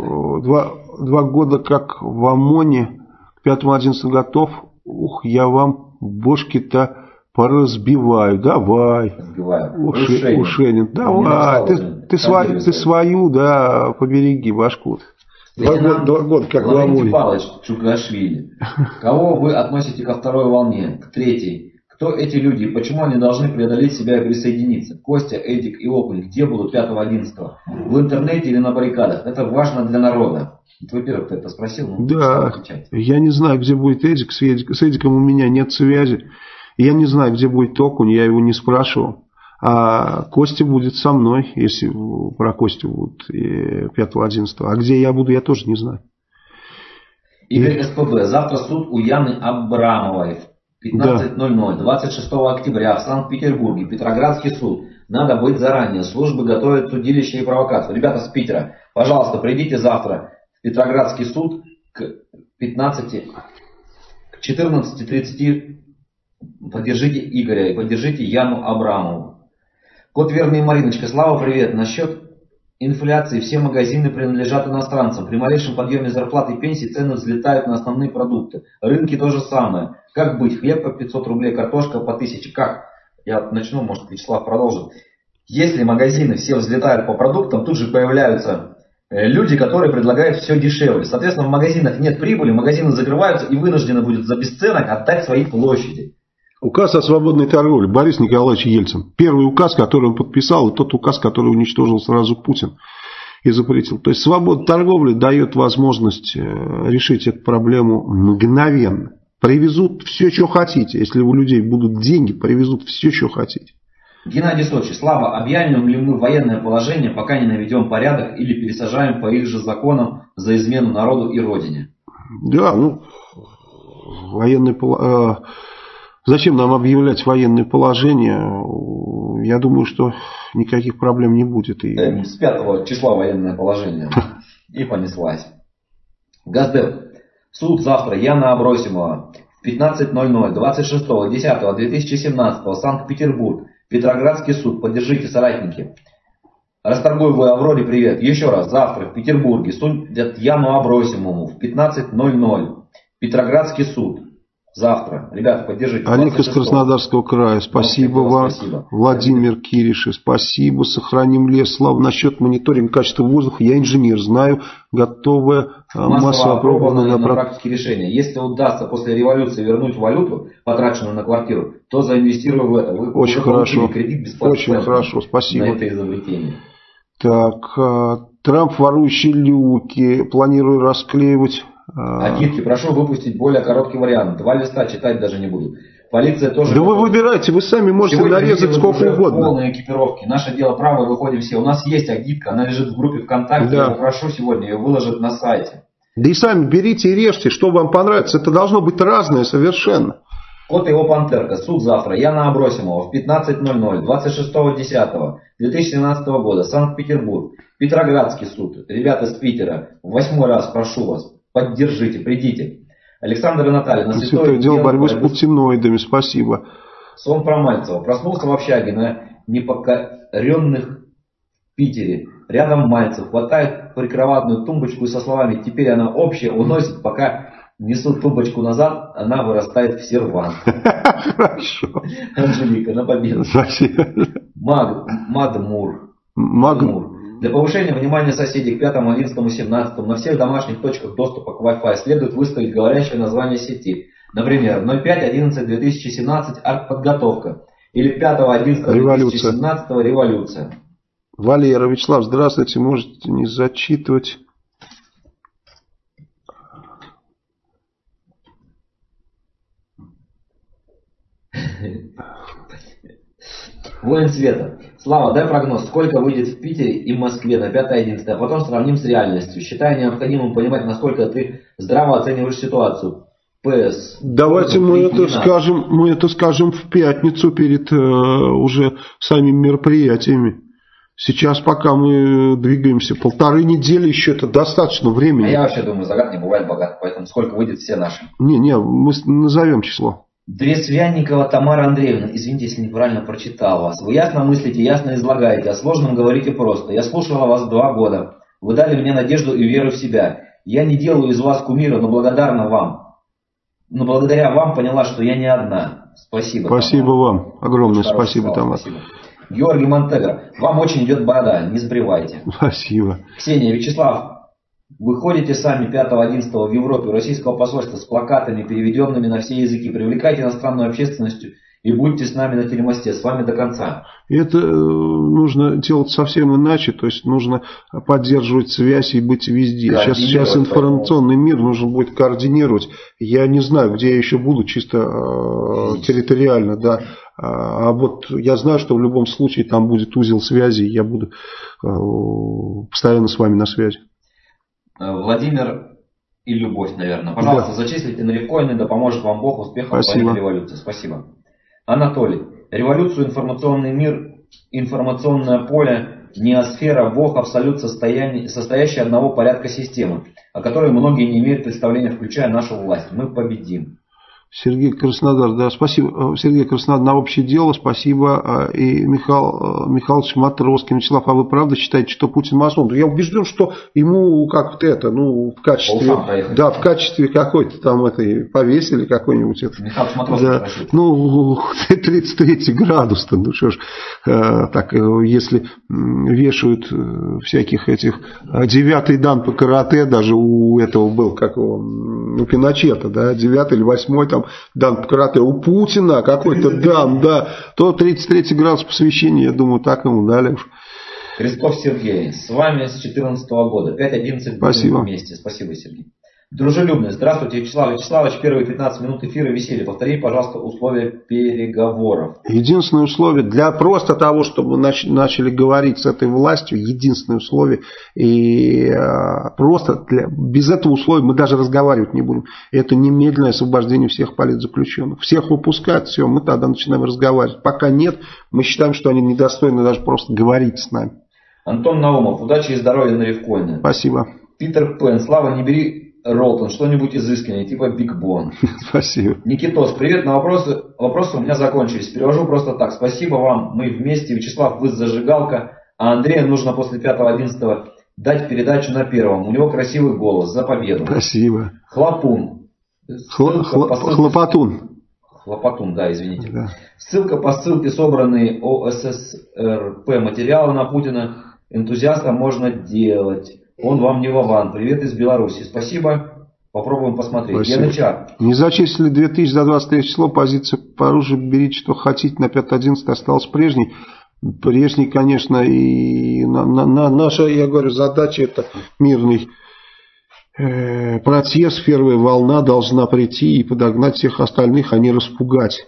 2 года как в ОМОНе. К 5-11 готов. Ух, я вам бошки-то поразбиваю. Давай. Ушенин. Давай. Ты свою, да, побереги башку. 2 года как в ОМОНе. Павлович Чукашвили. Кого вы относите ко второй волне? К третьей? Кто эти люди и почему они должны преодолеть себя и присоединиться? Костя, Эдик и Окунь, где будут 5-11? В интернете или на баррикадах? Это важно для народа. Во-первых, ты это спросил? Да, я не знаю, где будет Эдик. С Эдиком у меня нет связи. Я не знаю, где будет Окунь, я его не спрашивал. А Костя будет со мной, если про Костю будут 5-11. А где я буду, я тоже не знаю. Игорь СПБ. Завтра суд у Яны Абрамовой. 15:00, 26 октября в Санкт-Петербурге, Петроградский суд. Надо быть заранее, службы готовят судилище и провокацию. Ребята с Питера, пожалуйста, придите завтра в Петроградский суд к 14:30, поддержите Игоря и поддержите Яну Абрамову. Кот Верный Мариночка, Слава, привет. Насчет инфляции все магазины принадлежат иностранцам. При малейшем подъеме зарплаты и пенсий цены взлетают на основные продукты. Рынки то же самое. Как быть? Хлеб по 500 рублей, картошка по 1000. Как? Я начну, может, Вячеслав продолжит. Если магазины все взлетают по продуктам, тут же появляются люди, которые предлагают все дешевле. Соответственно, в магазинах нет прибыли, магазины закрываются и вынуждены будет за бесценок отдать свои площади. Указ о свободной торговле. Борис Николаевич Ельцин. Первый указ, который он подписал, и тот указ, который уничтожил сразу Путин и запретил. То есть свобода торговли дает возможность решить эту проблему мгновенно. Привезут все, что хотите. Если у людей будут деньги, привезут все, что хотите. Геннадий Сочи. Слава, объявим ли мы военное положение, пока не наведем порядок или пересажаем по их же законам за измену народу и родине? Да, военное положение... Зачем нам объявлять военное положение? Я думаю, что никаких проблем не будет. С 5 числа военное положение. И понеслась. Газдеп. Суд завтра. Яна Абросимова. В 15:00. 26.10.2017. Санкт-Петербург. Петроградский суд. Поддержите, соратники. Расторгуевой Авроре привет. Еще раз. Завтра в Петербурге судят Яну Абросимову. В 15:00. Петроградский суд. Завтра. Ребята, поддержите. Олег из Краснодарского края. Спасибо вам. Спасибо. Владимир Киришев. Спасибо. Сохраним лес. Слава. Насчет мониторинга качества воздуха. Я инженер. Знаю. Готовая массово опробованная на практике решения. Если удастся после революции вернуть валюту, потраченную на квартиру, то заинвестирую в это. Вы очень хорошо. Кредит бесплатно. Очень хорошо. Спасибо. На это изобретение. Так. Трамп, ворующий люки. Планирую расклеивать... Агитки, прошу выпустить более короткий вариант. 2 листа читать даже не буду. Полиция тоже... Да вы выбирайте, вы сами можете нарезать сколько угодно. Полные экипировки. Наше дело правое, выходим все. У нас есть агитка, она лежит в группе ВКонтакте. Да. Я попрошу сегодня ее выложить на сайте. Да и сами берите и режьте, что вам понравится. Это должно быть разное совершенно. Кот и его пантерка. Суд завтра. Яна Абросимова в 15:00. 26.10.2017 года. Санкт-Петербург. Петроградский суд. Ребята с Питера. В 8-й раз прошу вас. Поддержите, придите. Александр и Наталья. На святое дело борьбы с путиноидами. Спасибо. Сон про Мальцева. Проснулся в общаге на непокоренных в Питере. Рядом Мальцев. Хватает прикроватную тумбочку и со словами «теперь она общая» уносит, пока несут тумбочку назад, она вырастает в сервант. Хорошо. Анжелика, на победу. Спасибо. Мадмур. Для повышения внимания соседей к 5, 11, 17 на всех домашних точках доступа к Wi-Fi следует выставить говорящее название сети. Например, 05.11.2017 артподготовка или 5.11.2017 революция. Валера, Вячеслав, здравствуйте. Можете не зачитывать. Воин света. Слава, дай прогноз, сколько выйдет в Питере и Москве на 5-11, а потом сравним с реальностью. Считаю необходимым понимать, насколько ты здраво оцениваешь ситуацию. ПС. Давайте мы это скажем в пятницу перед уже самими мероприятиями. Сейчас пока мы двигаемся 1,5 недели, еще это достаточно времени. А я вообще думаю, загад не бывает богат, поэтому сколько выйдет все наши. Не, мы назовем число. Дресвянникова Тамара Андреевна, извините, если неправильно прочитал вас. Вы ясно мыслите, ясно излагаете, о сложном говорите просто. Я слушала вас 2 года. Вы дали мне надежду и веру в себя. Я не делаю из вас кумира, но благодарна вам. Но благодаря вам поняла, что я не одна. Спасибо. Спасибо вам. Огромное спасибо, Тамара. Спасибо. Георгий Монтегро, вам очень идет борода, не сбривайте. Спасибо. Ксения, Вячеслав, вы ходите сами 5-11 в Европе, российского посольства с плакатами, переведенными на все языки. Привлекайте иностранную общественность и будьте с нами на телемосте, с вами до конца. Это нужно делать совсем иначе, то есть нужно поддерживать связь и быть везде. Сейчас информационный мир нужно будет координировать. Я не знаю, где я еще буду, чисто территориально, да. А вот я знаю, что в любом случае там будет узел связи, и я буду постоянно с вами на связи. Владимир и Любовь, наверное. Пожалуйста, да. Зачислите на ревкоины, да поможет вам Бог, успехов в войне революции. Спасибо. Анатолий. Революцию, информационный мир, информационное поле, неосфера, Бог, абсолют, состоящий одного порядка системы, о которой многие не имеют представления, включая нашу власть. Мы победим. Сергей Краснодар, да, спасибо. Сергей Краснодар на общее дело, спасибо. И Михайлович Матроскин. Вячеслав, а вы правда считаете, что Путин масон? Я убежден, что ему как-то это, в качестве, да, в качестве какой-то там этой повесили какой-нибудь это. Михайлович Матроскин. Да, 33 градус-то, что ж, так, если вешают всяких этих 9-й дан по карате, даже у этого был, как у Пиночета, да, 9-й или 8-й там дан по карате, у Путина какой-то дан, да, то 33 градус посвящения, я думаю, так ему дали уж. Кресков Сергей, с вами с 2014 года, 5-11 будем вместе, спасибо, Сергей. Дружелюбный, здравствуйте, Вячеслав Вячеславович, первые 15 минут эфира веселья. Повтори, пожалуйста, условия переговоров. Единственное условие, для просто того, чтобы мы начали говорить с этой властью, единственное условие, и просто без этого условия мы даже разговаривать не будем. Это немедленное освобождение всех политзаключенных. Всех выпускают, все, мы тогда начинаем разговаривать. Пока нет, мы считаем, что они недостойны даже просто говорить с нами. Антон Наумов, удачи и здоровья на ревкоине. Спасибо. Питер Пен, Слава, не бери Ролтон, что-нибудь изысканное, типа Биг Бон. Спасибо. Никитос, привет, на вопросы у меня закончились. Перевожу просто так. Спасибо вам, мы вместе. Вячеслав, вы зажигалка, а Андрею нужно после 5-11 дать передачу на первом. У него красивый голос, за победу. Спасибо. Хлопун. Хлопотун. Хлопотун, да, извините. Да. Ссылка по ссылке, собранные ОССРП материалы на Путина. Энтузиастам можно делать. Он вам не Вован. Привет из Беларуси. Спасибо. Попробуем посмотреть. Янычар. Не зачислили 2000 за 23 число. Позиция по оружию берите, что хотите. На 5-11 осталось прежней. Прежний, конечно, и наша, я говорю, задача это мирный протест. Первая волна должна прийти и подогнать всех остальных, а не распугать.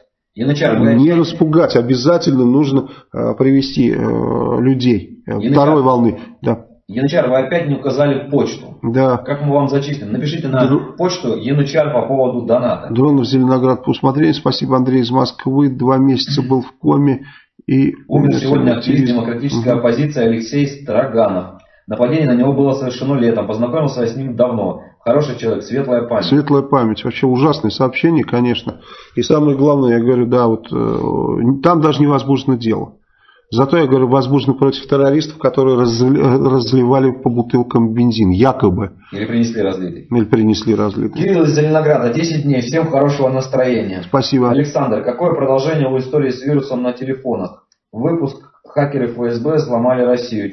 Не распугать, обязательно нужно привести людей второй волны. Да. Янычар, вы опять не указали почту. Да. Как мы вам зачислим? Напишите на почту Янычар по поводу доната. Дронов Зеленоград по усмотрению. Спасибо, Андрей из Москвы. 2 месяца был в коме. И умер сегодня активист демократической оппозиции Алексей Строганов. Нападение на него было совершено летом. Познакомился с ним давно. Хороший человек, светлая память. Светлая память. Вообще ужасное сообщение, конечно. И самое главное, я говорю, да, вот там даже не возбуждено дело. Зато, я говорю, возбуждено против террористов, которые разливали по бутылкам бензин, якобы. Или принесли разлитый. Кирилл из Зеленограда, 10 дней. Всем хорошего настроения. Спасибо. Александр, какое продолжение у истории с вирусом на телефонах? Выпуск «Хакеры ФСБ сломали Россию»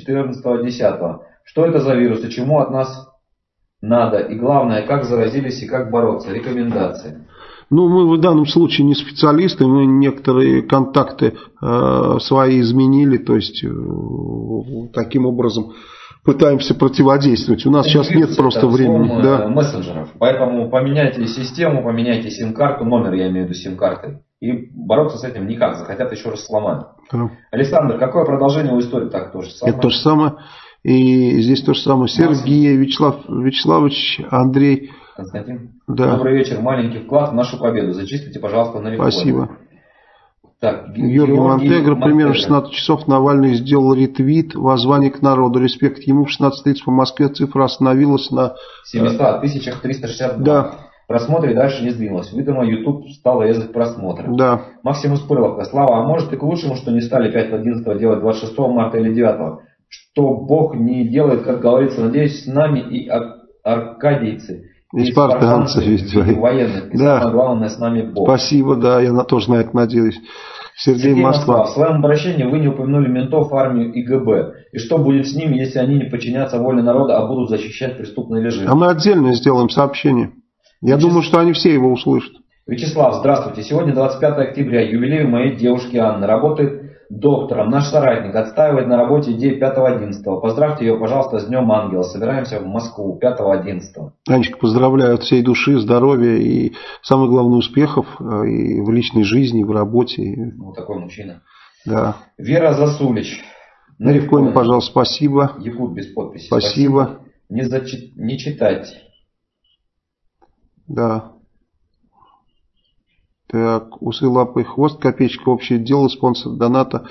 14.10. Что это за вирус и чему от нас надо? И главное, как заразились и как бороться? Рекомендации. Ну, мы в данном случае не специалисты, мы некоторые контакты свои изменили, то есть таким образом пытаемся противодействовать. У нас сейчас нет просто времени. Да. Мессенджеров. Поэтому поменяйте систему, поменяйте сим-карту, номер я имею в виду сим-карты. И бороться с этим никак, захотят еще раз сломать. Да. Александр, какое продолжение у истории? Так, то же самое. Это то же самое. И здесь то же самое. Сергей, Вячеславович, Андрей. Константин. Да. Добрый вечер. Маленький вклад в нашу победу. Зачислите, пожалуйста, на рекорд. Спасибо. Так, Георгий Монтегро. Примерно в 16 часов Навальный сделал ретвит воззвание к народу. Респект ему. В 16:30 по Москве цифра остановилась на 700 362. Да. Просмотры дальше не сдвинулось. Видимо, YouTube стал резать просмотры. Да. Максимус Пырловка. Слава, а может и к лучшему, что не стали 5-11 делать 26 марта или 9? Что Бог не делает, как говорится, надеюсь, с нами и аркадийцы. И спартанцы, военных. И да. Самое главное, с нами Бог. Спасибо, да, я тоже на это надеюсь. Сергей Москва. В своем обращении вы не упомянули ментов, армию и ГБ. И что будет с ними, если они не подчинятся воле народа, а будут защищать преступный режим? А мы отдельно сделаем сообщение. Я думаю, что они все его услышат. Вячеслав, здравствуйте. Сегодня 25 октября, юбилей моей девушки Анны. Работает доктором. Наш соратник отстаивает на работе идею 5-11. Поздравьте ее, пожалуйста, с Днем Ангела. Собираемся в Москву 5-11. Анечка, поздравляю от всей души, здоровья и, самое главное, успехов и в личной жизни, и в работе. Вот такой мужчина. Да. Вера Засулич. На Ревконе, пожалуйста, спасибо. Якут без подписи. Спасибо. Не читать. Да. Так, усы, лапы, хвост, копеечка, общее дело, спонсор доната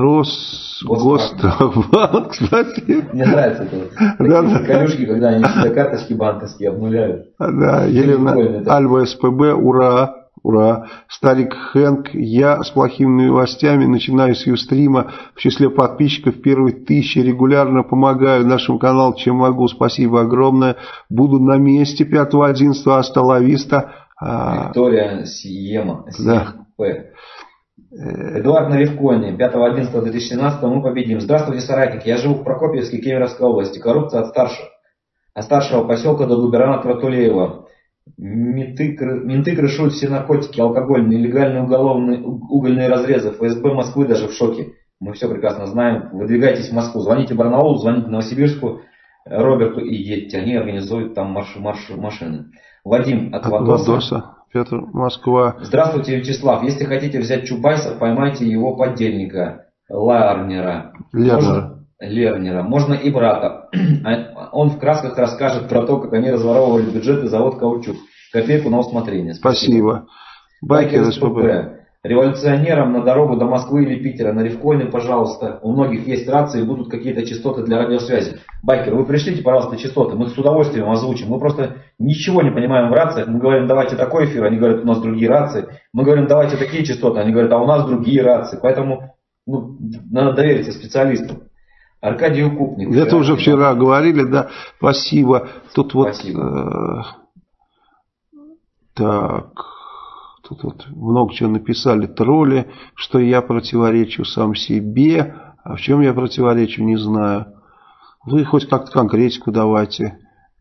Росгосбанк, кстати. Мне нравится это. Колюшки, когда они всегда карточки банковские обнуляют. Да, Елена Альва СПБ, ура, ура. Старик Хэнк, я с плохими новостями начинаю с Юстрима. В числе подписчиков первые 1000 регулярно помогаю нашему каналу, чем могу. Спасибо огромное. Буду на месте 5-11, Асталависта. Виктория Сиема. Да. Эдуард на Ревконе. 5-11-2017 мы победим. Здравствуйте, соратники. Я живу в Прокопьевске, Кемеровской области. Коррупция от старшего поселка до губернатора Тулеева. Менты крышуют все наркотики, алкоголь, нелегальные угольные разрезы. ФСБ Москвы даже в шоке. Мы все прекрасно знаем. Выдвигайтесь в Москву. Звоните Барнаулу, звоните Новосибирску, Роберту и едьте. Они организуют там машины. Вадим от Вадоса. Петр, Москва. Здравствуйте, Вячеслав. Если хотите взять Чубайса, поймайте его подельника Лернера. Можно и брата. Он в красках расскажет про то, как они разворовывали бюджет и завод «Каучук». Копейку на усмотрение. Спасибо. Байкер СПБ. Революционерам на дорогу до Москвы или Питера на Ревконе, пожалуйста. У многих есть рации и будут какие-то частоты для радиосвязи. Байкер, вы пришлите, пожалуйста, частоты. Мы их с удовольствием озвучим. Мы просто ничего не понимаем в рациях. Мы говорим, давайте такой эфир. Они говорят, у нас другие рации. Мы говорим, давайте такие частоты. Они говорят, а у нас другие рации. Поэтому надо довериться специалистам. Аркадий Укупник. Это уже вчера говорили, да. Спасибо. Тут Спасибо. Так, тут вот много чего написали тролли, что я противоречу сам себе. А в чем я противоречу, не знаю. Вы хоть как-то конкретику давайте.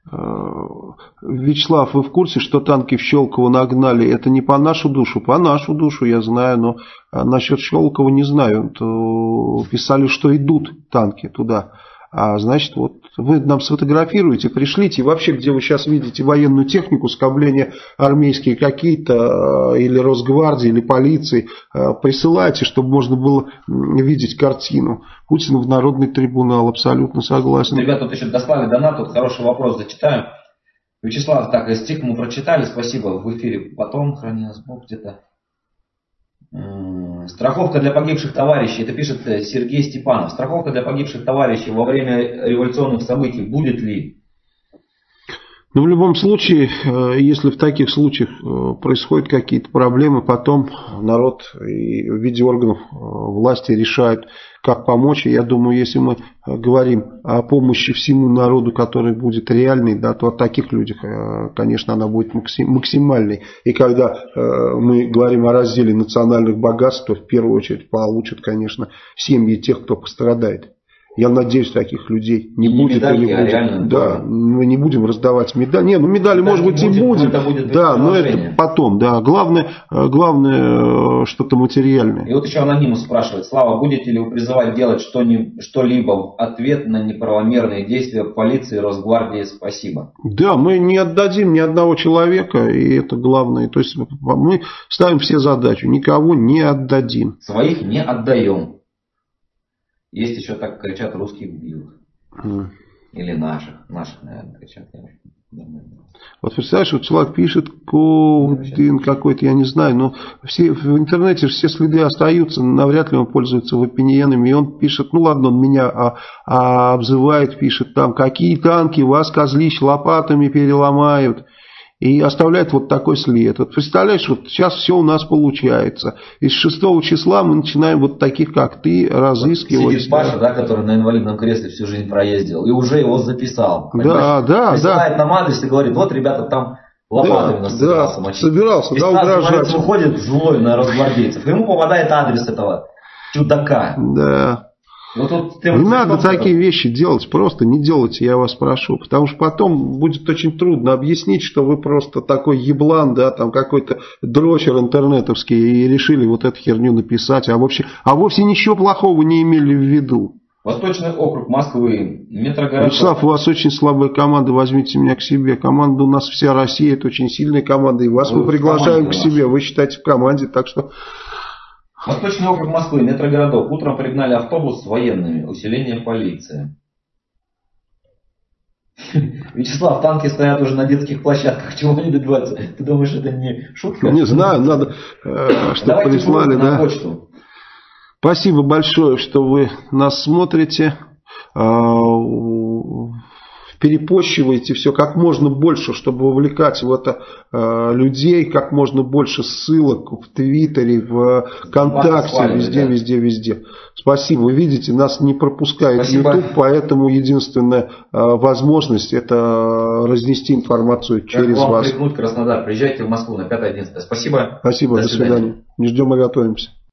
Вячеслав, вы в курсе, что танки в Щелково нагнали? Это не по нашу душу? По нашу душу, я знаю, но насчет Щелково не знаю. Писали, что идут танки туда. А значит, вот вы нам сфотографируете, пришлите. И вообще, где вы сейчас видите военную технику, скопления армейские какие-то, или Росгвардии, или полиции, присылайте, чтобы можно было видеть картину. Путин в народный трибунал, абсолютно согласен. Ребята, тут еще дослали донат, тут хороший вопрос, зачитаю. Вячеслав, так, стих мы прочитали, спасибо, в эфире потом, храни нас Бог где-то. Страховка для погибших товарищей, это пишет Сергей Степанов. Страховка для погибших товарищей во время революционных событий будет ли? Ну, в любом случае, если в таких случаях происходят какие-то проблемы, потом народ и в виде органов власти решают, как помочь. И я думаю, если мы говорим о помощи всему народу, который будет реальной, да, то о таких людях, конечно, она будет максимальной. И когда мы говорим о разделе национальных богатств, то в первую очередь получат, конечно, семьи тех, кто пострадает. Я надеюсь, таких людей не будет. Медальки, или будет. Реально, да, мы не будем раздавать медали. Не, ну медали, может быть, и будем. Да, но это потом. Да. Главное что-то материальное. И вот еще анонимус спрашивает. Слава, будете ли вы призывать делать что-либо в ответ на неправомерные действия полиции и Росгвардии? Спасибо. Да, мы не отдадим ни одного человека, и это главное. То есть мы ставим все задачи, никого не отдадим. Своих не отдаем. Есть еще так кричат русских бьют. Или наших. Наших, наверное, кричат. Вот представляешь, вот человек пишет Ковдин какой-то, я не знаю, но все, в интернете все следы остаются, навряд ли он пользуется VPN-ами, и он пишет, ну ладно, он меня обзывает, пишет там, какие танки, вас, козлищ, лопатами переломают. И оставляет вот такой след. Вот представляешь, вот сейчас все у нас получается. И с 6 числа мы начинаем вот таких, как ты, разыскивать. Сидит Паша, да, который на инвалидном кресле всю жизнь проездил. И уже его записал. Да, да. Присылает нам адрес и говорит, вот, ребята, там лопатами нас собирался мочить. Собирался, да, угрожать. Выходит злой на росгвардейцев. Ему попадает адрес этого чудака. Да. Ну, тут не надо такие вещи делать, просто не делайте, я вас прошу, потому что потом будет очень трудно объяснить, что вы просто такой еблан, да, там какой-то дрочер интернетовский и решили вот эту херню написать, а вовсе ничего плохого не имели в виду. Восточный округ Москвы, метрогородок. Вячеслав, у вас очень слабая команда, возьмите меня к себе. Команда у нас вся Россия, это очень сильная команда, и вас мы приглашаем к себе, вы считаете в команде, так что... Восточный округ Москвы, метрогородок. Утром пригнали автобус с военными. Усиление полиции. Вячеслав, танки стоят уже на детских площадках. Чего они добиваются? Ты думаешь, это не шутка? Не знаю, надо, чтобы прислали, да. Почту. Спасибо большое, что вы нас смотрите. Перепощивайте все как можно больше, чтобы вовлекать в это людей, как можно больше ссылок в Твиттере, в ВКонтакте, везде. Спасибо. Вы видите, нас не пропускает YouTube, поэтому единственная возможность это разнести информацию через вас. Крикнуть Краснодар, приезжайте в Москву на 5-11. Спасибо. Спасибо, до свидания. Не ждем, мы готовимся.